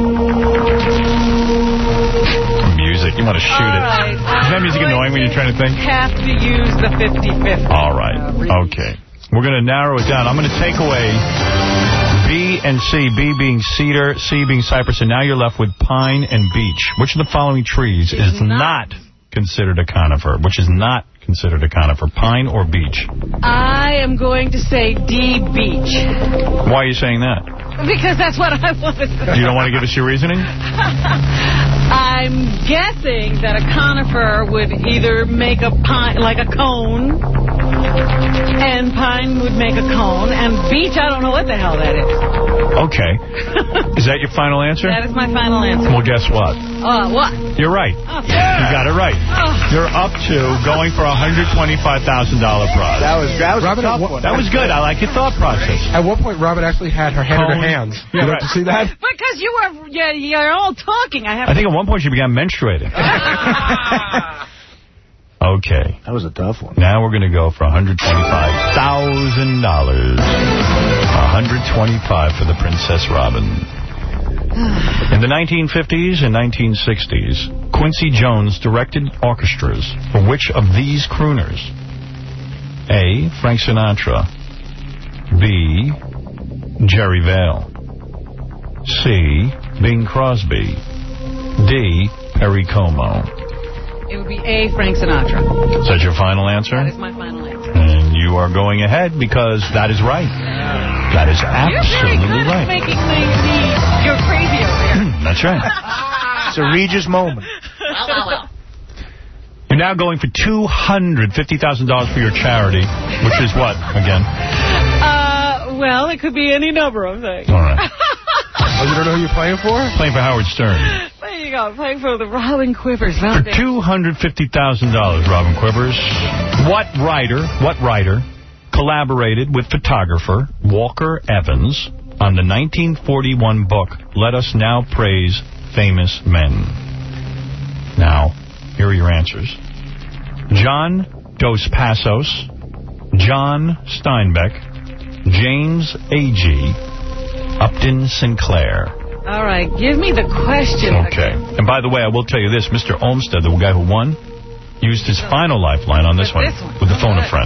Music. You want to shoot All it. right. Isn't that music annoying when you're trying to think? Have to use the fifty fifty. All right. Okay. We're going to narrow it down. I'm going to take away B and C. B being cedar, C being cypress, and now you're left with pine and beech. Which of the following trees is not considered a conifer? Which is not considered a conifer? Pine or beech? I am going to say D, beech. Why are you saying that? Because that's what I want to say. You don't want to give us your reasoning? I'm guessing that a conifer would either make a pine, like a cone, and pine would make a cone, and beech, I don't know what the hell that is. Okay. Is that your final answer? That is my final answer. Well, guess what? Uh, what? You're right. Oh. You got it right. Oh. You're up to going for a one hundred twenty-five thousand dollars prize. That was, that was Robin, a tough what- one. That was good. I like your thought process. At one point, Robin actually had her head in her Cone. hands. Yeah, you right. have to see that? Because you were, yeah, you're all talking. I have. I think at one point she began menstruating. Okay. That was a tough one. Now we're going to go for one hundred twenty-five thousand dollars. one hundred twenty-five for the Princess Robin. In the nineteen fifties and nineteen sixties, Quincy Jones directed orchestras for which of these crooners? A. Frank Sinatra. B. Jerry Vale. C. Bing Crosby. D. Perry Como. It would be A, Frank Sinatra. Is that your final answer? That is my final answer. And you are going ahead because that is right. That is absolutely You're very good right. at making things seem you're crazy over here. That's right. It's a Regis moment. Well, well, well. You're now going for two hundred fifty thousand dollars for your charity, which is what, again? Uh, well, it could be any number of things. All right. Oh, you don't know who you're playing for? Playing for Howard Stern. There you go, playing for the Robin Quivers For Foundation. two hundred fifty thousand dollars, Robin Quivers, what writer, what writer collaborated with photographer Walker Evans on the nineteen forty-one book, Let Us Now Praise Famous Men? Now, here are your answers. John Dos Passos, John Steinbeck, James Agee, Upton Sinclair. All right, give me the question. Okay. And by the way, I will tell you this. Mister Olmsted, the guy who won, used his final lifeline on this With one, this one. with the phone a Good. friend.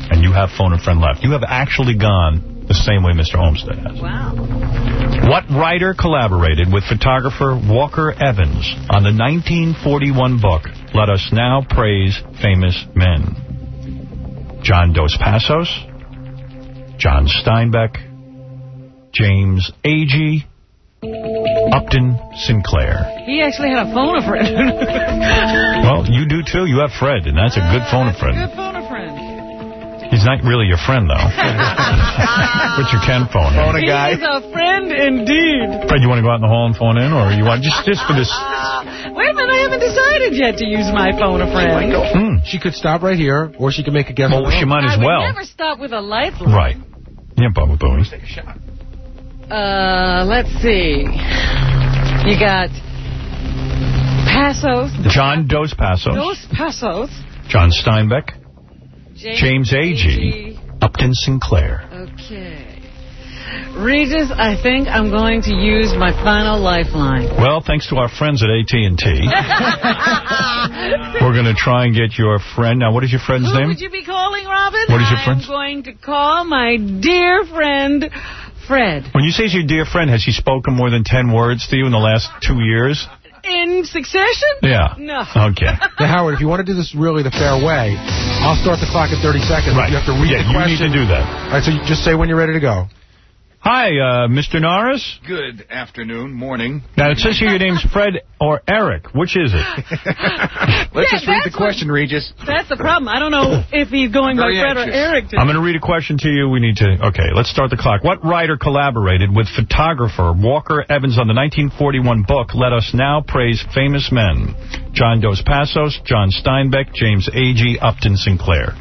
and you have phone a friend left. You have actually gone the same way Mister Olmsted has. Wow. What writer collaborated with photographer Walker Evans on the nineteen forty-one book, Let Us Now Praise Famous Men? John Dos Passos, John Steinbeck, James Agee, Upton Sinclair. He actually had a phone a friend. Well, you do too. You have Fred, and that's a good phone a friend. Good phone a friend. He's not really your friend, though. But you can phone him. Phone a guy. He's a friend indeed. Fred, you want to go out in the hall and phone in, or you want just just for this? Wait a minute, I haven't decided yet to use my phone a friend. Mm. She could stop right here, or she could make a guess. Well, she might as I well. would never stop with a lifeline. Right. Yeah, Bubba Booey. Take a shot. Uh, let's see. You got Passos. John Dos Passos. Dos Passos. John Steinbeck. James, James Agee. Upton Sinclair. Okay. Regis, I think I'm going to use my final lifeline. Well, thanks to our friends at A T and T, we're going to try and get your friend. Now, what is your friend's Who name? would you be calling, Robin? What is your friend's? I'm going to call my dear friend, Fred. When you say he's your dear friend, has he spoken more than ten words to you in the last two years? In succession? Yeah. No. Okay. Now, Howard, if you want to do this really the fair way, I'll start the clock at thirty seconds. Right. You have to read yeah, the question. you need to do that. All right, so you just say when you're ready to go. Hi, uh, Mister Norris. Good afternoon, morning. Now, it says here your name's Fred or Eric. Which is it? Let's Yeah, just read the that's question, Regis. That's the problem. I don't know if he's going by Very Fred anxious. or Eric. Today. I'm going to read a question to you. We need to... Okay, let's start the clock. What writer collaborated with photographer Walker Evans on the nineteen forty-one book, Let Us Now Praise Famous Men? John Dos Passos, John Steinbeck, James Agee, Upton Sinclair.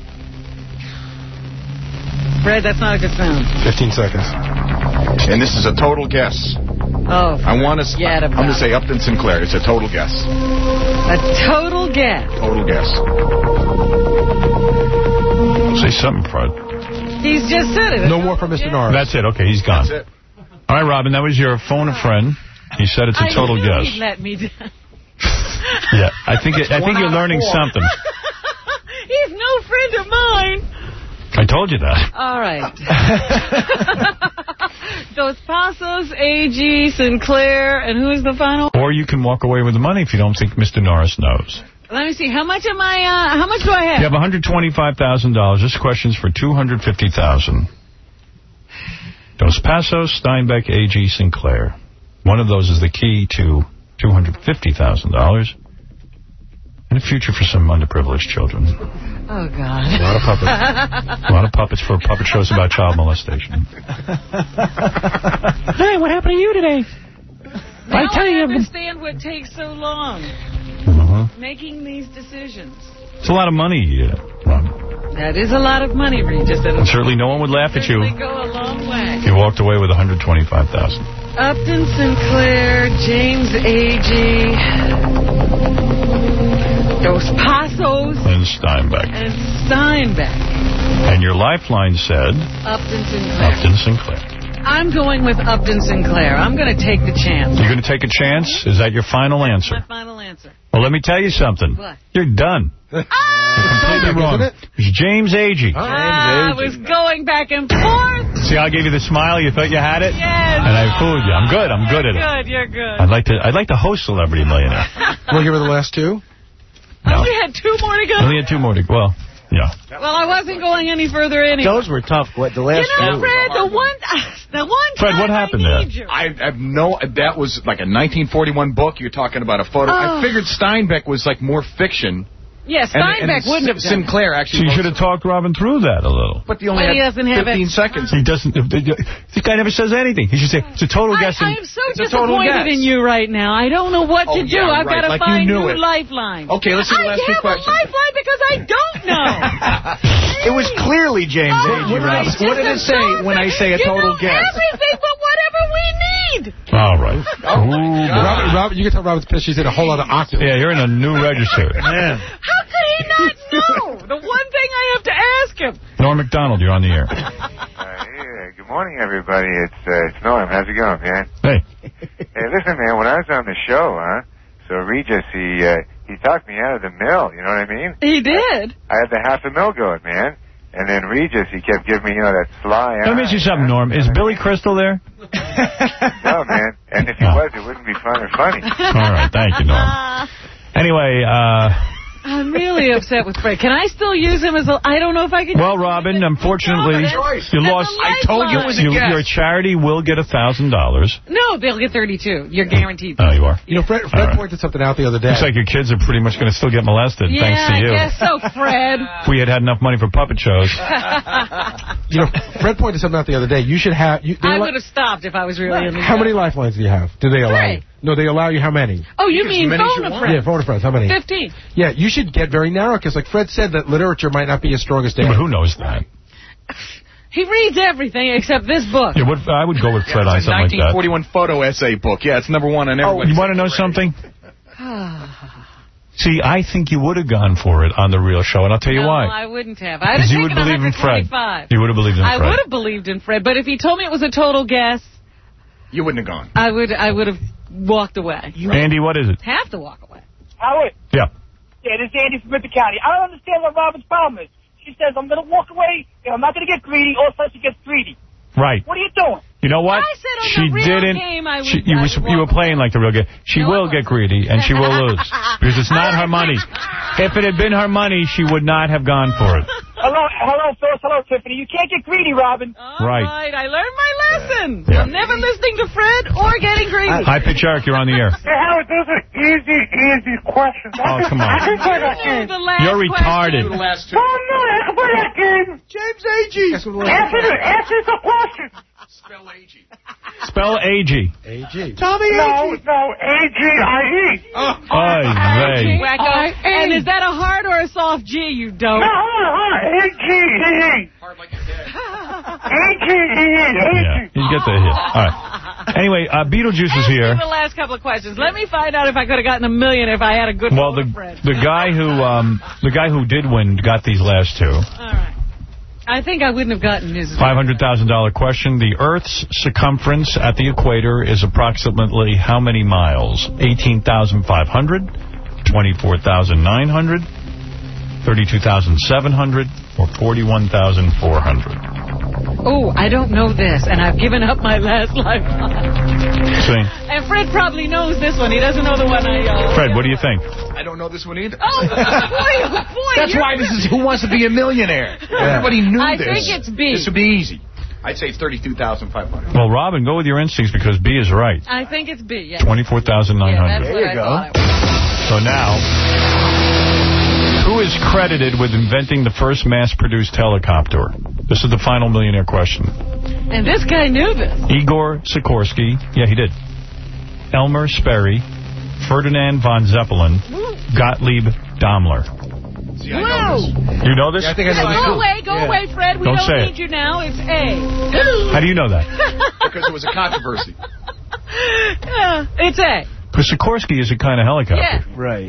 Fred, that's not a good sound. fifteen seconds. And this is a total guess. Oh. I want to... Yeah, I'm going to say Upton Sinclair. It's a total guess. A total guess. Total guess. Say something, Fred. He's just said it. No more from Mister Norris. That's it. Okay, he's gone. That's it. All right, Robin, that was your phone a friend. He said it's a total I knew guess. he'd let me down. Yeah, I think it, I think you're learning something. He's no friend of mine. I told you that. All right. Dos Passos, Agee, Sinclair, and who's the final? Or you can walk away with the money if you don't think Mister Norris knows. Let me see. How much am I? Uh, how much do I have? You have one hundred twenty-five thousand dollars. This question's for two hundred fifty thousand dollars. Dos Passos, Steinbeck, Agee, Sinclair. One of those is the key to two hundred fifty thousand dollars. And a future for some underprivileged children. Oh, God. A lot of puppets. A lot of puppets for puppet shows about child molestation. Hey, what happened to you today? Now I tell I you, understand what takes so long. Uh-huh. Making these decisions. It's a lot of money, uh, Ron. That is a lot of money, Regis. And certainly no one would laugh at you. They go a long way. You walked away with one hundred twenty-five thousand dollars. Upton Sinclair, James Agee, Dos Passos, And Steinbeck. and Steinbeck. And your lifeline said... Upton Sinclair. Upton Sinclair. I'm going with Upton Sinclair. I'm going to take the chance. You're going to take a chance? Is that your final answer? My final answer. Well, let me tell you something. What? You're done. You're completely wrong. It was James Agee. Ah, I was going back and forth. See how I gave you the smile? You thought you had it? Yes. And I fooled you. I'm good. I'm good at it. Good, you're good. I'd like to I'd like to host Celebrity Millionaire. Want to give her the last two? I only had two more to go. I only had two more to go. Well, yeah. Well, I wasn't going any further anyway. Those were tough. What the last You know, few. Fred, the one, the one Fred, what time happened I there? need you. I have no... That was like a nineteen forty-one book. You're talking about a photo. Oh. I figured Steinbeck was like more fiction. Yeah, Steinbeck and, and wouldn't have done Sinclair So actually... you should have talked Robin through that a little. But he only But he had doesn't have fifteen it. seconds. He doesn't... This guy never says anything. He should say, it's a total I, guess. and I am so It's a total disappointed guess. in you right now. I don't know what Oh, to do. yeah, I've right. got to Like you find knew new it. lifelines. Okay, let's see the last I two have questions. a lifeline because I don't know. It was clearly James Oh, Agee, What did I- Robin. what did it say when I say a You total know guess? everything but whatever we need. All right. Oh, Ooh, Robert, Robert, you can tell Robert's pissed. She's in a whole other octave. yeah, you're in a new register. Man. How could he not know? The one thing I have to ask him. Norm MacDonald, you're on the air. Uh, yeah, good morning, everybody. It's uh, it's Norm. How's it going, man? Hey. Hey, listen, man. When I was on the show, huh? So Regis, he uh, he talked me out of the mill. You know what I mean? He did. I had the half a mill going, man. And then Regis, he kept giving me, you know, that sly Let me ask you something, Norm. Is Billy Crystal there? No, man. And if he was, it wouldn't be fun or funny. All right, thank you, Norm. Anyway, uh... I'm really upset with Fred. Can I still use him as a... I don't know if I can... Well, Robin, unfortunately, you lost... I told you it was a guess. Your charity will get one thousand dollars. No, they'll get thirty-two. You're guaranteed. Oh, you are? You know, Fred, Fred right. pointed something out the other day. Looks like your kids are pretty much going to still get molested, yeah, thanks to you. Yeah, I guess so, Fred. If we had had enough money for puppet shows. You know, Fred pointed something out the other day. You should have... You, I would have stopped if I was really in the How show. many lifelines do you have? Do they allow Three. you? No, they allow you how many? Oh, you mean phone a friend? Yeah, phone a friend. How many? Fifteen. Yeah, you should get very narrow, because like Fred said, that literature might not be his strongest area. Yeah, but who knows that? He reads everything except this book. Yeah, what, I would go with Fred yeah, on something like that. nineteen forty-one photo essay book. Yeah, it's number one on Oh, everybody's. you want to know something? See, I think you would have gone for it on the real show, and I'll tell you no, why. I wouldn't have. I'd have you taken would believe in Fred. You would have believed in I Fred. would have believed in Fred, but if he told me it was a total guess, you wouldn't have gone. I would. I would have walked away. Andy, what is it? Have to walk away. Howard. Yeah. Yeah, this is Andy from Mitchell County. I don't understand what Robin's problem is. She says, I'm going to walk away, and I'm not going to get greedy. All of a sudden, she gets greedy. Right. What are you doing? You know what? I said on she the real didn't. game I would, she, you, I was, would you were playing like the real game. She no, will get greedy, and she will lose. Because it's not her money. If it had been her money, she would not have gone for it. Hello, hello, Phyllis. Hello, Tiffany. You can't get greedy, Robin. All right. right. I learned my lesson. Yeah. I'm never listening to Fred or getting greedy. Hi, Pitch Eric. You're on the air. Hey, Howard, those are easy, easy questions. Oh, come on. You're retarded. Oh, no, I can play that game. James Agee. Answer the, answer the question. Spell Agee. Spell Agee. Agee. Tommy No, Agee. no, A G I E. Oh, hey. Wacko. And is that a hard or a soft G, you dope? No, A G E. Hard like your dad. A G E. Yeah, you get the hit. All right. Anyway, uh, Beetlejuice is here. The last couple of questions. Let me find out if I could have gotten a million if I had a good Well, the friend. the guy who um the guy who did win got these last two. All right. I think I wouldn't have gotten his. five hundred thousand dollar question. The Earth's circumference at the equator is approximately how many miles? eighteen thousand five hundred, twenty-four thousand nine hundred, thirty-two thousand seven hundred, or forty-one thousand four hundred? Oh, I don't know this, and I've given up my last lifeline. See? And Fred probably knows this one. He doesn't know the one I... Uh, Fred, what do you think? I don't know this one either. Oh, boy, boy. That's why this is Who Wants to Be a Millionaire. Yeah. Everybody knew I this. I think it's B. This would be easy. I'd say thirty-two thousand five hundred. Well, Robin, go with your instincts because B is right. I think it's B, yeah. twenty-four thousand nine hundred. Yeah, that's what I thought. So now, who is credited with inventing the first mass-produced helicopter? This is the final millionaire question. And this guy knew this. Igor Sikorsky. Yeah, he did. Elmer Sperry. Ferdinand von Zeppelin. Gottlieb Daimler. See, I know this. You know this? Yeah, I think I know yeah, this go too. away, go Yeah. away, Fred. We Don't don't, say need it. you now. It's A. How do you know that? Because there was a controversy. Yeah, it's A. Because Sikorsky is a kind of helicopter. Yeah. Right.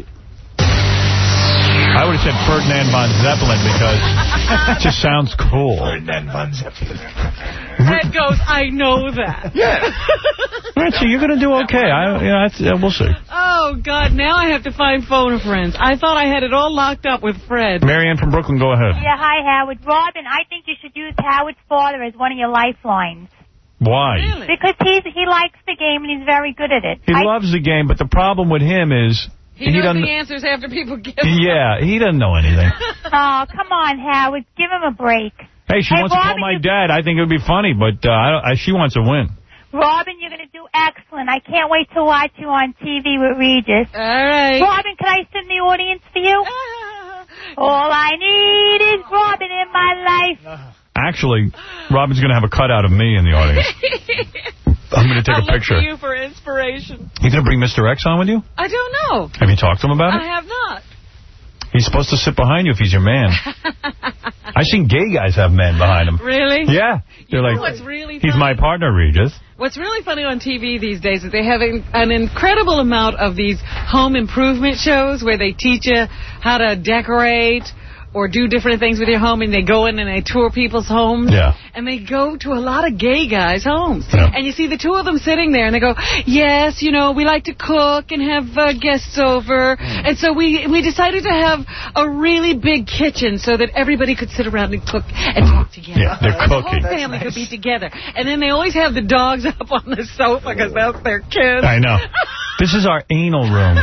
I would have said Ferdinand von Zeppelin because it just sounds cool. Ferdinand von Zeppelin. Fred goes, I know that. Yeah. Richie, you're going to do okay. I, you know, I, uh, we'll see. Oh, God, now I have to find phone friends. I thought I had it all locked up with Fred. Marianne from Brooklyn, go ahead. Yeah, hi, Howard. Robin, I think you should use Howard's father as one of your lifelines. Why? Really? Because he's he likes the game and he's very good at it. He I, loves the game, but the problem with him is... He, knows doesn't. the answers after people give Yeah, he doesn't know anything. Oh, come on, Howard. Give him a break. Hey, she Hey, wants to call Robin, my you- dad. I think it would be funny, but uh, I don't, I, she wants to win. Robin, you're going to do excellent. I can't wait to watch you on T V with Regis. All right. Robin, can I sit in the audience for you? All I need is Robin in my life. Actually, Robin's going to have a cutout of me in the audience. I'm going to take I'll a picture. look to you for inspiration. You going to bring Mister X on with you? I don't know. Have you talked to him about it? I have not. He's supposed to sit behind you if he's your man. I've seen gay guys have men behind them. Really? Yeah. They're You know like, what's really he's funny? my partner, Regis. What's really funny on T V these days is they have an, an incredible amount of these home improvement shows where they teach you how to decorate or do different things with your home, and they go in and they tour people's homes. Yeah. And they go to a lot of gay guys' homes. Yeah. And you see the two of them sitting there, and they go, yes, you know, we like to cook and have uh, guests over. Mm. And so we, we decided to have a really big kitchen so that everybody could sit around and cook and talk together. Yeah, they're and cooking. The whole family could be together. And then they always have the dogs up on the sofa because that's their kids. I know. This is our anal room.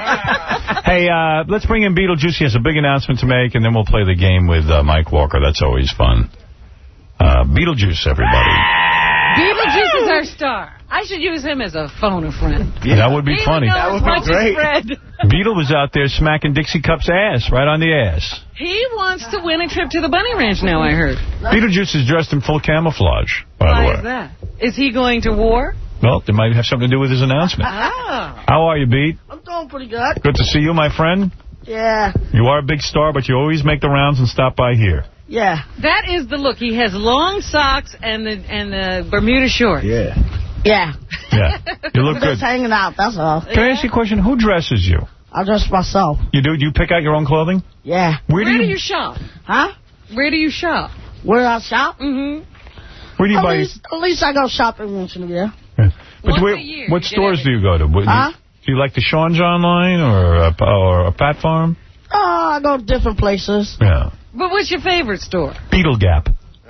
Hey, uh, let's bring in Beetlejuice. He has a big announcement to make, and then we'll play the game with uh, Mike Walker. That's always fun. Uh, Beetlejuice, everybody. Beetlejuice is our star. I should use him as a phone a friend. Yeah, that would be Beetle funny. That would be great. Beetle was out there smacking Dixie Cup's ass, right on the ass. He wants to win a trip to the Bunny Ranch now, I heard. Beetlejuice is dressed in full camouflage, by Why the way. is that? Is he going to war? Well, it might have something to do with his announcement. Oh. How are you, Beat? I'm doing pretty good. Good to see you, my friend. Yeah. You are a big star, but you always make the rounds and stop by here. Yeah. That is the look. He has long socks and the and the Bermuda shorts. Yeah. Yeah. Yeah. You look I'm good. just hanging out, that's all. Can I ask you a question? Who dresses you? I dress myself. You do? Do you pick out your own clothing? Yeah. Where, Where do, you, do you shop? Huh? Where do you shop? Where I shop? Mm-hmm. Where do you at buy? Least, at least I go shopping once in a year. Yeah. But Once where, a year, what you stores get do you go to? What, Huh? Do you like the Sean John line or a, or a Pat Farm? Oh, I go to different places. Yeah. But what's your favorite store? Beetle Gap.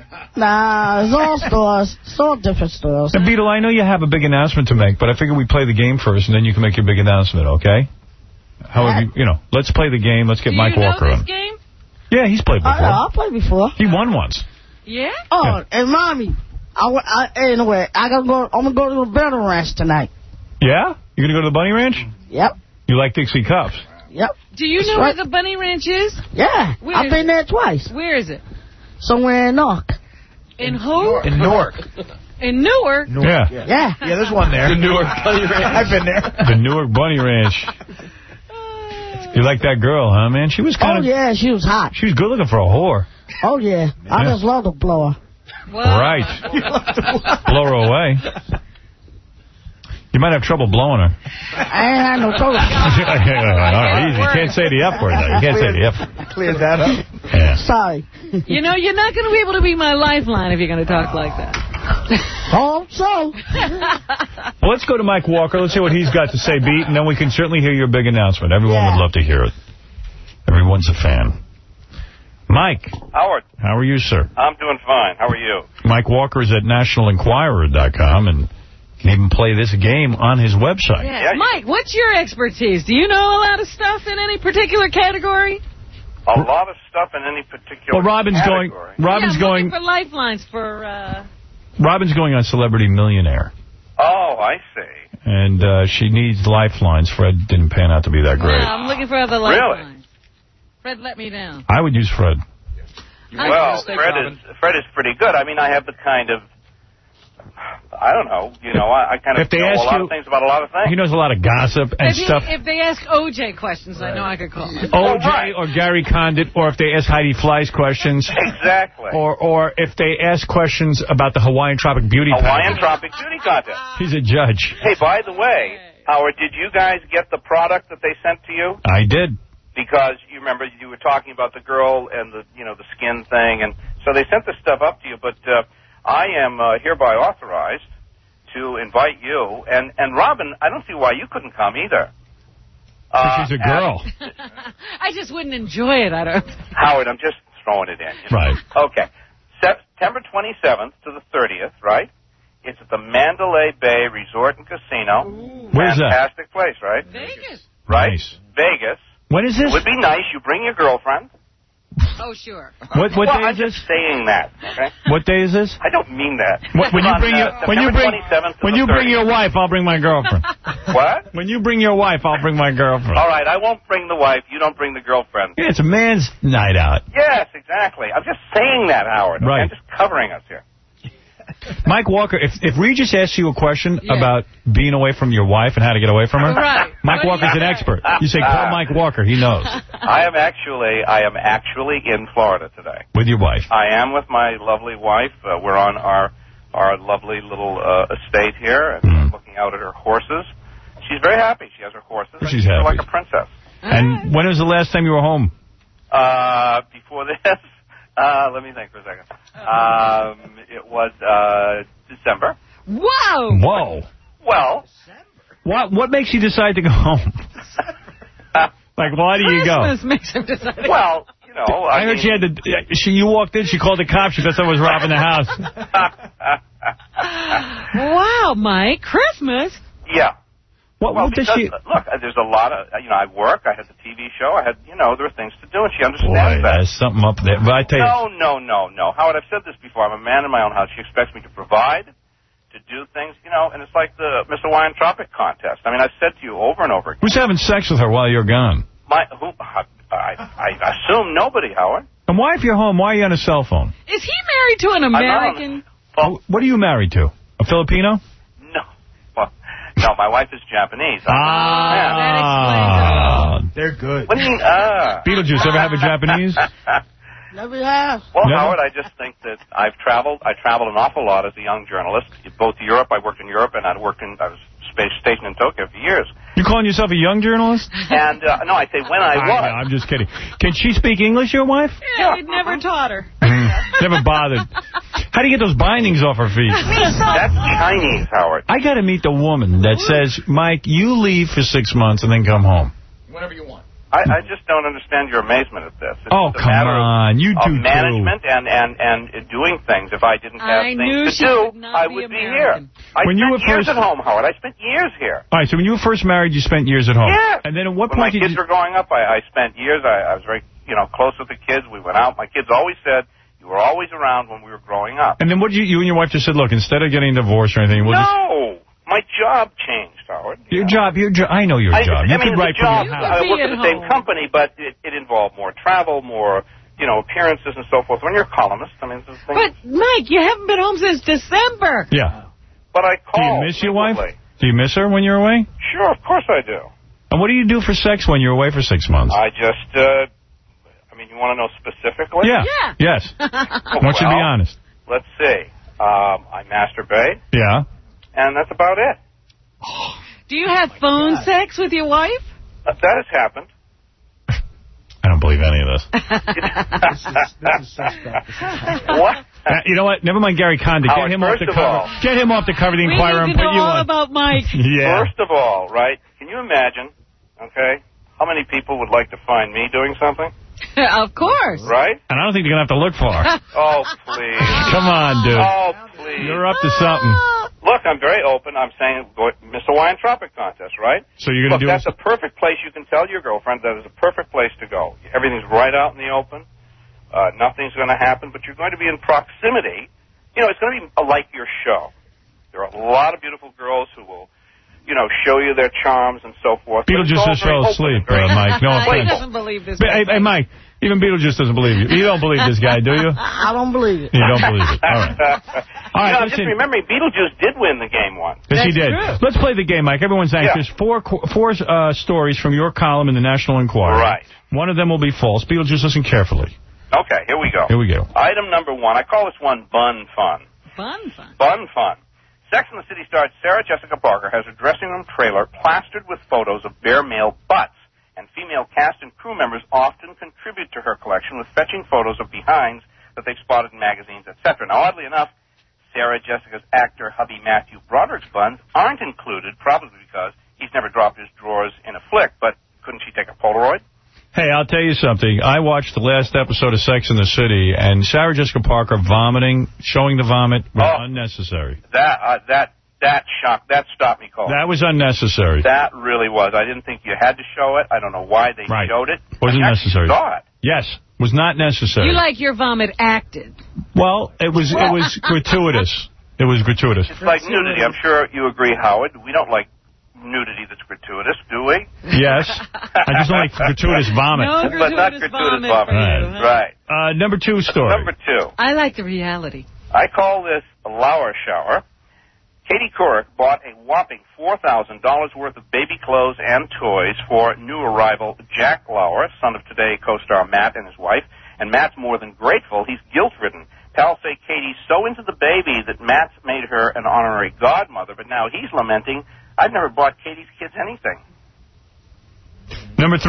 Nah, it's all stores. It's all different stores. Now, Beetle, I know you have a big announcement to make, but I figure we play the game first, and then you can make your big announcement, okay? However, you, you know, let's play the game. Let's get Do Mike you know Walker this on. game? Yeah, he's played before. I, I'll play before. He won once. Yeah? Oh, Yeah. and mommy, I, I, anyway, I gotta go. I'm gonna go to the Bunny Ranch tonight. Yeah? You're going to go to the Bunny Ranch? Yep. You like Dixie Cups? Yep. Do you That's know right. where the Bunny Ranch is? Yeah. Where I've is been it? there twice. Where is it? Somewhere in Newark. In who? In Newark. In Newark? Yeah. Yeah. Yeah, there's one there. The Newark Bunny Ranch. I've been there. The Newark Bunny Ranch. You like that girl, huh, man? She was kind Oh, of... yeah, she was hot. She was good looking for a whore. Oh, yeah. I Yeah. just love to blow her. Well, Right. Blow her away. You might have trouble blowing her. I ain't had no trouble. All right, easy. You can't say the F word, though. You can't say the F word. Cleared that up. Yeah. Sorry. You know, you're not going to be able to be my lifeline if you're going to talk like that. Hope so. Well, let's go to Mike Walker. Let's hear what he's got to say, Beat, and then we can certainly hear your big announcement. Everyone Yeah. would love to hear it. Everyone's a fan. Mike, Howard, how are you, sir? I'm doing fine. How are you? Mike Walker is at national enquirer dot com and can even play this game on his website. Yeah. Mike, what's your expertise? Do you know a lot of stuff in any particular category? A lot of stuff in any particular Well, Robin's category. going. Robin's yeah, I'm going. looking for lifelines for... Uh... Robin's going on Celebrity Millionaire, Oh, I see. and uh, she needs lifelines. Fred didn't pan out to be that great. Yeah, I'm looking for other Really? lifelines. Fred let me down. I would use Fred. Well, Fred is Fred is pretty good. I mean, I have the kind of, I don't know, you know, I, I kind of If they know ask a lot you- of things about a lot of things. He knows a lot of gossip and If, he, stuff. if they ask O J questions, I know I could call him. O J or Gary Condit, or if they ask Heidi Fleiss questions. Exactly. Or or if they ask questions about the Hawaiian Tropic Beauty Hawaiian Pageant. Tropic Beauty Contest. He's a judge. Hey, by the way, Howard, did you guys get the product that they sent to you? I did. Because you remember you were talking about the girl and the you know the skin thing, and so they sent this stuff up to you. But uh, I am uh, hereby authorized to invite you and and Robin. I don't see why you couldn't come either. Uh, she's a girl. I just wouldn't enjoy it. I don't. Howard, I'm just throwing it in. you know. Right. Okay. September twenty-seventh to the thirtieth, right? It's at the Mandalay Bay Resort and Casino. Where's that? Fantastic place, right? Vegas. Right? Nice. Vegas. When is this? It would be nice. You bring your girlfriend. Oh, sure. What what well, day I'm is this? just saying that, okay? What day is this? I don't mean that. When, when you On, bring uh, your when you September bring twenty-seventh to when the you bring thirtieth. your wife, I'll bring my girlfriend. What? When you bring your wife, I'll bring my girlfriend. All right, I won't bring the wife. You don't bring the girlfriend. Yeah, it's a man's night out. Yes, exactly. I'm just saying that, Howard. Okay? Right. I'm just covering us here. Mike Walker, if if Regis asks you a question Yeah. about being away from your wife and how to get away from her, Right. Mike What do Walker's you- an expert. You say, call Mike Walker. He knows. I am actually, I am actually in Florida today. With your wife. I am with my lovely wife. Uh, we're on our our lovely little uh, estate here and Mm. looking out at her horses. She's very happy. She has her horses. She's I treat her happy. like a princess. And when was the last time you were home? Uh, Uh, before this, uh, let me think for a second. Um, it was uh, December. Whoa! Whoa. Well, What What makes you decide to go home? Like, why do you go? Christmas makes him decide. well, you know. I, I heard mean, she had to. She, you walked in. She called the cops. She thought someone was robbing the house. Wow, Mike, Christmas? Yeah. What, well, what does because, she? uh, look, uh, there's a lot of, uh, you know, I work, I had the T V show, I had, you know, there were things to do, and she understands Boy, that. there's something up there. But I tell you. No, no, no, no. Howard, I've said this before. I'm a man in my own house. She expects me to provide, to do things, you know, and it's like the Mister Hawaiian Tropic contest. I mean, I've said to you over and over again. Who's having sex with her while you're gone? My, who, I, I, I assume nobody, Howard. And why, if you're home, why are you on a cell phone? Is he married to an American? Well, what are you married to? A Filipino? No. Well, no, my wife is Japanese. Ah. They're good. What do you mean, ah? Beetlejuice, ever have a Japanese? Never have. Well, Never? Howard, I just think that I've traveled. I traveled an awful lot as a young journalist, both to Europe. I worked in Europe, and I worked in. I was space stationed in Tokyo for years. You calling yourself a young journalist? And uh, no, I say when I was. I know, I'm just kidding. Can she speak English, your wife? Yeah, we'd never taught her. Never bothered. How do you get those bindings off her feet? That's Chinese, Howard. I got to meet the woman that says, Mike, you leave for six months and then come home. Whenever you want. I, I just don't understand your amazement at this. It's Oh, just a come matter on. Of, You of do, management and, and, and doing things. If I didn't have I things knew to she do, would not I be would be American. here. I When spent you were years first- at home, Howard. I spent years here. All right, so when you were first married, you spent years at home. Yes. And then at what When my point did kids you... were growing up, I, I spent years. I, I was very, you know, close with the kids. We went out. My kids always said, you were always around when we were growing up. And then what did you, you and your wife just said, look, instead of getting divorced or anything, we'll just... No! My job changed, Howard. Your job, your job, I know your I, job. I You mean, could the write job, from your I house. worked at the same company, but it, it involved more travel, more, you know, appearances and so forth. When you're a columnist, I mean, this thing. But, Mike, you haven't been home since December. Yeah. But I Do call. you miss your wife? frequently. Do you miss her when you're away? Sure, of course I do. And what do you do for sex when you're away for six months? I just, uh, I mean, you want to know specifically? Yeah. Yes. I want you to be Well, honest. Let's see. Um, I masturbate, Yeah. and that's about it. Do you have phone sex with your wife? Uh, that has happened. I don't believe any of this. What? Uh, you know what? Never mind Gary Condit. Get Howard, him off first the of cover. all- Get him off the cover of the We Inquirer need and to put know you all on. about Mike. Yeah. First of all, right, can you imagine, okay, how many people would like to find me doing something? Of course. Right? And I don't think they're going to have to look far. Oh, please. Come on, dude. Oh, please. You're up to something. Look, I'm very open. I'm saying go Miss Hawaiian Tropic Contest, right? So you're Look, going to do that's it? a perfect place. You can tell your girlfriend that is a perfect place to go. Everything's right out in the open. Uh, nothing's going to happen, but you're going to be in proximity. You know, it's going to be like your show. There are a lot of beautiful girls who will, you know, show you their charms and so forth. But it's Beetlejuice all just very fell open asleep, and very uh, Mike. No He offense. doesn't believe this. But, hey, hey, Mike, even Beetlejuice doesn't believe you. You don't believe this guy, do you? I don't believe it. You don't believe it. All right. All right, you know, listen. just remembering, Beetlejuice did win the game once. Yes, he did. true. Let's play the game, Mike. Everyone's anxious. Yeah. Four qu- four uh, stories from your column in the National Enquirer. Right. One of them will be false. Beetlejuice, listen carefully. Okay, here we go. Here we go. Item number one. I call this one Bun Fun. Fun, fun. Bun Fun. Sex and the City star Sarah Jessica Parker has her dressing room trailer plastered with photos of bare male butts, and female cast and crew members often contribute to her collection with fetching photos of behinds that they've spotted in magazines, et cetera. Now, oddly enough, Sarah Jessica's actor hubby Matthew Broderick's buns aren't included, probably because he's never dropped his drawers in a flick, but couldn't she take a Polaroid? Hey, I'll tell you something. I watched the last episode of Sex and the City, and Sarah Jessica Parker vomiting, showing the vomit, was Oh. unnecessary. That, uh, that, that shocked, that stopped me cold. That was unnecessary. That really was. I didn't think you had to show it. I don't know why they Right. showed it. Wasn't I actually necessary. saw it. Yes, was not necessary. You like your vomit acted. Well, it was it was gratuitous. It was gratuitous. It's like nudity. I'm sure you agree, Howard. We don't like nudity that's gratuitous, do we? Yes. I just don't like gratuitous vomit. No But not gratuitous gratuitous vomit vomit. for you, huh? Right. Uh, number two story. Number two. I like the reality. I call this a Lauer shower. Katie Couric bought a whopping four thousand dollars worth of baby clothes and toys for new arrival Jack Lauer, son of Today co-star Matt and his wife. And Matt's more than grateful. He's guilt-ridden. Pals say Katie's so into the baby that Matt's made her an honorary godmother, but now he's lamenting, I've never bought Katie's kids anything. Number three.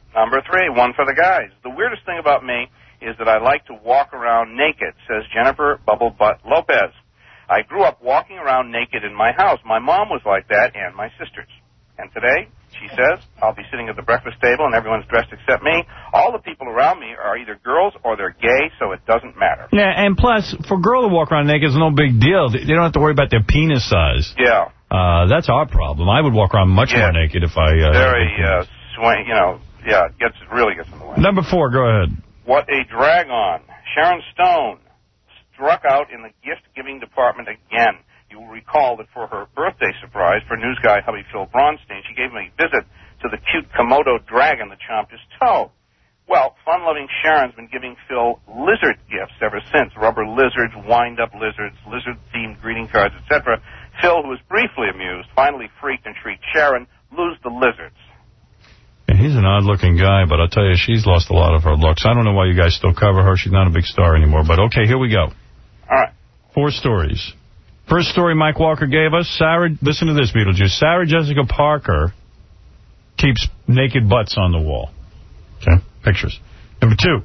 Number three, one for the guys. The weirdest thing about me is that I like to walk around naked, says Jennifer Bubble Butt Lopez. I grew up walking around naked in my house. My mom was like that, and my sisters. And today, she says, I'll be sitting at the breakfast table and everyone's dressed except me. All the people around me are either girls or they're gay, so it doesn't matter. Yeah, and plus, for a girl to walk around naked is no big deal. They don't have to worry about their penis size. Yeah. Uh, that's our problem. I would walk around much Yeah. more naked if I... Uh, Very, uh, swing, you know, yeah, it gets, really gets in the way. Number four, go ahead. What a drag-on. Sharon Stone struck out in the gift-giving department again. You will recall that for her birthday surprise for news guy hubby Phil Bronstein, she gave him a visit to the cute Komodo dragon that chomped his toe. Well, fun-loving Sharon's been giving Phil lizard gifts ever since. Rubber lizards, wind-up lizards, lizard-themed greeting cards, et cetera. Phil, who was briefly amused, finally freaked and shrieked, Sharon, lose the lizards. Yeah, he's an odd-looking guy, but I'll tell you, she's lost a lot of her looks. I don't know why you guys still cover her. She's not a big star anymore. But, okay, here we go. All right. Four stories. First story Mike Walker gave us. Sarah, listen to this, Beetlejuice. Sarah Jessica Parker keeps naked butts on the wall. Okay, pictures. Number two.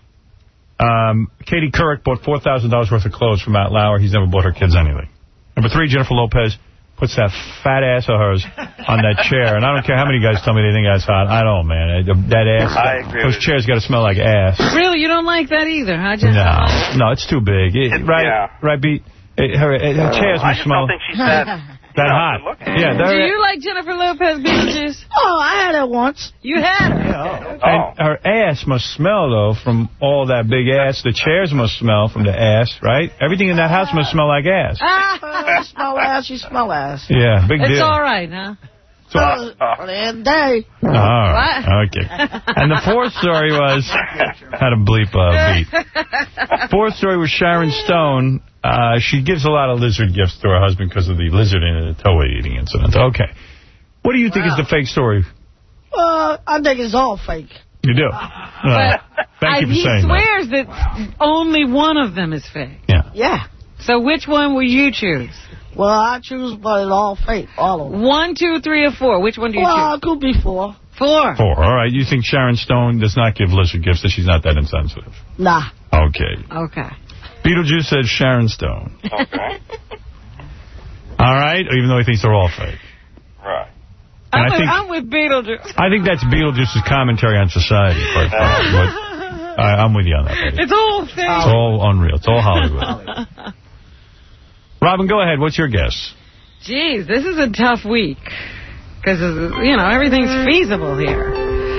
Um, Katie Couric bought four thousand dollars worth of clothes from Matt Lauer. He's never bought her kids anything. Number three, Jennifer Lopez puts that fat ass of hers on that chair. And I don't care how many guys tell me they think that's hot. I don't, man. That ass, I agree those with chairs got to smell like ass. Really? You don't like that either, huh, Jennifer? No, no, it's too big. It, right, yeah. right, Beat. It, her, it, her chairs I must just smell don't think she's that, that you know, hot. good-looking. Yeah, Do you like Jennifer Lopez, Beetlejuice? Oh, I had it once. You had her. Yeah. And her ass must smell, though, from all that big ass. The chairs must smell from the ass, right? Everything in that house must smell like ass. You smell ass, you smell ass. Yeah, big It's deal. all right, huh? So, Uh, for the end day. all right, okay. And the fourth story was, had a bleep uh, beat. Fourth story was Sharon Stone. Uh, she gives a lot of lizard gifts to her husband because of the lizard and the toe eating incident. Okay. What do you think Wow. is the fake story? Uh, I think it's all fake. You do? Uh, thank I, you for he saying that. swears that only one of them is fake. Yeah. Yeah. So which one will you choose? Well, I choose, but it's all fake, all of them. One, two, three, or four? Which one do you Well, choose? it could be four. Four. Four. All right. You think Sharon Stone does not give lizard gifts, that she's not that insensitive? Nah. Okay. Okay. Beetlejuice says Sharon Stone. Okay. All right? Even though he thinks they're all fake. Right. And I'm, I with, think I'm with Beetlejuice. I think that's Beetlejuice's commentary on society, quite frankly. But I, I'm with you on that, buddy. It's all fake. It's all unreal. It's all Hollywood. Robin, go ahead. What's your guess? Jeez, this is a tough week. Because, you know, everything's feasible here.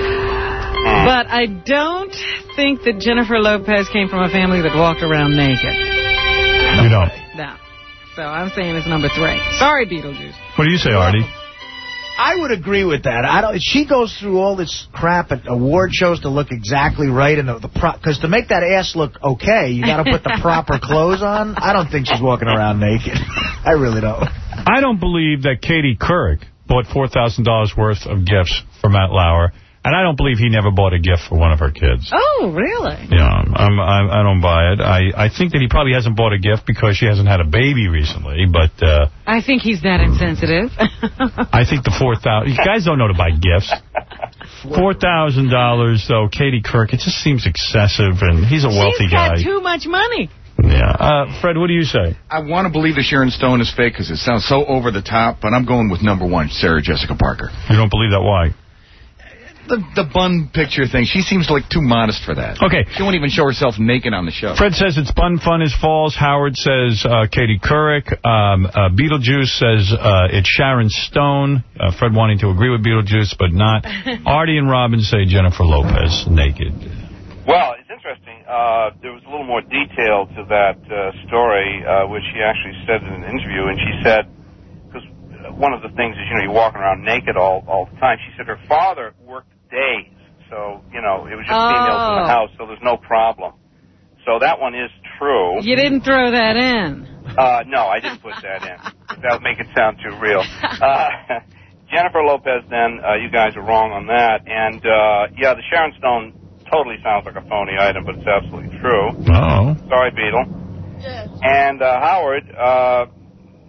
But I don't think that Jennifer Lopez came from a family that walked around naked. You don't. No. So I'm saying it's number three. Sorry, Beetlejuice. What do you say, Artie? I would agree with that. I don't. She goes through all this crap at award shows to look exactly right, and the, the pro because to make that ass look okay, you got to put the proper clothes on. I don't think she's walking around naked. I really don't. I don't believe that Katie Couric bought four thousand dollars worth of gifts for Matt Lauer, and I don't believe he never bought a gift for one of her kids. Oh, really? Yeah, I'm, I'm, I don't buy it. I, I think that he probably hasn't bought a gift because she hasn't had a baby recently, but uh, I think he's that insensitive. I think the four thousand dollars... You guys don't know to buy gifts. four thousand dollars, though, Katie Couric, it just seems excessive, and he's a wealthy She's got guy. too much money. Yeah. Uh, Fred, what do you say? I want to believe that Sharon Stone is fake because it sounds so over the top, but I'm going with number one, Sarah Jessica Parker. You don't believe that? Why? The the bun picture thing, she seems like too modest for that. Okay. She won't even show herself naked on the show. Fred says it's bun fun is false. Howard says uh, Katie Couric. Um, uh, Beetlejuice says uh, it's Sharon Stone. Uh, Fred wanting to agree with Beetlejuice, but not. Artie and Robin say Jennifer Lopez naked. Well, it's interesting. Uh, there was a little more detail to that uh, story, uh, which she actually said in an interview, and she said, because one of the things is, you know, you're walking around naked all, all the time. She said her father worked days, so, you know, it was just Oh. females in the house, so there's no problem. So that one is true. You didn't throw that in. Uh, no, I didn't put that in. That would make it sound too real. Uh, Jennifer Lopez, then, uh, you guys are wrong on that. And, uh, yeah, the Sharon Stone totally sounds like a phony item, but it's absolutely true. Oh. Sorry, Beetle. Yes. And, uh, Howard, uh,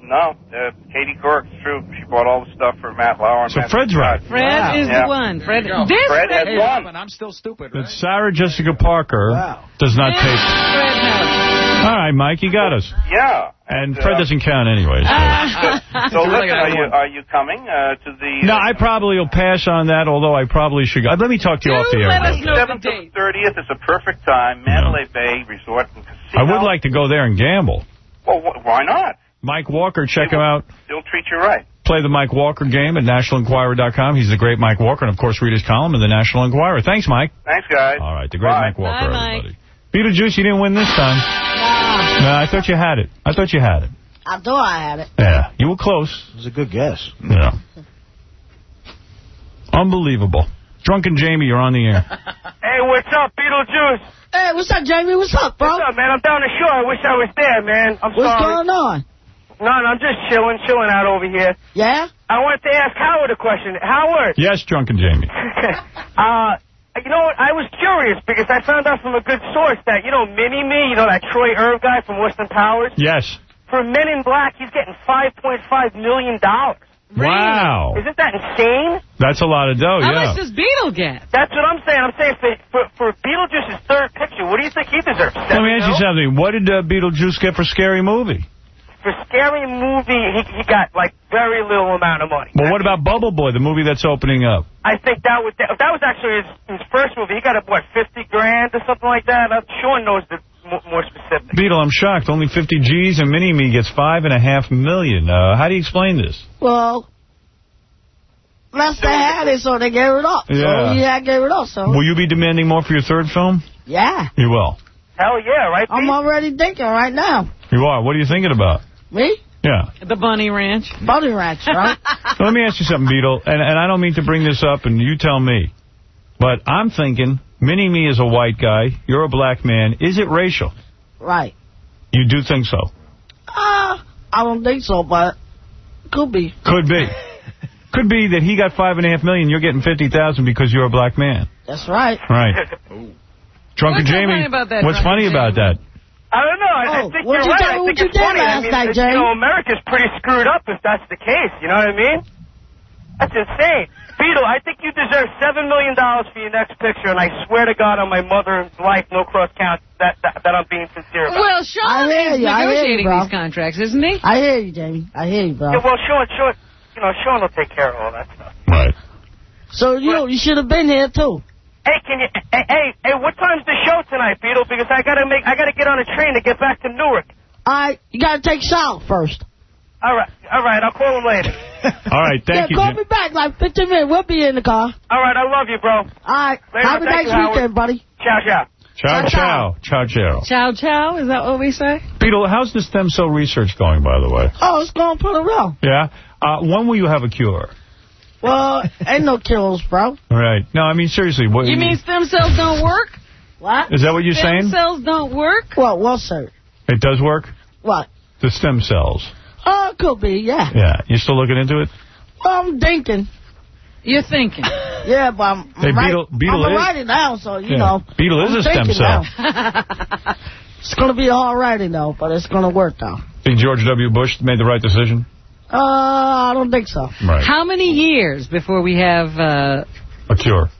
no. Uh, Katie Couric, it's true. She bought all the stuff for Matt Lauer. And So Matt Fred's right. Fred Wow. is Yeah. the one. Fred, There you go. this Fred has Fred won. And I'm still stupid, That right? Sarah Jessica Parker does not This take... Fred has. All right, Mike, you got us. Yeah. And uh, Fred doesn't count anyway. So. So listen, are you, are you coming uh, to the... No, I probably will pass on that, although I probably should go. Let me talk to you off the air. let us know the seventh to date. thirtieth is a perfect time. Mandalay Bay Resort and Casino. I would like to go there and gamble. Well, wh- why not? Mike Walker, check him out. They'll treat you right. Play the Mike Walker game at National Enquirer dot com. He's the great Mike Walker, and, of course, read his column in the National Enquirer. Thanks, Mike. Thanks, guys. All right, the great Bye. Mike Walker, Bye, Mike. everybody. Beetlejuice, you didn't win this time. Nah, No, I thought you had it. I thought you had it. I thought I had it. Yeah, you were close. It was a good guess. Yeah. Unbelievable. Drunken Jamie, you're on the air. Hey, what's up, Beetlejuice? Hey, what's up, Jamie? What's up, bro? What's up, man? I'm down the shore. I wish I was there, man. I'm What's sorry. going on? No, no, I'm just chilling, chilling out over here. Yeah? I wanted to ask Howard a question. Howard, Yes, Drunken Jamie. uh, you know what? I was curious because I found out from a good source that, you know, Mini-Me, you know, that Troy Irv guy from Austin Powers, Yes. for Men in Black, he's getting five point five million dollars. Wow. Isn't that insane? That's a lot of dough, How yeah. much does Beetle get? That's what I'm saying. I'm saying for, for, for Beetlejuice's third picture, what do you think he deserves? Let me ask you something. What did uh, Beetlejuice get for Scary Movie? For Scary Movie, he, he got, like, very little amount of money. Well, what about Bubble Boy, the movie that's opening up? I think that was that, that was actually his, his first movie. He got, a, what, fifty grand or something like that? Uh, Sean knows the m- more specific. Beetle, I'm shocked. Only fifty G's and Mini-Me gets five and a half million. Uh, how do you explain this? Well, Lester had it, so they gave it up. Yeah. So yeah, gave it up, so. Will you be demanding more for your third film? Yeah. You will. Hell yeah, right, I'm already thinking right now. You are. What are you thinking about? Me? Yeah. The Bunny Ranch. Bunny Ranch, right? So let me ask you something, Beetle, and, and I don't mean to bring this up, and you tell me, but I'm thinking Mini-Me is a white guy, you're a black man. Is it racial? Right. You do think so? Uh, I don't think so, but could be. Could be. Could be that he got five and a half million, you're getting fifty thousand because you're a black man. That's right. Right. Drunken What's so Jamie, funny about that, what's Drunken funny about that? I don't know. I, I Oh, think what you're you right. tell I me think what you it's did funny. last I mean, night, it- Jay? you know, America's pretty screwed up if that's the case. You know what I mean? That's insane. Beetle, I think you deserve seven million dollars for your next picture, and I swear to God on my mother's life, no cross count, that, that, that I'm being sincere about. Well, Sean I hear is you, I hear you, negotiating bro. these contracts, isn't he? I hear you, Jamie. I hear you, bro. Yeah, well, Sean, Sean, you know, Sean will take care of all that stuff. Right. So, you know, you should have been here, too. Hey, can you? Hey, hey, hey, what time's the show tonight, Beetle? Because I gotta make, I gotta get on a train to get back to Newark. All right, you got to take Sal first. All right, all right, I'll call him later. All right, thank yeah, you. call Jim. me back like fifteen minutes. We'll be in the car. All right, I love you, bro. All right. Later, Have a thank nice you, Howard. weekend, buddy. Ciao, ciao. Ciao, ciao. Ciao, ciao. Chow chow, is that what we say? Beetle, how's the stem cell research going, by the way? Oh, it's going pretty well. Yeah? Uh, when will you have a cure? Well, ain't no kills, bro. Right. No, I mean, seriously. What, You mean stem cells don't work? What? Is that what you're stem saying? Stem cells don't work? What, what, sir? It does work? What? The stem cells. Oh, it could be, yeah. Yeah. You still looking into it? Well, I'm thinking. You're thinking. Yeah, but I'm, Hey, I'm, right, Beetle- Beetle I'm is- write it down, so, you Yeah. know. Beetle is I'm a stem thinking cell. now. It's going to be hard writing, though, but it's going to work, though. Think George W. Bush made the right decision? Uh, I don't think so. Right. How many years before we have... Uh, A cure.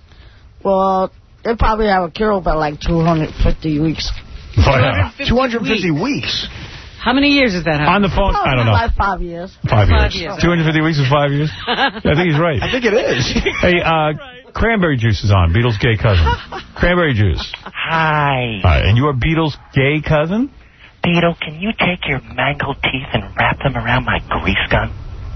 Well, they probably have a cure by like two hundred fifty weeks. Wow. two hundred fifty weeks. How many years is that? On the phone? I don't know. Like five years. Five, Five years. years. two hundred fifty weeks is five years? I think he's right. I think it is. Hey, uh, Cranberry Juice is on, Beatles' gay cousin. Cranberry Juice. Hi. Hi. And you are Beatles' gay cousin? Beetle, can you take your mangled teeth and wrap them around my grease gun?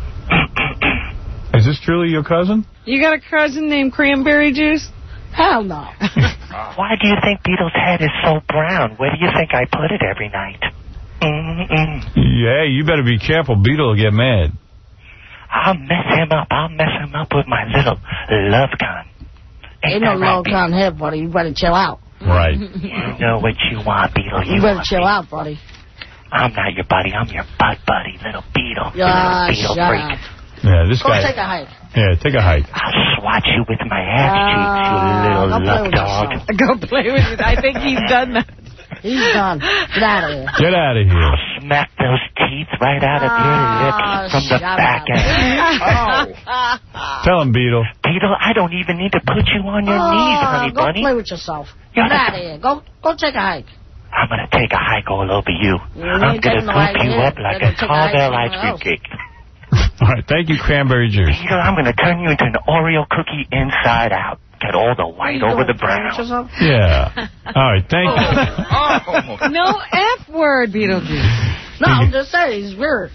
Is this truly your cousin? You got a cousin named Cranberry Juice? Hell no. Why do you think Beetle's head is so brown? Where do you think I put it every night? Mm-mm. Yeah, you better be careful. Beetle will get mad. I'll mess him up. I'll mess him up with my little love gun. Ain't no low down head, buddy. You better chill out. Right. You know what you want, Beetle. You You better want chill me. out, buddy. I'm not your buddy. I'm your butt buddy, little Beetle. You Yeah, little Beetle shut freak. up. Yeah, this Go guy. take a hike. Yeah, take a hike. I'll swat you with my ass Uh, cheeks, you don't play little with love dog. yourself. Go play with it. I think he's done that. He's done. Get out of here. Get out of here. Smack those teeth teeth right out of your lips from the back end. Oh. Tell him, Beetle. Beetle, I don't even need to put you on your oh, knees, honey go bunny. play with yourself. You're Get out of here. Go, go take a hike. I'm going to take a hike all over you. You I'm ain't going to taking no goop hike you here. up like Better a take a hike Carvel somewhere ice cream else. cake. All right, thank you, cranberry juice. Beetle, I'm going to turn you into an Oreo cookie inside out. Get all the white over the brown. Yeah. All right, thank you. Oh. No F word, Beetlejuice. No, I'm just saying, he's weird.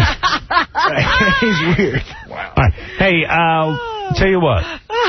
He's weird. Wow. All right. Hey, uh, tell you what.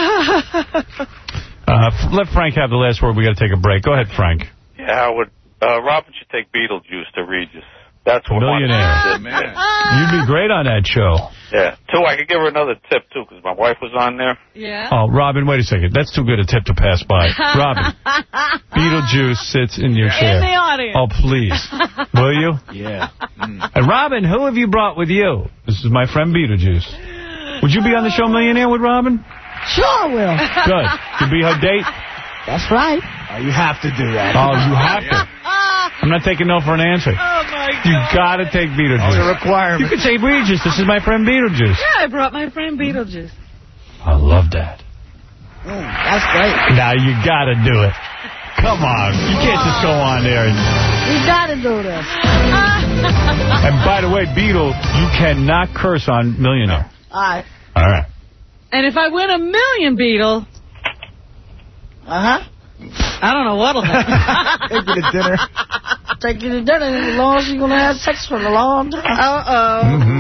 Uh, let Frank have the last word. We got to take a break. Go ahead, Frank. Yeah, Howard. Uh, Robin should take Beetlejuice to Regis. That's what Millionaire. You'd be great on that show. Yeah. Two, I could give her another tip, too, because my wife was on there. Yeah. Oh, Robin, wait a second. That's too good a tip to pass by. Robin, Beetlejuice sits in your chair. In the audience. Oh, please. Will you? Yeah. Mm. And Robin, who have you brought with you? This is my friend Beetlejuice. Would you be on the show Millionaire with Robin? Sure I will. Good. You'll be her date? That's right. Oh, you have to do that. Oh, you have to. I'm not taking no for an answer. Oh, my God. You got to take Beetlejuice. It's a requirement. You could say, Regis, this is my friend Beetlejuice. Yeah, I brought my friend Beetlejuice. I love that. Mm, that's great. Now, you got to do it. Come on. You can't just go on there. And, You got to do this. and by the way, Beetle, you cannot curse on Millionaire. All right. All right. And if I win a million, Beetle, Uh-huh. I don't know what'll happen. Take you to dinner. Take you to dinner as long as you're going to have sex for a long time. Uh-oh.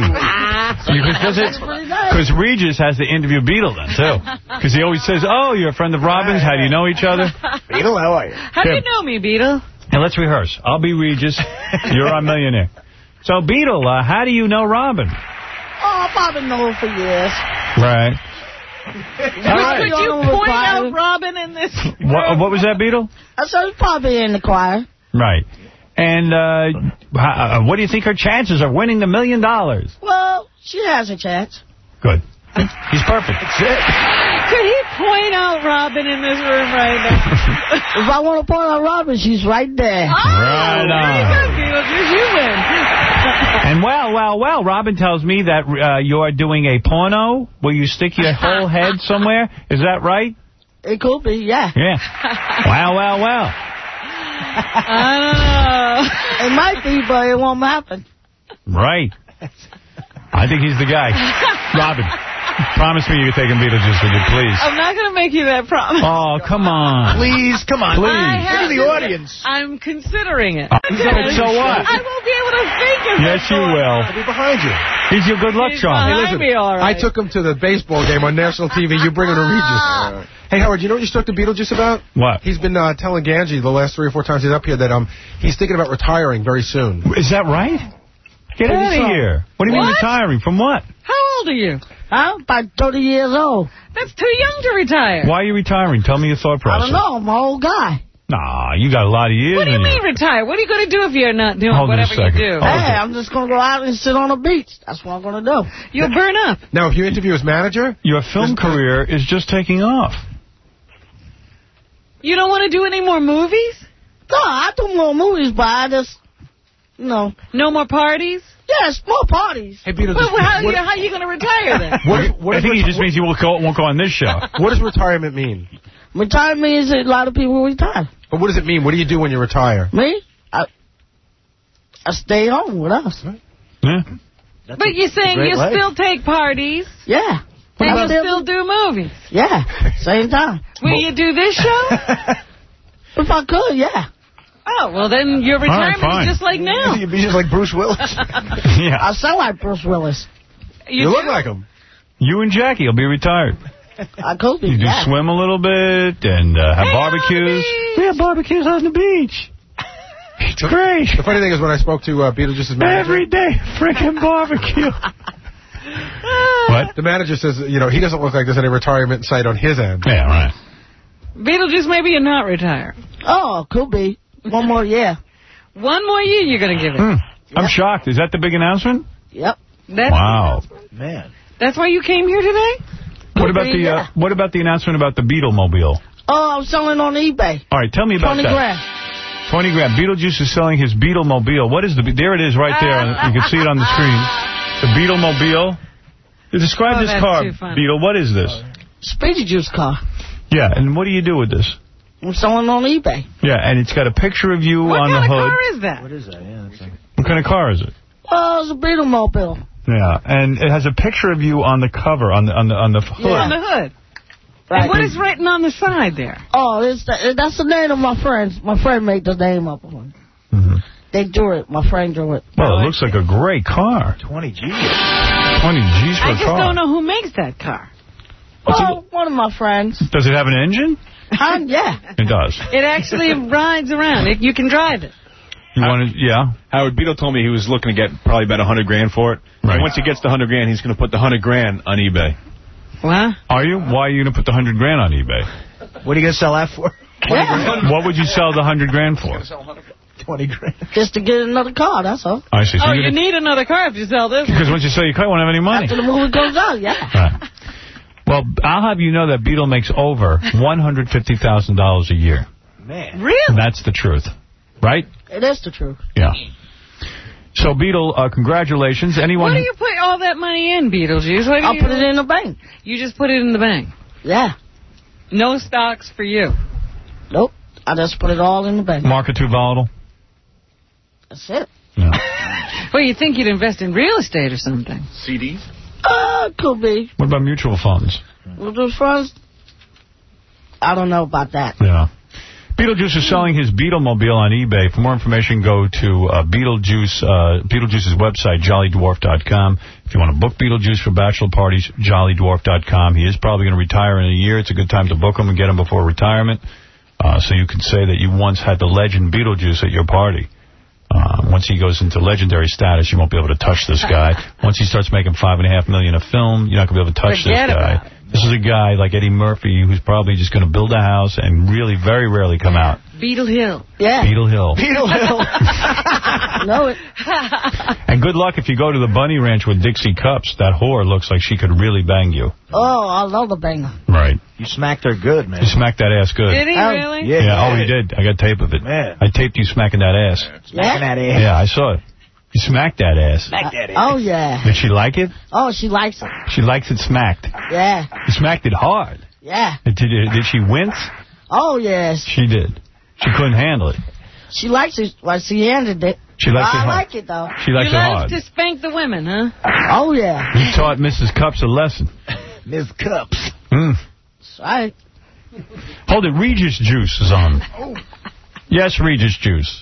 Because Regis has to interview Beetle then, too. Because he always says, oh, you're a friend of Robin's. How do you know each other? Beetle, how are you? How do you know me, Beetle? And let's rehearse. I'll be Regis. You're our Millionaire. So, Beetle, uh, how do you know Robin? Oh, I've probably known her for years. Right. All right. Could you point out Robin in this? What, what was that, Beetle? I said he's probably in the choir. Right. And uh, how, uh, what do you think her chances of winning the million dollars? Well, she has a chance. Good. He's perfect. That's it. Could he point out Robin in this room right now? If I want to point out Robin, she's right there. Oh, right on. Very good, Beetlejuice. You win. And well, well, well, Robin tells me that uh, you're doing a porno where you stick your whole head somewhere. Is that right? It could be, yeah. Yeah. Wow, wow, wow. I don't know. It might be, but it won't happen. Right. I think he's the guy. Robin, promise me you're taking Beetlejuice with you, please. I'm not going to make you that promise. Oh, come on. Please, come on. Please. Look at the audience. I'm considering it. Uh, so, so what? I won't be able to think of it. Yes, you will. I'll be behind you. He's your good luck He's charm. behind Hey, listen, me, all right. I took him to the baseball game on national T V. You bring him to Regis. Hey, Howard, you know what you spoke to Beetlejuice about? What? He's been uh, telling Ganji the last three or four times he's up here that um he's thinking about retiring very soon. Is that right? Get What out is of up? here. What do you mean What? retiring? From what? How old are you? I'm about thirty years old. That's too young to retire. Why are you retiring? Tell me your thought I process. don't know. I'm an old guy. Nah, you got a lot of years What do you in mean retire? What are you going to do if you're not doing Hold on a whatever you second. do? Hold Hey, I'm just going to go out and sit on the beach. That's what I'm going to do. You'll burn up. Now, if you interview his manager, Your film career is just taking off. You don't want to do any more movies? No, I do more movies, but I just, you know. No more parties? Yes, more parties. hey Beetlejuice, Well, how, what, you, how are you going to retire then? what, what, I is think he reti- just means he won't go, won't go on this show. what does retirement mean? Retirement is a lot of people retire. But what does it mean? What do you do when you retire? Me? I, I stay home with us. Yeah. That's But a- you're saying great you life. still take parties Yeah. and I you still do movies. Yeah, same time. Will you do this show? If I could, yeah. Oh, well, then your All right, retirement fine. is just like now. You'd be just like Bruce Willis. Yeah. I sound like Bruce Willis. You, You look do? like him. You and Jackie will be retired. I could be, You do yeah. swim a little bit and uh, have Hey, barbecues. Arby! We have barbecues on the beach. It's great. The funny thing is when I spoke to uh, Beetlejuice's manager, Every day, freaking barbecue. What? the manager says, you know, he doesn't look like there's any retirement site on his end. Yeah, right. Beetlejuice, maybe you're not retired. Oh, could be. One more year. One more year you're going to give it. Hmm. I'm shocked. Is that the big announcement? Yep. That's, Wow. Man. that's why you came here today? What about the uh, Yeah. what about the announcement about the Beetle-mobile? Oh, I'm selling on eBay. All right, tell me about twenty that. grand. twenty grand. Beetlejuice is selling his Beetlemobile. What is the... There it is right there. You can see it on the screen. The Beetlemobile. Describe Oh, this that's car, too funny. Beetle. What is this? Speedy Juice car. Yeah, and what do you do with this? I'm selling on eBay. Yeah, and it's got a picture of you What on the kind of hood. car is that? What is that? Yeah, that's a... What kind of car is it? Oh, it's a Beetlemobile. Yeah, and it has a picture of you on the cover, on the on the on the hood. On the hood. Right. And what is written on the side there? Oh, it's the, that's the name of my friends. My friend made the name up on it. Mm-hmm. They drew it. My friend drew it. Well, it looks like a great car. twenty G's. twenty G's for I a just car. don't know who makes that car. Oh, one of my friends. Does it have an engine? Um, yeah. It does. It actually rides around. It, you can drive it. You want to, yeah? Howard Beetle told me he was looking to get probably about a hundred grand for it. Right. And once he gets the hundred grand, he's going to put the hundred grand on eBay. What? Are you? Why are you going to put the hundred grand on eBay? What are you going to sell that for? Yeah. What would you sell the hundred grand for? twenty grand. Just to get another car, that's all. I see. So Oh, you're you gonna, need another car if you sell this. because once you sell your car, you won't have any money. After the movie goes out, yeah. Right. Well, I'll have you know that Beetle makes over one hundred fifty thousand dollars a year. Man. Really? And that's the truth. Right? It is the truth. Yeah. So, Beetle, uh, congratulations. Anyone? What do you put all that money in, Beetlejuice? What do I'll you, put it in the bank. You just put it in the bank. Yeah. No stocks for you. Nope. I just put it all in the bank. Market too volatile? That's it. Yeah. Well, you think you'd invest in real estate or something. C Ds? Uh, could be. What about mutual funds? With those funds, I don't know about that. Yeah. Beetlejuice is selling his Beetlemobile on eBay. For more information, go to uh, Beetlejuice, uh, Beetlejuice's website, jolly dwarf dot com. If you want to book Beetlejuice for bachelor parties, jolly dwarf dot com. He is probably going to retire in a year. It's a good time to book him and get him before retirement. Uh, so you can say that you once had the legend Beetlejuice at your party. Uh, once he goes into legendary status, you won't be able to touch this guy. Once he starts making five and a half million a film, you're not going to be able to touch Forget this guy. about it. This is a guy like Eddie Murphy who's probably just going to build a house and really very rarely come out. Beetle Hill. Yeah. Beetle Hill. Beetle Hill. know it. And good luck if you go to the Bunny Ranch with Dixie Cups. That whore looks like she could really bang you. Oh, I love the banger. Right. You smacked her good, man. You smacked that ass good. Did he Oh, really? Yeah, Yeah, oh, he he did. I got tape of it. Man. I taped you smacking that ass. Smacking that ass. Yeah, I saw it. You smacked that ass. Smack that ass. Oh, yeah. Did she like it? Oh, she likes it. She likes it smacked. Yeah. You smacked it hard. Yeah. Did, did, did she wince? Oh, yes. She did. She couldn't handle it. She likes it. Well, she ended it. She likes I it hard. like it, though. She likes you it love hard. to spank the women, huh? Oh, yeah. You taught Missus Cups a lesson. Miss Cups. Mm. That's right. Hold it. Regis Juice is on. Yes, Regis Juice.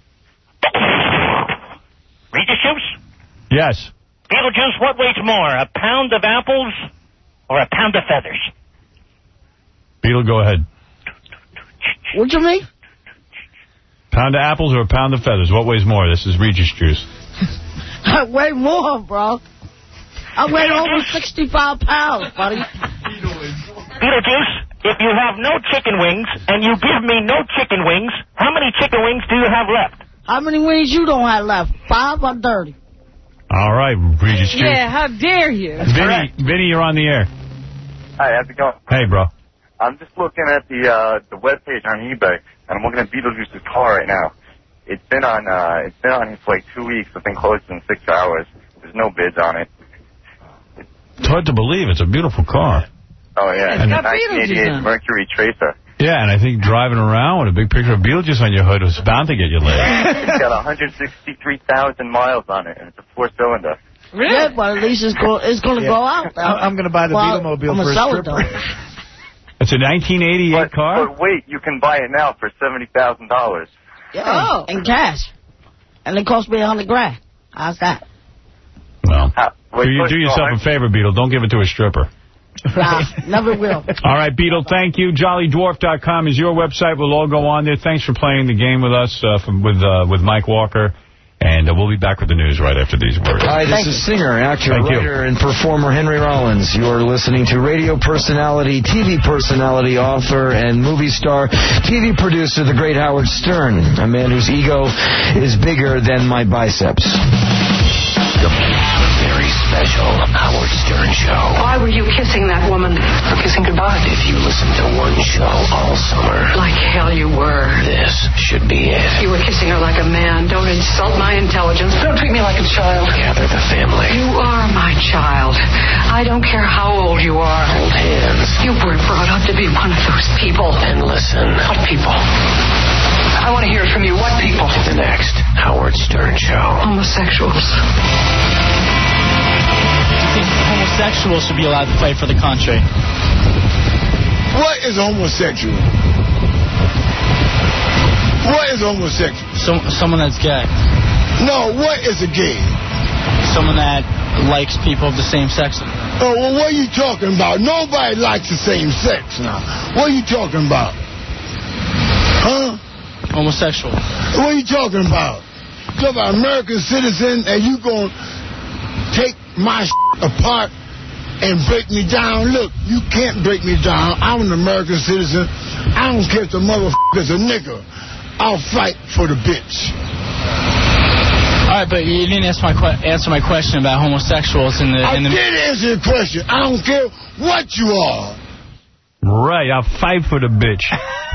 Regis Juice? Yes. Beetlejuice, what weighs more, a pound of apples or a pound of feathers? Beetle, go ahead. What you mean? Pound of apples or a pound of feathers? What weighs more? This is Regis Juice. I weigh more, bro. I weigh over sixty-five pounds, buddy. Beetlejuice, if you have no chicken wings and you give me no chicken wings, how many chicken wings do you have left? How many wings you don't have left? Five or thirty? All right, Regis Juice. Yeah, how dare you? Vinny, Vinny, you're on the air. Hi, how's it going? Hey, bro. I'm just looking at the uh, the web page on eBay, and I'm looking at Beetlejuice's car right now. It's been on uh, it's been on for like two weeks. I think close to six hours. There's no bids on it. It's hard to believe. It's a beautiful car. Oh yeah, It's got nineteen eighty-eight Beetlejuice on it. Mercury Tracer. Yeah, and I think driving around with a big picture of Beetlejuice on your hood was bound to get you laid. It's got one hundred sixty-three thousand miles on it, and it's a four-cylinder. Really? Yeah, but at least it's going it's going to Yeah. go out. Though. I- I'm going to buy the well, Beetlemobile I'm for gonna a sell it, stripper. though. It's a nineteen eighty-eight But, car? but wait, you can buy it now for seventy thousand dollars. Yeah, Oh. in cash. And it cost me a hundred grand. How's that? Well, Uh, wait, do, you, wait, do no, yourself I'm- a favor, Beetle. Don't give it to a stripper. Nah, never will. All right, Beetle, thank you. jolly dwarf dot com is your website. We'll all go on there. Thanks for playing the game with us, uh, from, with uh, with Mike Walker. And uh, we'll be back with the news right after these words. Hi, this is singer, actor, Thank you. writer, and performer Henry Rollins. You're listening to radio personality, T V personality, author, and movie star, T V producer, the great Howard Stern, a man whose ego is bigger than my biceps. The very special Howard Stern Show. Why were you kissing that woman? For kissing goodbye. If you listen to one show all summer, Like hell you were. this should be it. You were kissing her like a man. Don't insult my intelligence. Don't treat me like a child. Gather the family. You are my child. I don't care how old you are. Hold hands. You weren't brought up to be one of those people. And listen. What people? I want to hear it from you. What people? To the next Howard Stern Show. Homosexuals. Do you think homosexuals should be allowed to play for the country? What is homosexual? What is homosexual? Some, someone that's gay. No, what is a gay? Someone that likes people of the same sex. Oh, well, what are you talking about? Nobody likes the same sex now. What are you talking about? Huh? Homosexual. What are you talking about? You talking about American citizen and you going to take my shit apart and break me down? Look, you can't break me down. I'm an American citizen. I don't care if the motherfucker's a nigger. I'll fight for the bitch. All right, but you didn't answer my, que answer my question about homosexuals in the... I in the... did answer your question. I don't care what you are. Right, I'll fight for the bitch.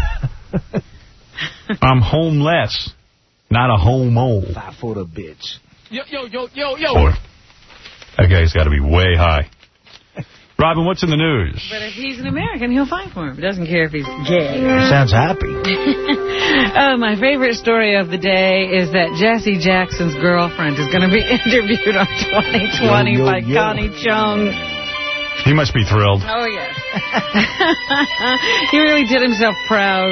I'm homeless, not a homo. Fight for the bitch. Yo, yo, yo, yo, yo. Boy, that guy's got to be way high. Robin, what's in the news? But if he's an American, he'll fight for him. He doesn't care if he's gay. Sounds happy. Oh, my favorite story of the day is that Jesse Jackson's girlfriend is going to be interviewed on twenty twenty yo, yo, by yo. Connie Chung. He must be thrilled. Oh, yes. He really did himself proud.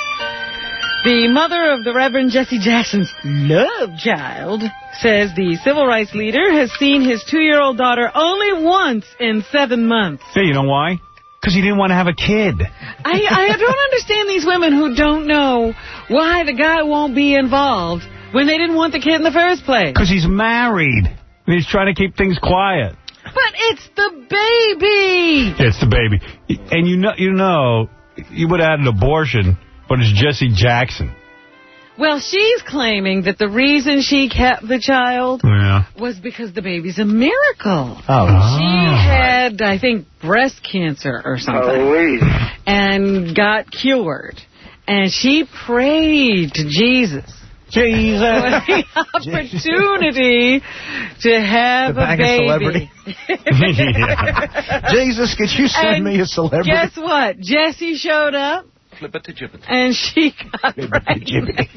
The mother of the Reverend Jesse Jackson's love child says the civil rights leader has seen his two-year-old daughter only once in seven months. Hey, you know why? Because he didn't want to have a kid. I, I don't understand these women who don't know why the guy won't be involved when they didn't want the kid in the first place. Because he's married. And he's trying to keep things quiet. But it's the baby. It's the baby. And you know, you know, you would have had an abortion, but it's Jesse Jackson. Well, she's claiming that the reason she kept the child yeah. was because the baby's a miracle. Oh. She had, I think, breast cancer or something. Oh, and got cured. And she prayed to Jesus. Jesus. For the opportunity to have to a baby. A yeah. Jesus, could you send and me a celebrity? Guess what? Jesse showed up. Flip it to gibbet. And she got pregnant.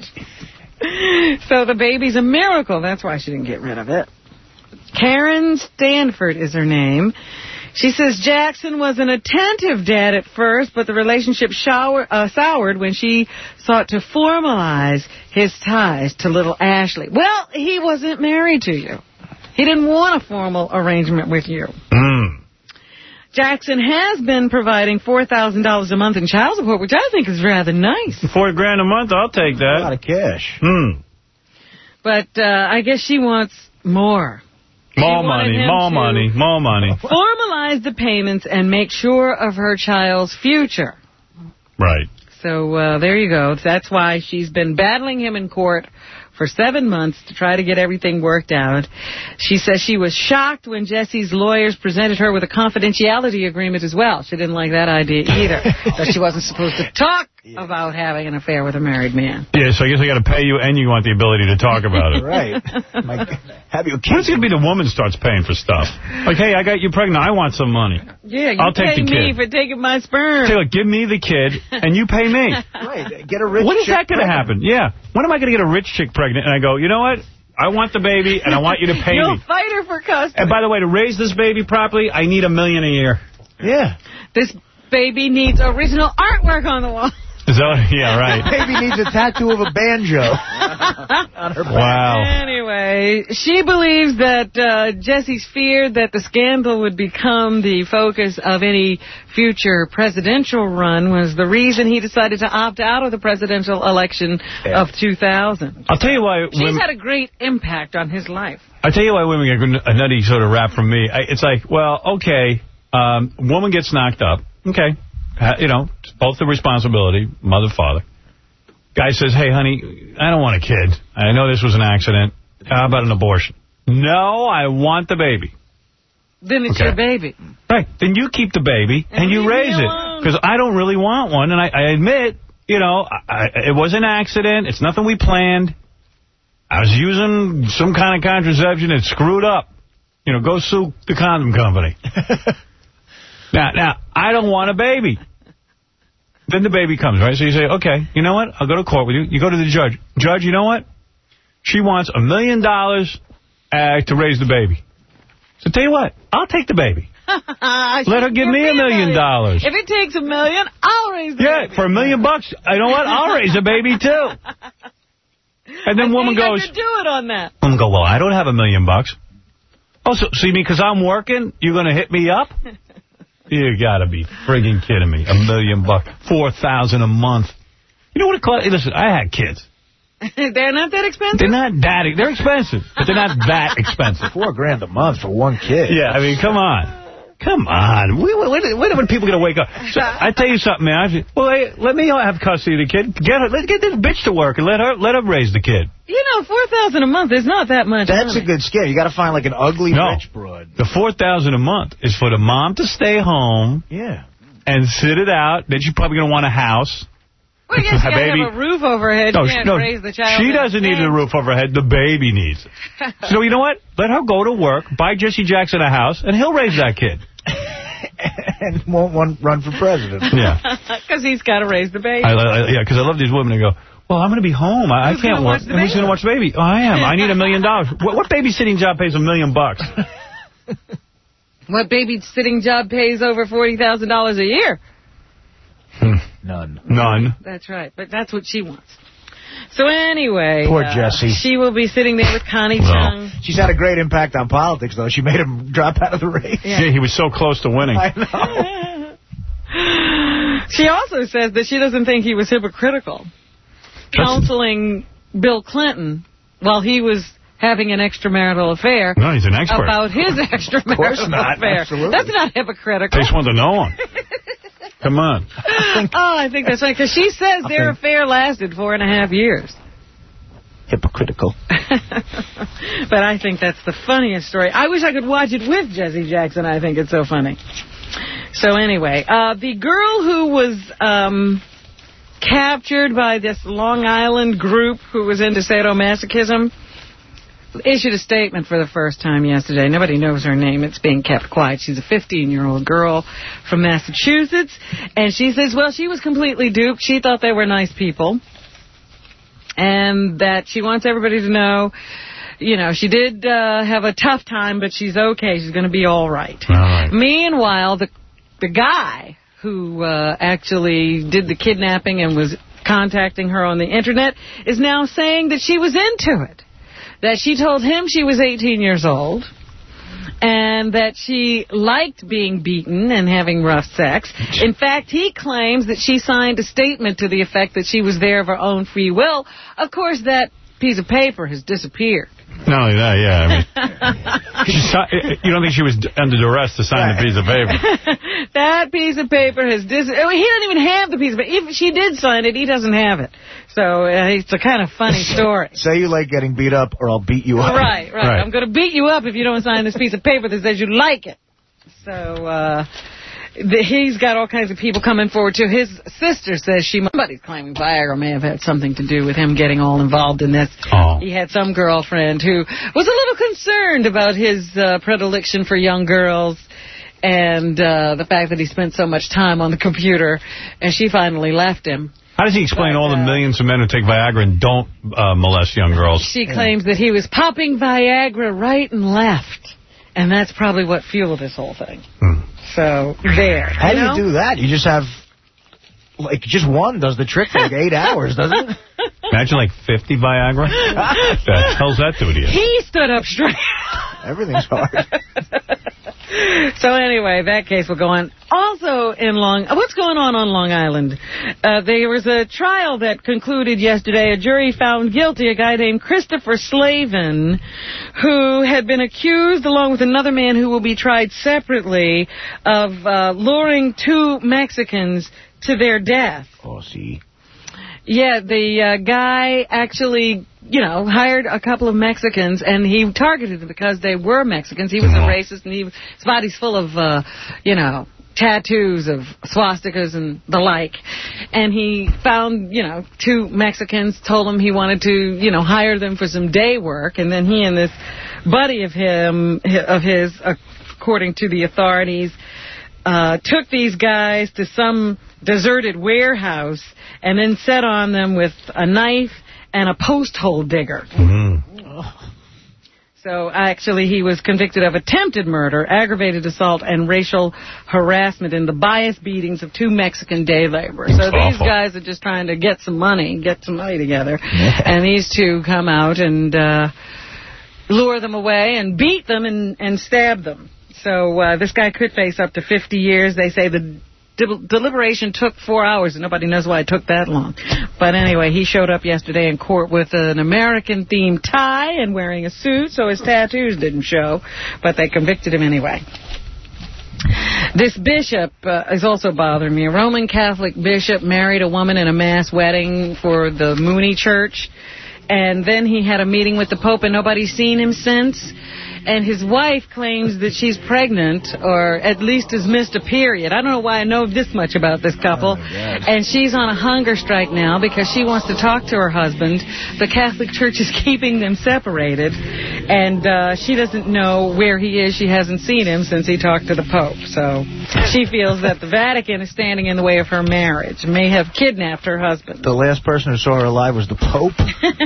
So the baby's a miracle. That's why she didn't get rid of it. Karen Stanford is her name. She says Jackson was an attentive dad at first, but the relationship shower, uh, soured when she sought to formalize his ties to little Ashley. Well, he wasn't married to you. He didn't want a formal arrangement with you. Mm. Jackson has been providing four thousand dollars a month in child support, which I think is rather nice. Four grand a month, I'll take that. A lot of cash. Hmm. But uh, I guess she wants more. More money, more money, more money. Formalize the payments and make sure of her child's future. Right. So uh, there you go. That's why she's been battling him in court for seven months to try to get everything worked out. She says she was shocked when Jesse's lawyers presented her with a confidentiality agreement as well. She didn't like that idea either, that she wasn't supposed to talk yeah. about having an affair with a married man. Yeah, so I guess I got to pay you and you want the ability to talk about it. Right. Like, have you When's it going to be the woman starts paying for stuff? Like, hey, I got you pregnant. I want some money. Yeah, you I'll pay take the me kid. for taking my sperm. Say, look, give me the kid and you pay me. Right. Get a rich When is chick that going to happen? pregnant. Yeah. When am I going to get a rich chick pregnant? And I go, you know what? I want the baby, and I want you to pay You'll me. fight her for custody. And by the way, to raise this baby properly, I need a million a year. Yeah. This baby needs original artwork on the wall. Is that, yeah, right. Baby needs a tattoo of a banjo on her back. Wow. Anyway, she believes that uh, Jesse's feared that the scandal would become the focus of any future presidential run was the reason he decided to opt out of the presidential election yeah. of two thousand. I'll tell you why. She's women, had a great impact on his life. I'll tell you why women get a nutty sort of rap from me. I, it's like, well, okay, um, woman gets knocked up. Okay. Uh, you know, both the responsibility, mother, father. Guy says, hey, honey, I don't want a kid. I know this was an accident. How about an abortion? No, I want the baby. Then it's okay. your baby. Right. Then you keep the baby and, and you raise it. Because I don't really want one. And I, I admit, you know, I, it was an accident. It's nothing we planned. I was using some kind of contraception. It screwed up. You know, go sue the condom company. now, now, I don't want a baby. Then the baby comes, right? So you say, okay, you know what? I'll go to court with you. You go to the judge. Judge, you know what? She wants a million dollars uh, to raise the baby. So tell you what, I'll take the baby. Let her give me a million dollars. If it takes a million, I'll raise the yeah, baby. Yeah, for a million bucks, you know what? I'll raise a baby, too. And then I woman think goes... I could do it on that. Woman go, well, I don't have a million bucks. Oh, so, see me, because I'm working, you're going to hit me up? You got to be friggin' kidding me. A million bucks. Four thousand a month. You know what it costs? Listen, I had kids. They're not that expensive? They're not that... They're expensive, but they're not that expensive. Four grand a month for one kid. Yeah, I mean, come on. Come on. When, when, when are people going to wake up? So, I tell you something, man. I say, well, hey, let me have custody of the kid. Get her, let's get this bitch to work and let her let her raise the kid. You know, four thousand a month is not that much That's money. a good scare. You got to find like an ugly no, rich broad. The four thousand a month is for the mom to stay home. Yeah. And sit it out. Then she's probably going to want a house. Well, yes, you got to have a roof overhead. No, you can't no, raise the child. she doesn't need a roof over her head. The baby needs it. So you know what? Let her go to work, buy Jesse Jackson a house, and he'll raise that kid. And won't want run for president. Yeah. Because he's got to raise the baby. I, I, yeah, because I love these women who go, well, I'm going to be home. I, I can't work. And who's going to watch the baby? Oh, I am. I need a million dollars. What, what babysitting job pays a million bucks? What babysitting job pays over forty thousand dollars a year? Hmm. None. None. That's right. But that's what she wants. So anyway, Poor uh, Jessie. She will be sitting there with Connie Well. Chung. She's had a great impact on politics, though. She made him drop out of the race. Yeah. Yeah, he was so close to winning. I know. She also says that she doesn't think he was hypocritical, counseling Bill Clinton while he was having an extramarital affair. No, he's an expert. About his extramarital not. affair. Absolutely. That's not hypocritical. They just wanted to know him. Come on. Oh, I think that's right, because she says I their think- affair lasted four and a half years. Hypocritical. But I think that's the funniest story. I wish I could watch it with Jesse Jackson. I think it's so funny. So anyway, uh, the girl who was um, captured by this Long Island group who was into sadomasochism issued a statement for the first time yesterday. Nobody knows her name. It's being kept quiet. She's a fifteen-year-old girl from Massachusetts. And she says, well, she was completely duped. She thought they were nice people. And that she wants everybody to know, you know, she did uh, have a tough time, but she's okay. She's going to be all right. All right. Meanwhile, the the guy who uh, actually did the kidnapping and was contacting her on the Internet is now saying that she was into it. That she told him she was eighteen years old and that she liked being beaten and having rough sex. In fact, he claims that she signed a statement to the effect that she was there of her own free will. Of course, that piece of paper has disappeared. Not only that, yeah. I mean, she si- you don't think she was under duress to sign the piece of paper? That piece of paper has disappeared. He doesn't even have the piece of paper. If she did sign it, he doesn't have it. So uh, it's a kind of funny story. Say you like getting beat up or I'll beat you up. Right, right, right. I'm going to beat you up if you don't sign this piece of paper that says you like it. So uh, the, he's got all kinds of people coming forward, too. His sister says she... Somebody's claiming Viagra may have had something to do with him getting all involved in this. Oh. He had some girlfriend who was a little concerned about his uh, predilection for young girls and uh, the fact that he spent so much time on the computer, and she finally left him. How does he explain But, all the uh, millions of men who take Viagra and don't uh, molest young girls? She claims that he was popping Viagra right and left, and that's probably what fueled this whole thing. Hmm. So, there. How you do know? you do that? You just have, like, just one does the trick for like eight hours, doesn't it? Imagine like fifty Viagra. The hell's that do to you? He stood up straight. Everything's hard. So anyway, that case will go on. Also in Long... What's going on on Long Island? Uh, there was a trial that concluded yesterday. A jury found guilty a guy named Christopher Slavin, who had been accused, along with another man who will be tried separately, of uh, luring two Mexicans to their death. Oh, see. Yeah, the uh, guy actually, you know, hired a couple of Mexicans, and he targeted them because they were Mexicans. He was a racist, and he, his body's full of, uh, you know, tattoos of swastikas and the like. And he found, you know, two Mexicans, told him he wanted to, you know, hire them for some day work. And then he and this buddy of him, of his, according to the authorities, uh, took these guys to some deserted warehouse and then set on them with a knife and a post hole digger. Mm. So, actually, he was convicted of attempted murder, aggravated assault, and racial harassment in the bias beatings of two Mexican day laborers. So Awful. these guys are just trying to get some money, get some money together. And these two come out and uh, lure them away and beat them and, and stab them. So uh, this guy could face up to fifty years. They say the de- deliberation took four hours, and nobody knows why it took that long. But anyway, he showed up yesterday in court with an American-themed tie and wearing a suit, so his tattoos didn't show, but they convicted him anyway. This bishop uh, is also bothering me. A Roman Catholic bishop married a woman in a mass wedding for the Mooney Church, and then he had a meeting with the Pope, and nobody's seen him since. And his wife claims that she's pregnant, or at least has missed a period. I don't know why I know this much about this couple. Oh, and she's on a hunger strike now because she wants to talk to her husband. The Catholic Church is keeping them separated. And uh, she doesn't know where he is. She hasn't seen him since he talked to the Pope. So she feels that the Vatican is standing in the way of her marriage, may have kidnapped her husband. The last person who saw her alive was the Pope?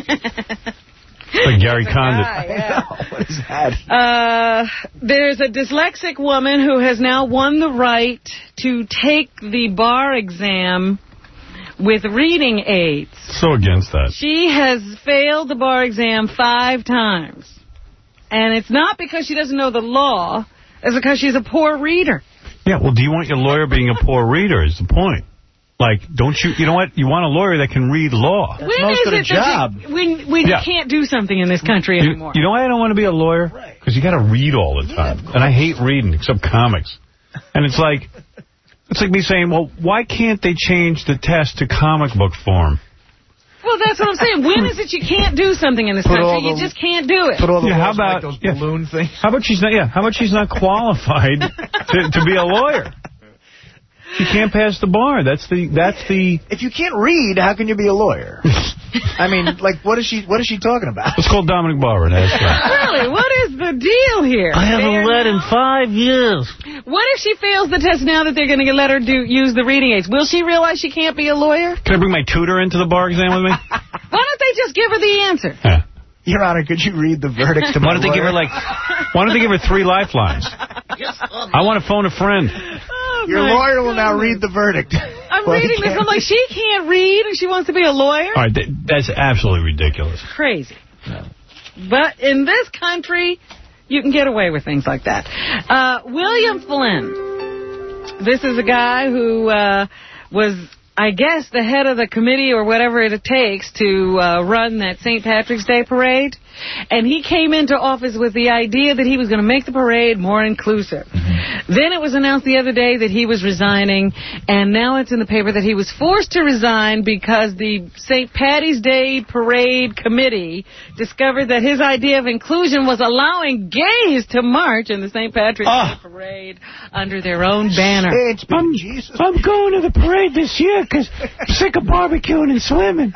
Like Gary Condit. Guy, yeah. What is that? Uh, there's a dyslexic woman who has now won the right to take the bar exam with reading aids. So against that. She has failed the bar exam five times. And it's not because she doesn't know the law. It's because she's a poor reader. Yeah, well, do you want your lawyer being a poor reader is the point. Like, don't you, you know what? You want a lawyer that can read law. That's when most is of the it job. You, when when yeah. you can't do something in this country you, anymore. You know why I don't want to be a lawyer? Because right. you got to read all the time. Yeah, and I hate reading, except comics. And it's like, it's like me saying, well, why can't they change the test to comic book form? Well, that's what I'm saying. When is it you can't do something in this put country? The, you just can't do it. Put all the yeah, how about, like those yeah, balloon things? How about she's not, yeah, how about she's not qualified to, to be a lawyer? She can't pass the bar. That's the that's the. If you can't read, how can you be a lawyer? I mean, like, what is she what is she talking about? Let's call Dominic Barber and ask her. Really, what is the deal here? I haven't read in five years. What if she fails the test now that they're going to let her do use the reading aids? Will she realize she can't be a lawyer? Can I bring my tutor into the bar exam with me? Why don't they just give her the answer? Yeah. Your Honor, could you read the verdict to my Why don't they give her like? Why don't they give her three lifelines? I want to phone a friend. Oh, Your lawyer goodness. will now read the verdict. I'm well, reading this. I'm like, she can't read, and she wants to be a lawyer. All right, th that's absolutely ridiculous. Crazy. No. But in this country, you can get away with things like that. Uh, William Flynn. This is a guy who uh, was, I guess, the head of the committee or whatever it takes to uh, run that Saint Patrick's Day parade. And he came into office with the idea that he was going to make the parade more inclusive. Mm-hmm. Then it was announced the other day that he was resigning, and now it's in the paper that he was forced to resign because the Saint Patty's Day Parade Committee discovered that his idea of inclusion was allowing gays to march in the Saint Patrick's oh. Day Parade under their own banner. I'm, Jesus. I'm going to the parade this year because I'm sick of barbecuing and swimming.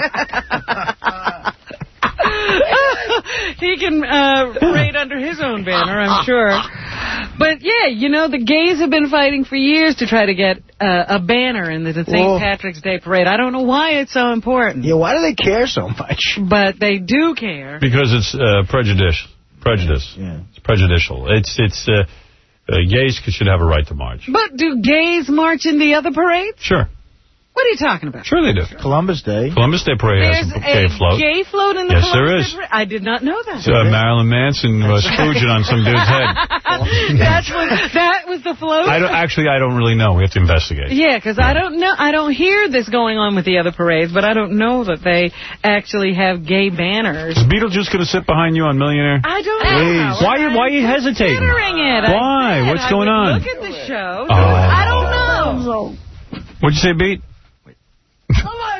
He can uh, parade under his own banner, I'm sure. But, yeah, you know, the gays have been fighting for years to try to get uh, a banner in the Saint Patrick's Day Parade. I don't know why it's so important. Yeah, why do they care so much? But they do care. Because it's uh, prejudice. Prejudice. Yeah. It's prejudicial. It's, it's uh, uh, gays should have a right to march. But do gays march in the other parades? Sure. What are you talking about? Sure they do. Columbus Day. Columbus Day Parade There's has a gay float. gay float in the yes, Columbus there is. Day Parade? I did not know that. So, uh, Marilyn Manson was spooging on some dude's head. That's what, that was the float? I don't, actually, I don't really know. We have to investigate. Yeah, because yeah. I don't know. I don't hear this going on with the other parades, but I don't know that they actually have gay banners. Is Beetlejuice going to sit behind you on Millionaire? I don't know. Please. Why, you, why are you hesitating? Considering it. Why? What's going on? Look at the show. Oh. I don't know. What'd you say, Beat? Oh, my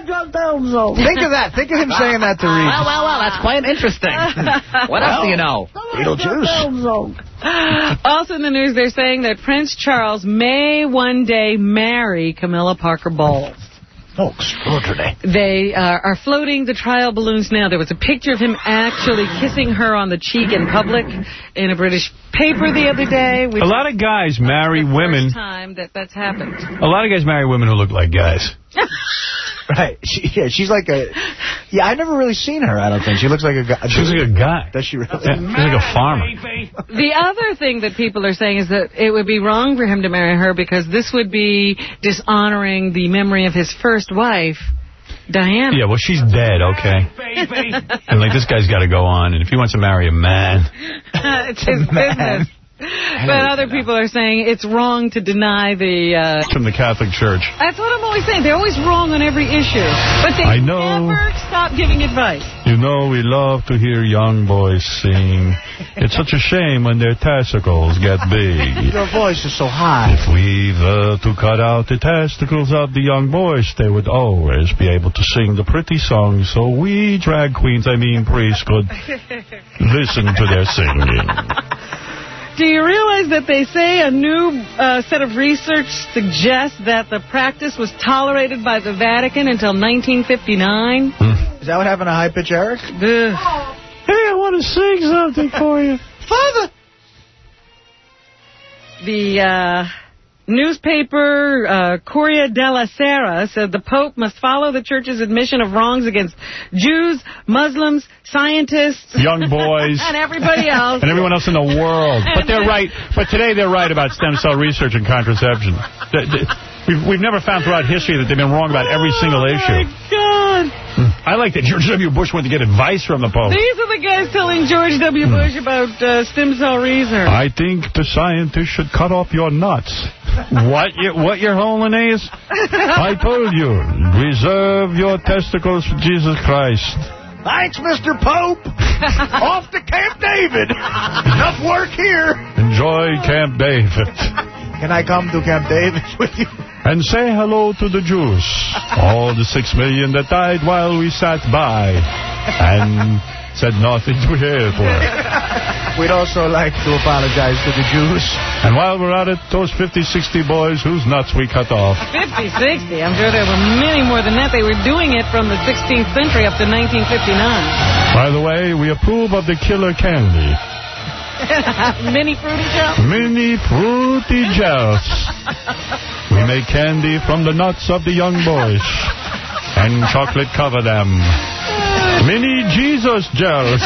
drunk down zone. Think of that. Think of him saying that to Reed. Well, well, well, that's quite interesting. What else do you know? Beetlejuice. Also in the news, they're saying that Prince Charles may one day marry Camilla Parker Bowles. Oh, extraordinary. They uh, are floating the trial balloons now. There was a picture of him actually kissing her on the cheek in public in a British paper the other day. A lot of guys marry women. First time that that's happened. A lot of guys marry women who look like guys. Right. She, yeah, she's like a... Yeah, I've never really seen her, I don't think. She looks like a guy. She looks like a guy. Does she really? Yeah, she's like a farmer. The other thing that people are saying is that it would be wrong for him to marry her because this would be dishonoring the memory of his first wife, Diana. Yeah, well, she's dead, okay? And, like, this guy's got to go on, and if he wants to marry a man... It's his business. But other people are saying it's wrong to deny the... Uh, from the Catholic Church. That's what I'm always saying. They're always wrong on every issue. But they I know. never stop giving advice. You know, we love to hear young boys sing. It's such a shame when their testicles get big. Your voice is so high. If we were to cut out the testicles of the young boys, they would always be able to sing the pretty songs, so we drag queens, I mean priests, could listen to their singing. Do you realize that they say a new uh, set of research suggests that the practice was tolerated by the Vatican until nineteen fifty-nine? Hmm. Is that what happened to High Pitch Eric? Ugh. Hey, I want to sing something for you. Father! The uh, newspaper uh, Corriere della Sera said the Pope must follow the Church's admission of wrongs against Jews, Muslims, scientists, young boys, and everybody else. And everyone else in the world. But they're right. But today they're right about stem cell research and contraception. The, the, we've, we've never found throughout history that they've been wrong about every single issue. Oh, my God. I like that George W. Bush went to get advice from the Pope. These are the guys telling George W. Bush about uh, stem cell research. I think the scientists should cut off your nuts. What, you, what, your holiness? I told you, reserve your testicles for Jesus Christ. Thanks, Mister Pope. Off to Camp David. Enough work here. Enjoy Camp David. Can I come to Camp David with you? And say hello to the Jews, all the six million that died while we sat by and said nothing to Hitler. We'd also like to apologize to the Jews. And while we're at it, those fifty, sixty boys whose nuts we cut off. fifty, sixty. I'm sure there were many more than that. They were doing it from the sixteenth century up to nineteen fifty-nine. By the way, we approve of the killer candy. Mini fruity gels? Mini fruity gels. We make candy from the nuts of the young boys. And chocolate cover them. Mini Jesus gels.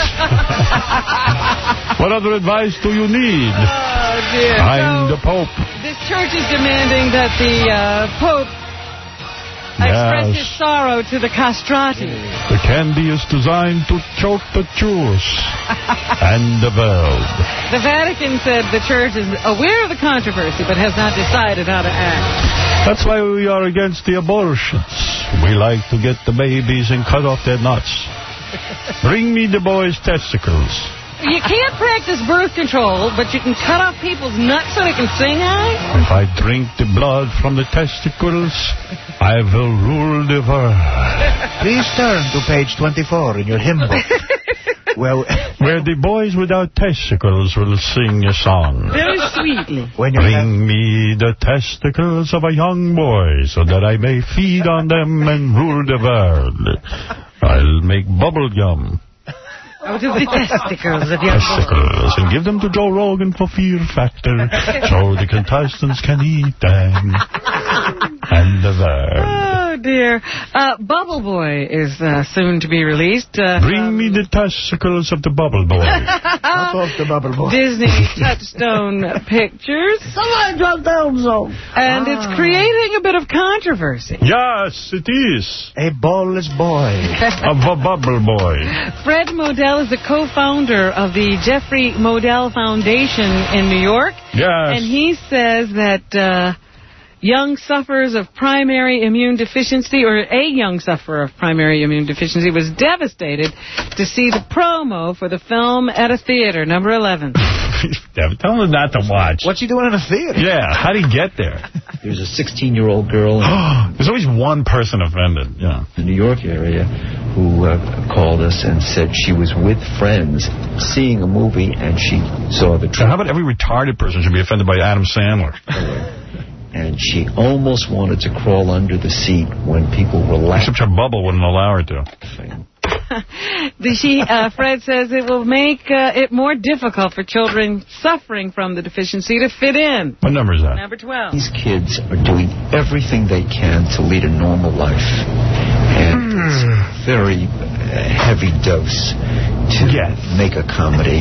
What other advice do you need? Oh, dear. I'm so, the Pope. This church is demanding that the uh, Pope express yes. his sorrow to the castrati. The candy is designed to choke the Jews and the world. The Vatican said the church is aware of the controversy but has not decided how to act. That's why we are against the abortions. We like to get the babies and cut off their nuts. Bring me the boys' testicles. You can't practice birth control, but you can cut off people's nuts so they can sing high? If I drink the blood from the testicles, I will rule the world. Please turn to page twenty-four in your hymn book. Well, where the boys without testicles will sing a song. Very sweetly. When Bring me the testicles of a young boy so that I may feed on them and rule the world. I'll make bubble gum. Out of the testicles of your testicles, and give them to Joe Rogan for Fear Factor, so the contestants can eat them. And the verb. Oh, dear. Uh, Bubble Boy is uh, soon to be released. Uh, Bring me the testicles of the Bubble Boy. Not off the Bubble Boy. Disney Touchstone Pictures. Somebody drop down zone. And ah. it's creating a bit of controversy. Yes, it is. A ballless boy. Of a Bubble Boy. Fred Modell is the co-founder of the Jeffrey Modell Foundation in New York. Yes. And he says that uh, young sufferers of primary immune deficiency, or a young sufferer of primary immune deficiency, was devastated to see the promo for the film at a theater, number eleven. Tell him not to watch. What's he doing in a theater? Yeah, how'd he get there? There's a sixteen-year-old girl in There's always one person offended, yeah. the New York area who uh, called us and said she was with friends seeing a movie and she saw the So trailer. how about every retarded person should be offended by Adam Sandler? And she almost wanted to crawl under the seat when people were laughing. Except her bubble wouldn't allow her to. The she, uh, Fred says it will make uh, it more difficult for children suffering from the deficiency to fit in. What number is that? Number twelve. These kids are doing everything they can to lead a normal life. And it's a very uh, heavy dose to make a comedy.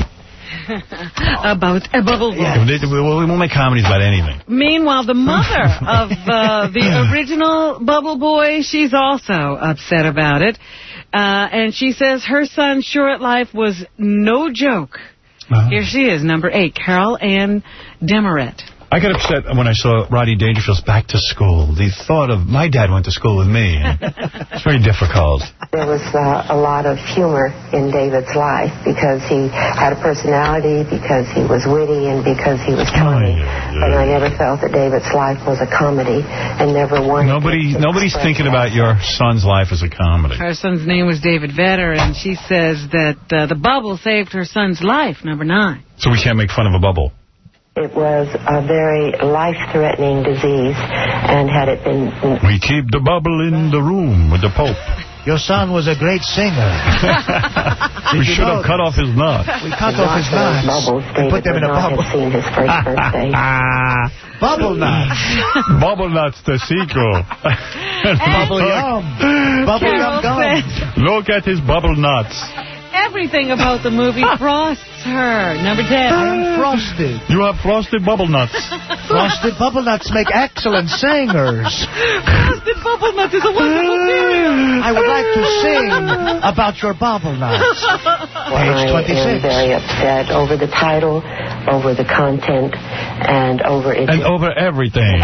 About a bubble boy. Yeah. We won't make comedies about anything. Meanwhile, the mother of uh, the original Bubble Boy, she's also upset about it. Uh, and she says her son's short life was no joke. Uh-huh. Here she is, number eight, Carol Ann Demaret. I got upset when I saw Rodney Dangerfield's Back to School. The thought of my dad went to school with me. It's very difficult. There was uh, a lot of humor in David's life because he had a personality, because he was witty, and because he was funny. Oh, yeah, yeah. And I never felt that David's life was a comedy, and never wanted Nobody, Nobody's thinking about your son's life as a comedy. Her son's name was David Vedder, and she says that uh, the bubble saved her son's life, number nine. So we can't make fun of a bubble. It was a very life-threatening disease, and had it been... We keep the bubble in the room with the Pope. Your son was a great singer. We should have cut off his nuts. We cut off his nuts and put them in a bubble. Seen his first birthday. Bubble nuts. Bubble nuts, the sequel. Bubble yum. Bubble yum gum. Look at his bubble nuts. Everything about the movie frosts her. Number ten. I am frosted. You have frosted bubble nuts. Frosted bubble nuts make excellent singers. Frosted bubble nuts is a wonderful series. I would like to sing about your bubble nuts. Page twenty-six. I am very upset over the title, over the content, and over its... And over everything.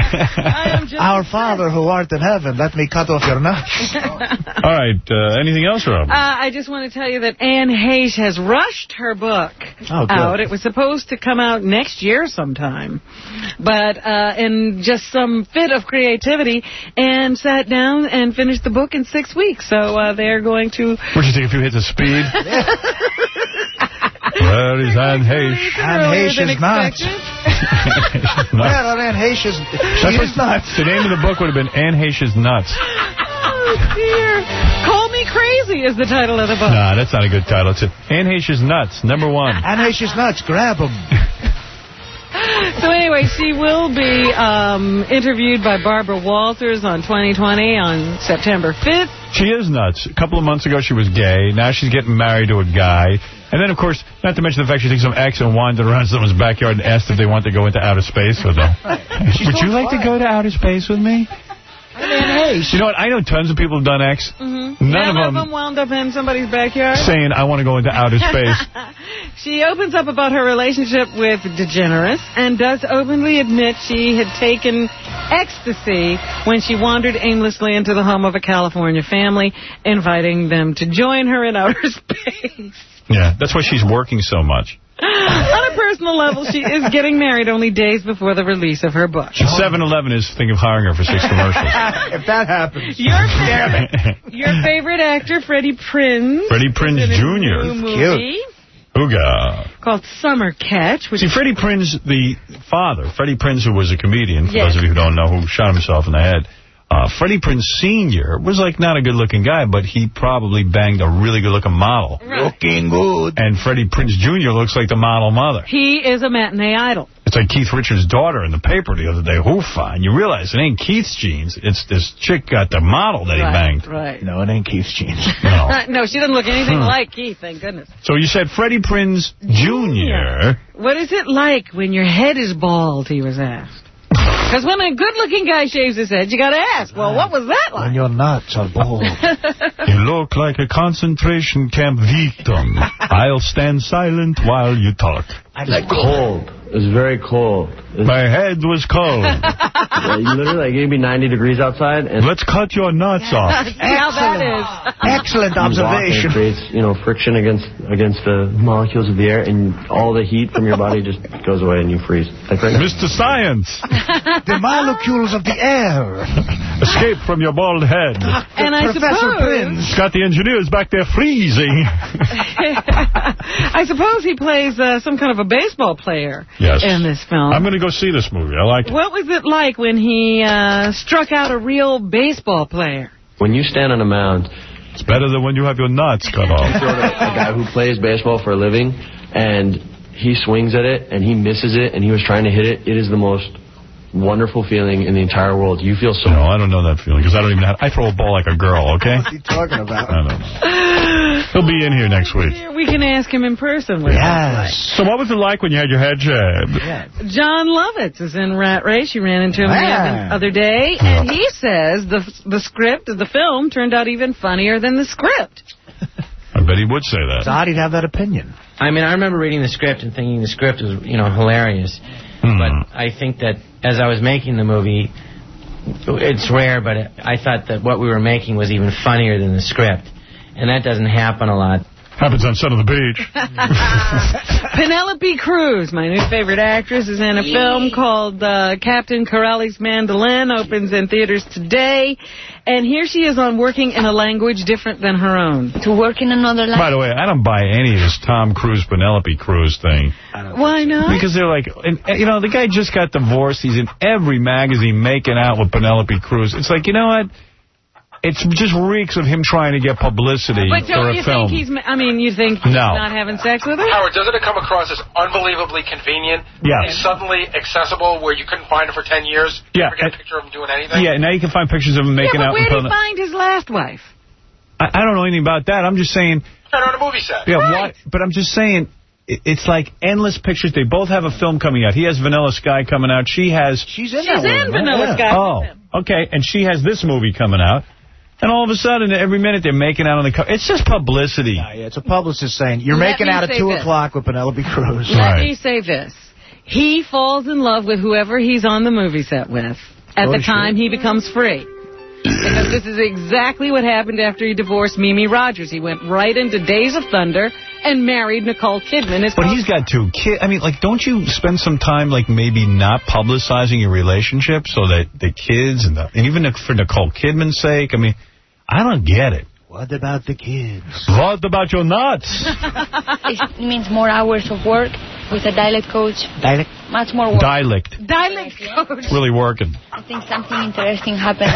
Our Father who art in heaven, let me cut off your nuts. All right. Uh, anything else, Rob? Uh, I just want to tell you that Anne Heche has rushed her book oh, out. It was supposed to come out next year sometime. But uh, in just some fit of creativity, Anne sat down and finished the book in six weeks. So uh, they're going to... What do you think if you hit the speed? Where is Anne Heche? Anne Heche is nuts. Where are Anne Heche's... She is nuts. The name of the book would have been Anne Heche's Nuts. Oh, dear. Call Me Crazy is the title of the book. Nah, that's not a good title. It's Anne Heche's Nuts, number one. Anne Heche's Nuts, grab them. So anyway, she will be um, interviewed by Barbara Walters on twenty twenty on September fifth. She is nuts. A couple of months ago, she was gay. Now she's getting married to a guy. And then, of course, not to mention the fact she took some ex and wandered around someone's backyard and asked if they want to go into outer space with them. Would you like to go to outer space with me? You know what? I know tons of people have done X. Mm-hmm. None, None of of them, them wound up in somebody's backyard. Saying, I want to go into outer space. She opens up about her relationship with DeGeneres and does openly admit she had taken ecstasy when she wandered aimlessly into the home of a California family, inviting them to join her in outer space. Yeah, that's why she's working so much. On a personal level, she is getting married only days before the release of her book. seven eleven is thinking of hiring her for six commercials. If that happens. Your favorite, your favorite actor, Freddie Prinze. Freddie Prinze Junior Movie Ooga. Called Summer Catch. Which See, Freddie Prinze, the father, Freddie Prinze, who was a comedian, for yes. those of you who don't know, who shot himself in the head. Uh, Freddie Prinze Senior was, like, not a good-looking guy, but he probably banged a really good-looking model. Right. Looking good. And Freddie Prinze Junior looks like the model mother. He is a matinee idol. It's like Keith Richards' daughter in the paper the other day. Hoofa. And you realize it ain't Keith's jeans. It's this chick got the model that he right, banged. Right. No, it ain't Keith's jeans. No. No, she doesn't look anything like Keith, thank goodness. So you said Freddie Prinze Junior What is it like when your head is bald, he was asked. Because when a good-looking guy shaves his head, you got to ask, well, what was that like? When your nuts are bald. You look like a concentration camp victim. I'll stand silent while you talk. I like cold. It was very cold. Was My head was cold. Yeah, you literally like, gave me ninety degrees outside. And let's cut your nuts off. See how that is. Excellent observation. It creates, you know, friction against against the molecules of the air, and all the heat from your body just goes away and you freeze. Like right now. Mister Science. The molecules of the air. Escape from your bald head. And I Professor suppose... Prince. Got the engineers back there freezing. I suppose he plays uh, some kind of a baseball player yes. in this film. I'm going to go see this movie. I like it. What was it like when he uh, struck out a real baseball player? When you stand on a mound, it's better than when you have your nuts cut off. A guy who plays baseball for a living, and he swings at it, and he misses it, and he was trying to hit it. It is the most wonderful feeling in the entire world. You feel so... No, I don't know that feeling, because I don't even have... I throw a ball like a girl, okay? What's he talking about? I don't know. He'll be in here next week. We can ask him in person. Yes. So what was it like when you had your head shaved? Yeah. John Lovitz is in Rat Race. You ran into him Ah. the other day, and he says the the script of the film turned out even funnier than the script. I bet he would say that. So how do you have that opinion? I mean, I remember reading the script and thinking the script was, you know, hilarious. Hmm. But I think that as I was making the movie, it's rare, but I thought that what we were making was even funnier than the script. And that doesn't happen a lot. Happens on Son of the Beach. Penelope Cruz, my new favorite actress, is in a film called uh, Captain Corelli's Mandolin, opens in theaters today. And here she is on working in a language different than her own. To work in another language. By the way, I don't buy any of this Tom Cruise, Penelope Cruz thing. Why not? Because they're like, and, you know, the guy just got divorced. He's in every magazine making out with Penelope Cruz. It's like, you know what? It just reeks of him trying to get publicity but for don't a you film. think he's, I mean, you think he's No. not having sex with her? Howard, doesn't it come across as unbelievably convenient? Yes. And suddenly accessible where you couldn't find her for ten years? Yeah. Never get a picture of him doing anything? Yeah, now you can find pictures of him making yeah, but out. where in did he front of- find his last wife? I, I don't know anything about that. I'm just saying. Found her on a movie set. Yeah, right. why, but I'm just saying, it, it's like endless pictures. They both have a film coming out. He has Vanilla Sky coming out. She has... She's in, She's in Vanilla Sky. Oh, okay. And she has this movie coming out. And all of a sudden, every minute, they're making out on the cover. It's just publicity. Yeah, yeah, it's a publicist saying, you're Let making me out at say two this. o'clock with Penelope Cruz. Let Right. me say this. He falls in love with whoever he's on the movie set with at Oh, the time sure. he becomes free. Because this is exactly what happened after he divorced Mimi Rogers. He went right into Days of Thunder and married Nicole Kidman. His But he's got two kids. I mean, like, don't you spend some time, like, maybe not publicizing your relationship so that the kids and, the, and even for Nicole Kidman's sake, I mean, I don't get it. What about the kids? What about your nuts? It means more hours of work with a dialect coach. Dialect? Much more work. Dialect. Dialect coach. Really working. I think something interesting happens.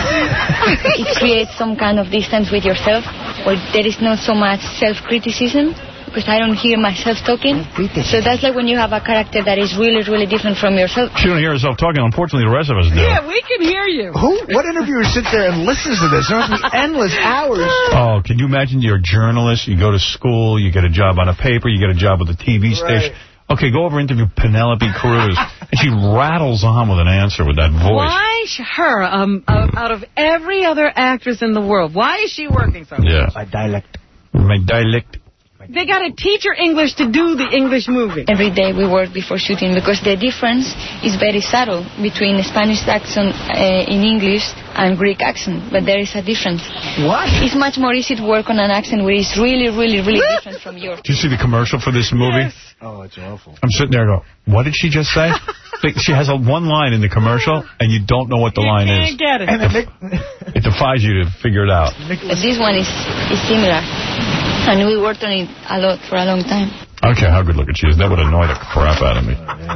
It creates some kind of distance with yourself, where there is not so much self-criticism, because I don't hear myself talking. So that's like when you have a character that is really, really different from yourself. She don't hear herself talking. Unfortunately, the rest of us do. Yeah, we can hear you. Who? What interviewer sits there and listens to this? There must be endless hours. Oh, can you imagine you're a journalist, you go to school, you get a job on a paper, you get a job with a T V station. Right. Okay, go over and interview Penelope Cruz. And she rattles on with an answer with that voice. Why sh- her, um, uh, out of every other actress in the world, why is she working so much? Yeah. By dialect. My dialect. They got to teach her English to do the English movie. Every day we work before shooting, because the difference is very subtle between Spanish accent uh, in English and Greek accent, but there is a difference. What? It's much more easy to work on an accent where it's really, really, really different from yours. Did you see the commercial for this movie? Yes. Oh, it's awful. I'm sitting there and go, what did she just say? Like, she has a one line in the commercial, and you don't know what the You line can't is. get it. And then Nick, It defies you to figure it out. But this one is, is similar, and we worked on it a lot for a long time. I don't care how good looking she is. That would annoy the crap out of me.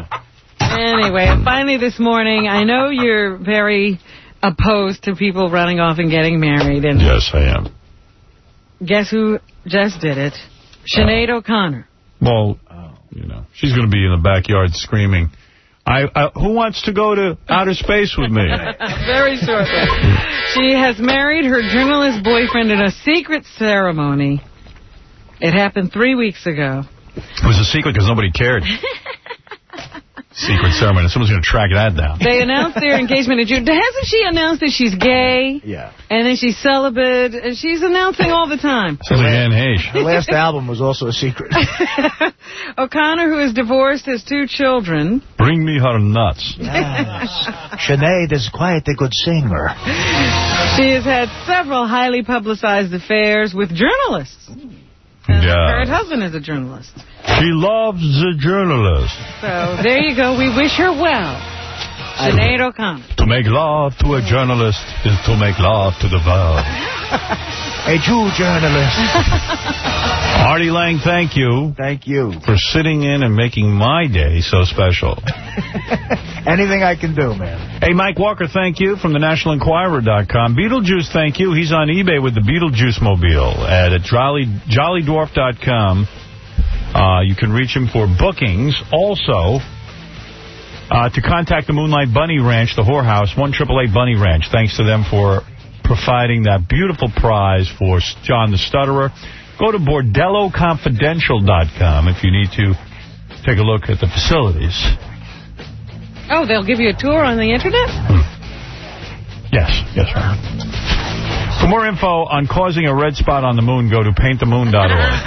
Anyway, and finally this morning, I know you're very opposed to people running off and getting married. And Yes, I am. guess who just did it? Sinead O'Connor. Well, you know, she's going to be in the backyard screaming, I, I, who wants to go to outer space with me? Very shortly. She has married her journalist boyfriend in a secret ceremony. It happened three weeks ago. It was a secret because nobody cared. secret ceremony. Someone's going to track that down. They announced their engagement in June. Hasn't she announced that she's gay? Yeah. And then she's celibate. And she's announcing all the time. Sounds like Anne Heche. Her last album was also a secret. O'Connor, who is divorced, has two children. Bring me her nuts. Yes. Sinead is quite a good singer. She has had several highly publicized affairs with journalists. Yeah. Her current husband is a journalist. She loves the journalist. So there you go. We wish her well. Sinead O'Connor. To make love to a journalist is to make love to the world. A Jew journalist. Artie Lang, thank you. Thank you. For sitting in and making my day so special. Anything I can do, man. Hey, Mike Walker, thank you from the National Enquirer dot com. Beetlejuice, thank you. He's on eBay with the Beetlejuice Mobile at, at Jolly, Jolly Dwarf dot com. Uh, you can reach him for bookings. Also, uh, to contact the Moonlight Bunny Ranch, the whorehouse, one eight eight eight Bunny Ranch. Thanks to them for providing that beautiful prize for John the Stutterer. Go to Bordello Confidential dot com if you need to take a look at the facilities. Oh, they'll give you a tour on the Internet? Hmm. Yes, yes, sir. For more info on causing a red spot on the moon, go to paint the moon dot org.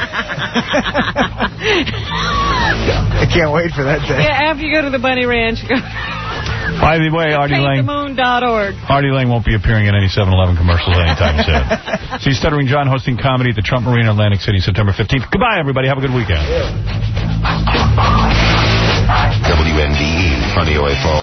I can't wait for that day. Yeah, after you go to the Bunny Ranch, go By the way, Artie Lang, paint the moon dot org. Artie Lang won't be appearing in any seven eleven commercials anytime soon. See Stuttering John hosting comedy at the Trump Marina, Atlantic City, September fifteenth. Goodbye, everybody. Have a good weekend. W N D E, Radio A F O.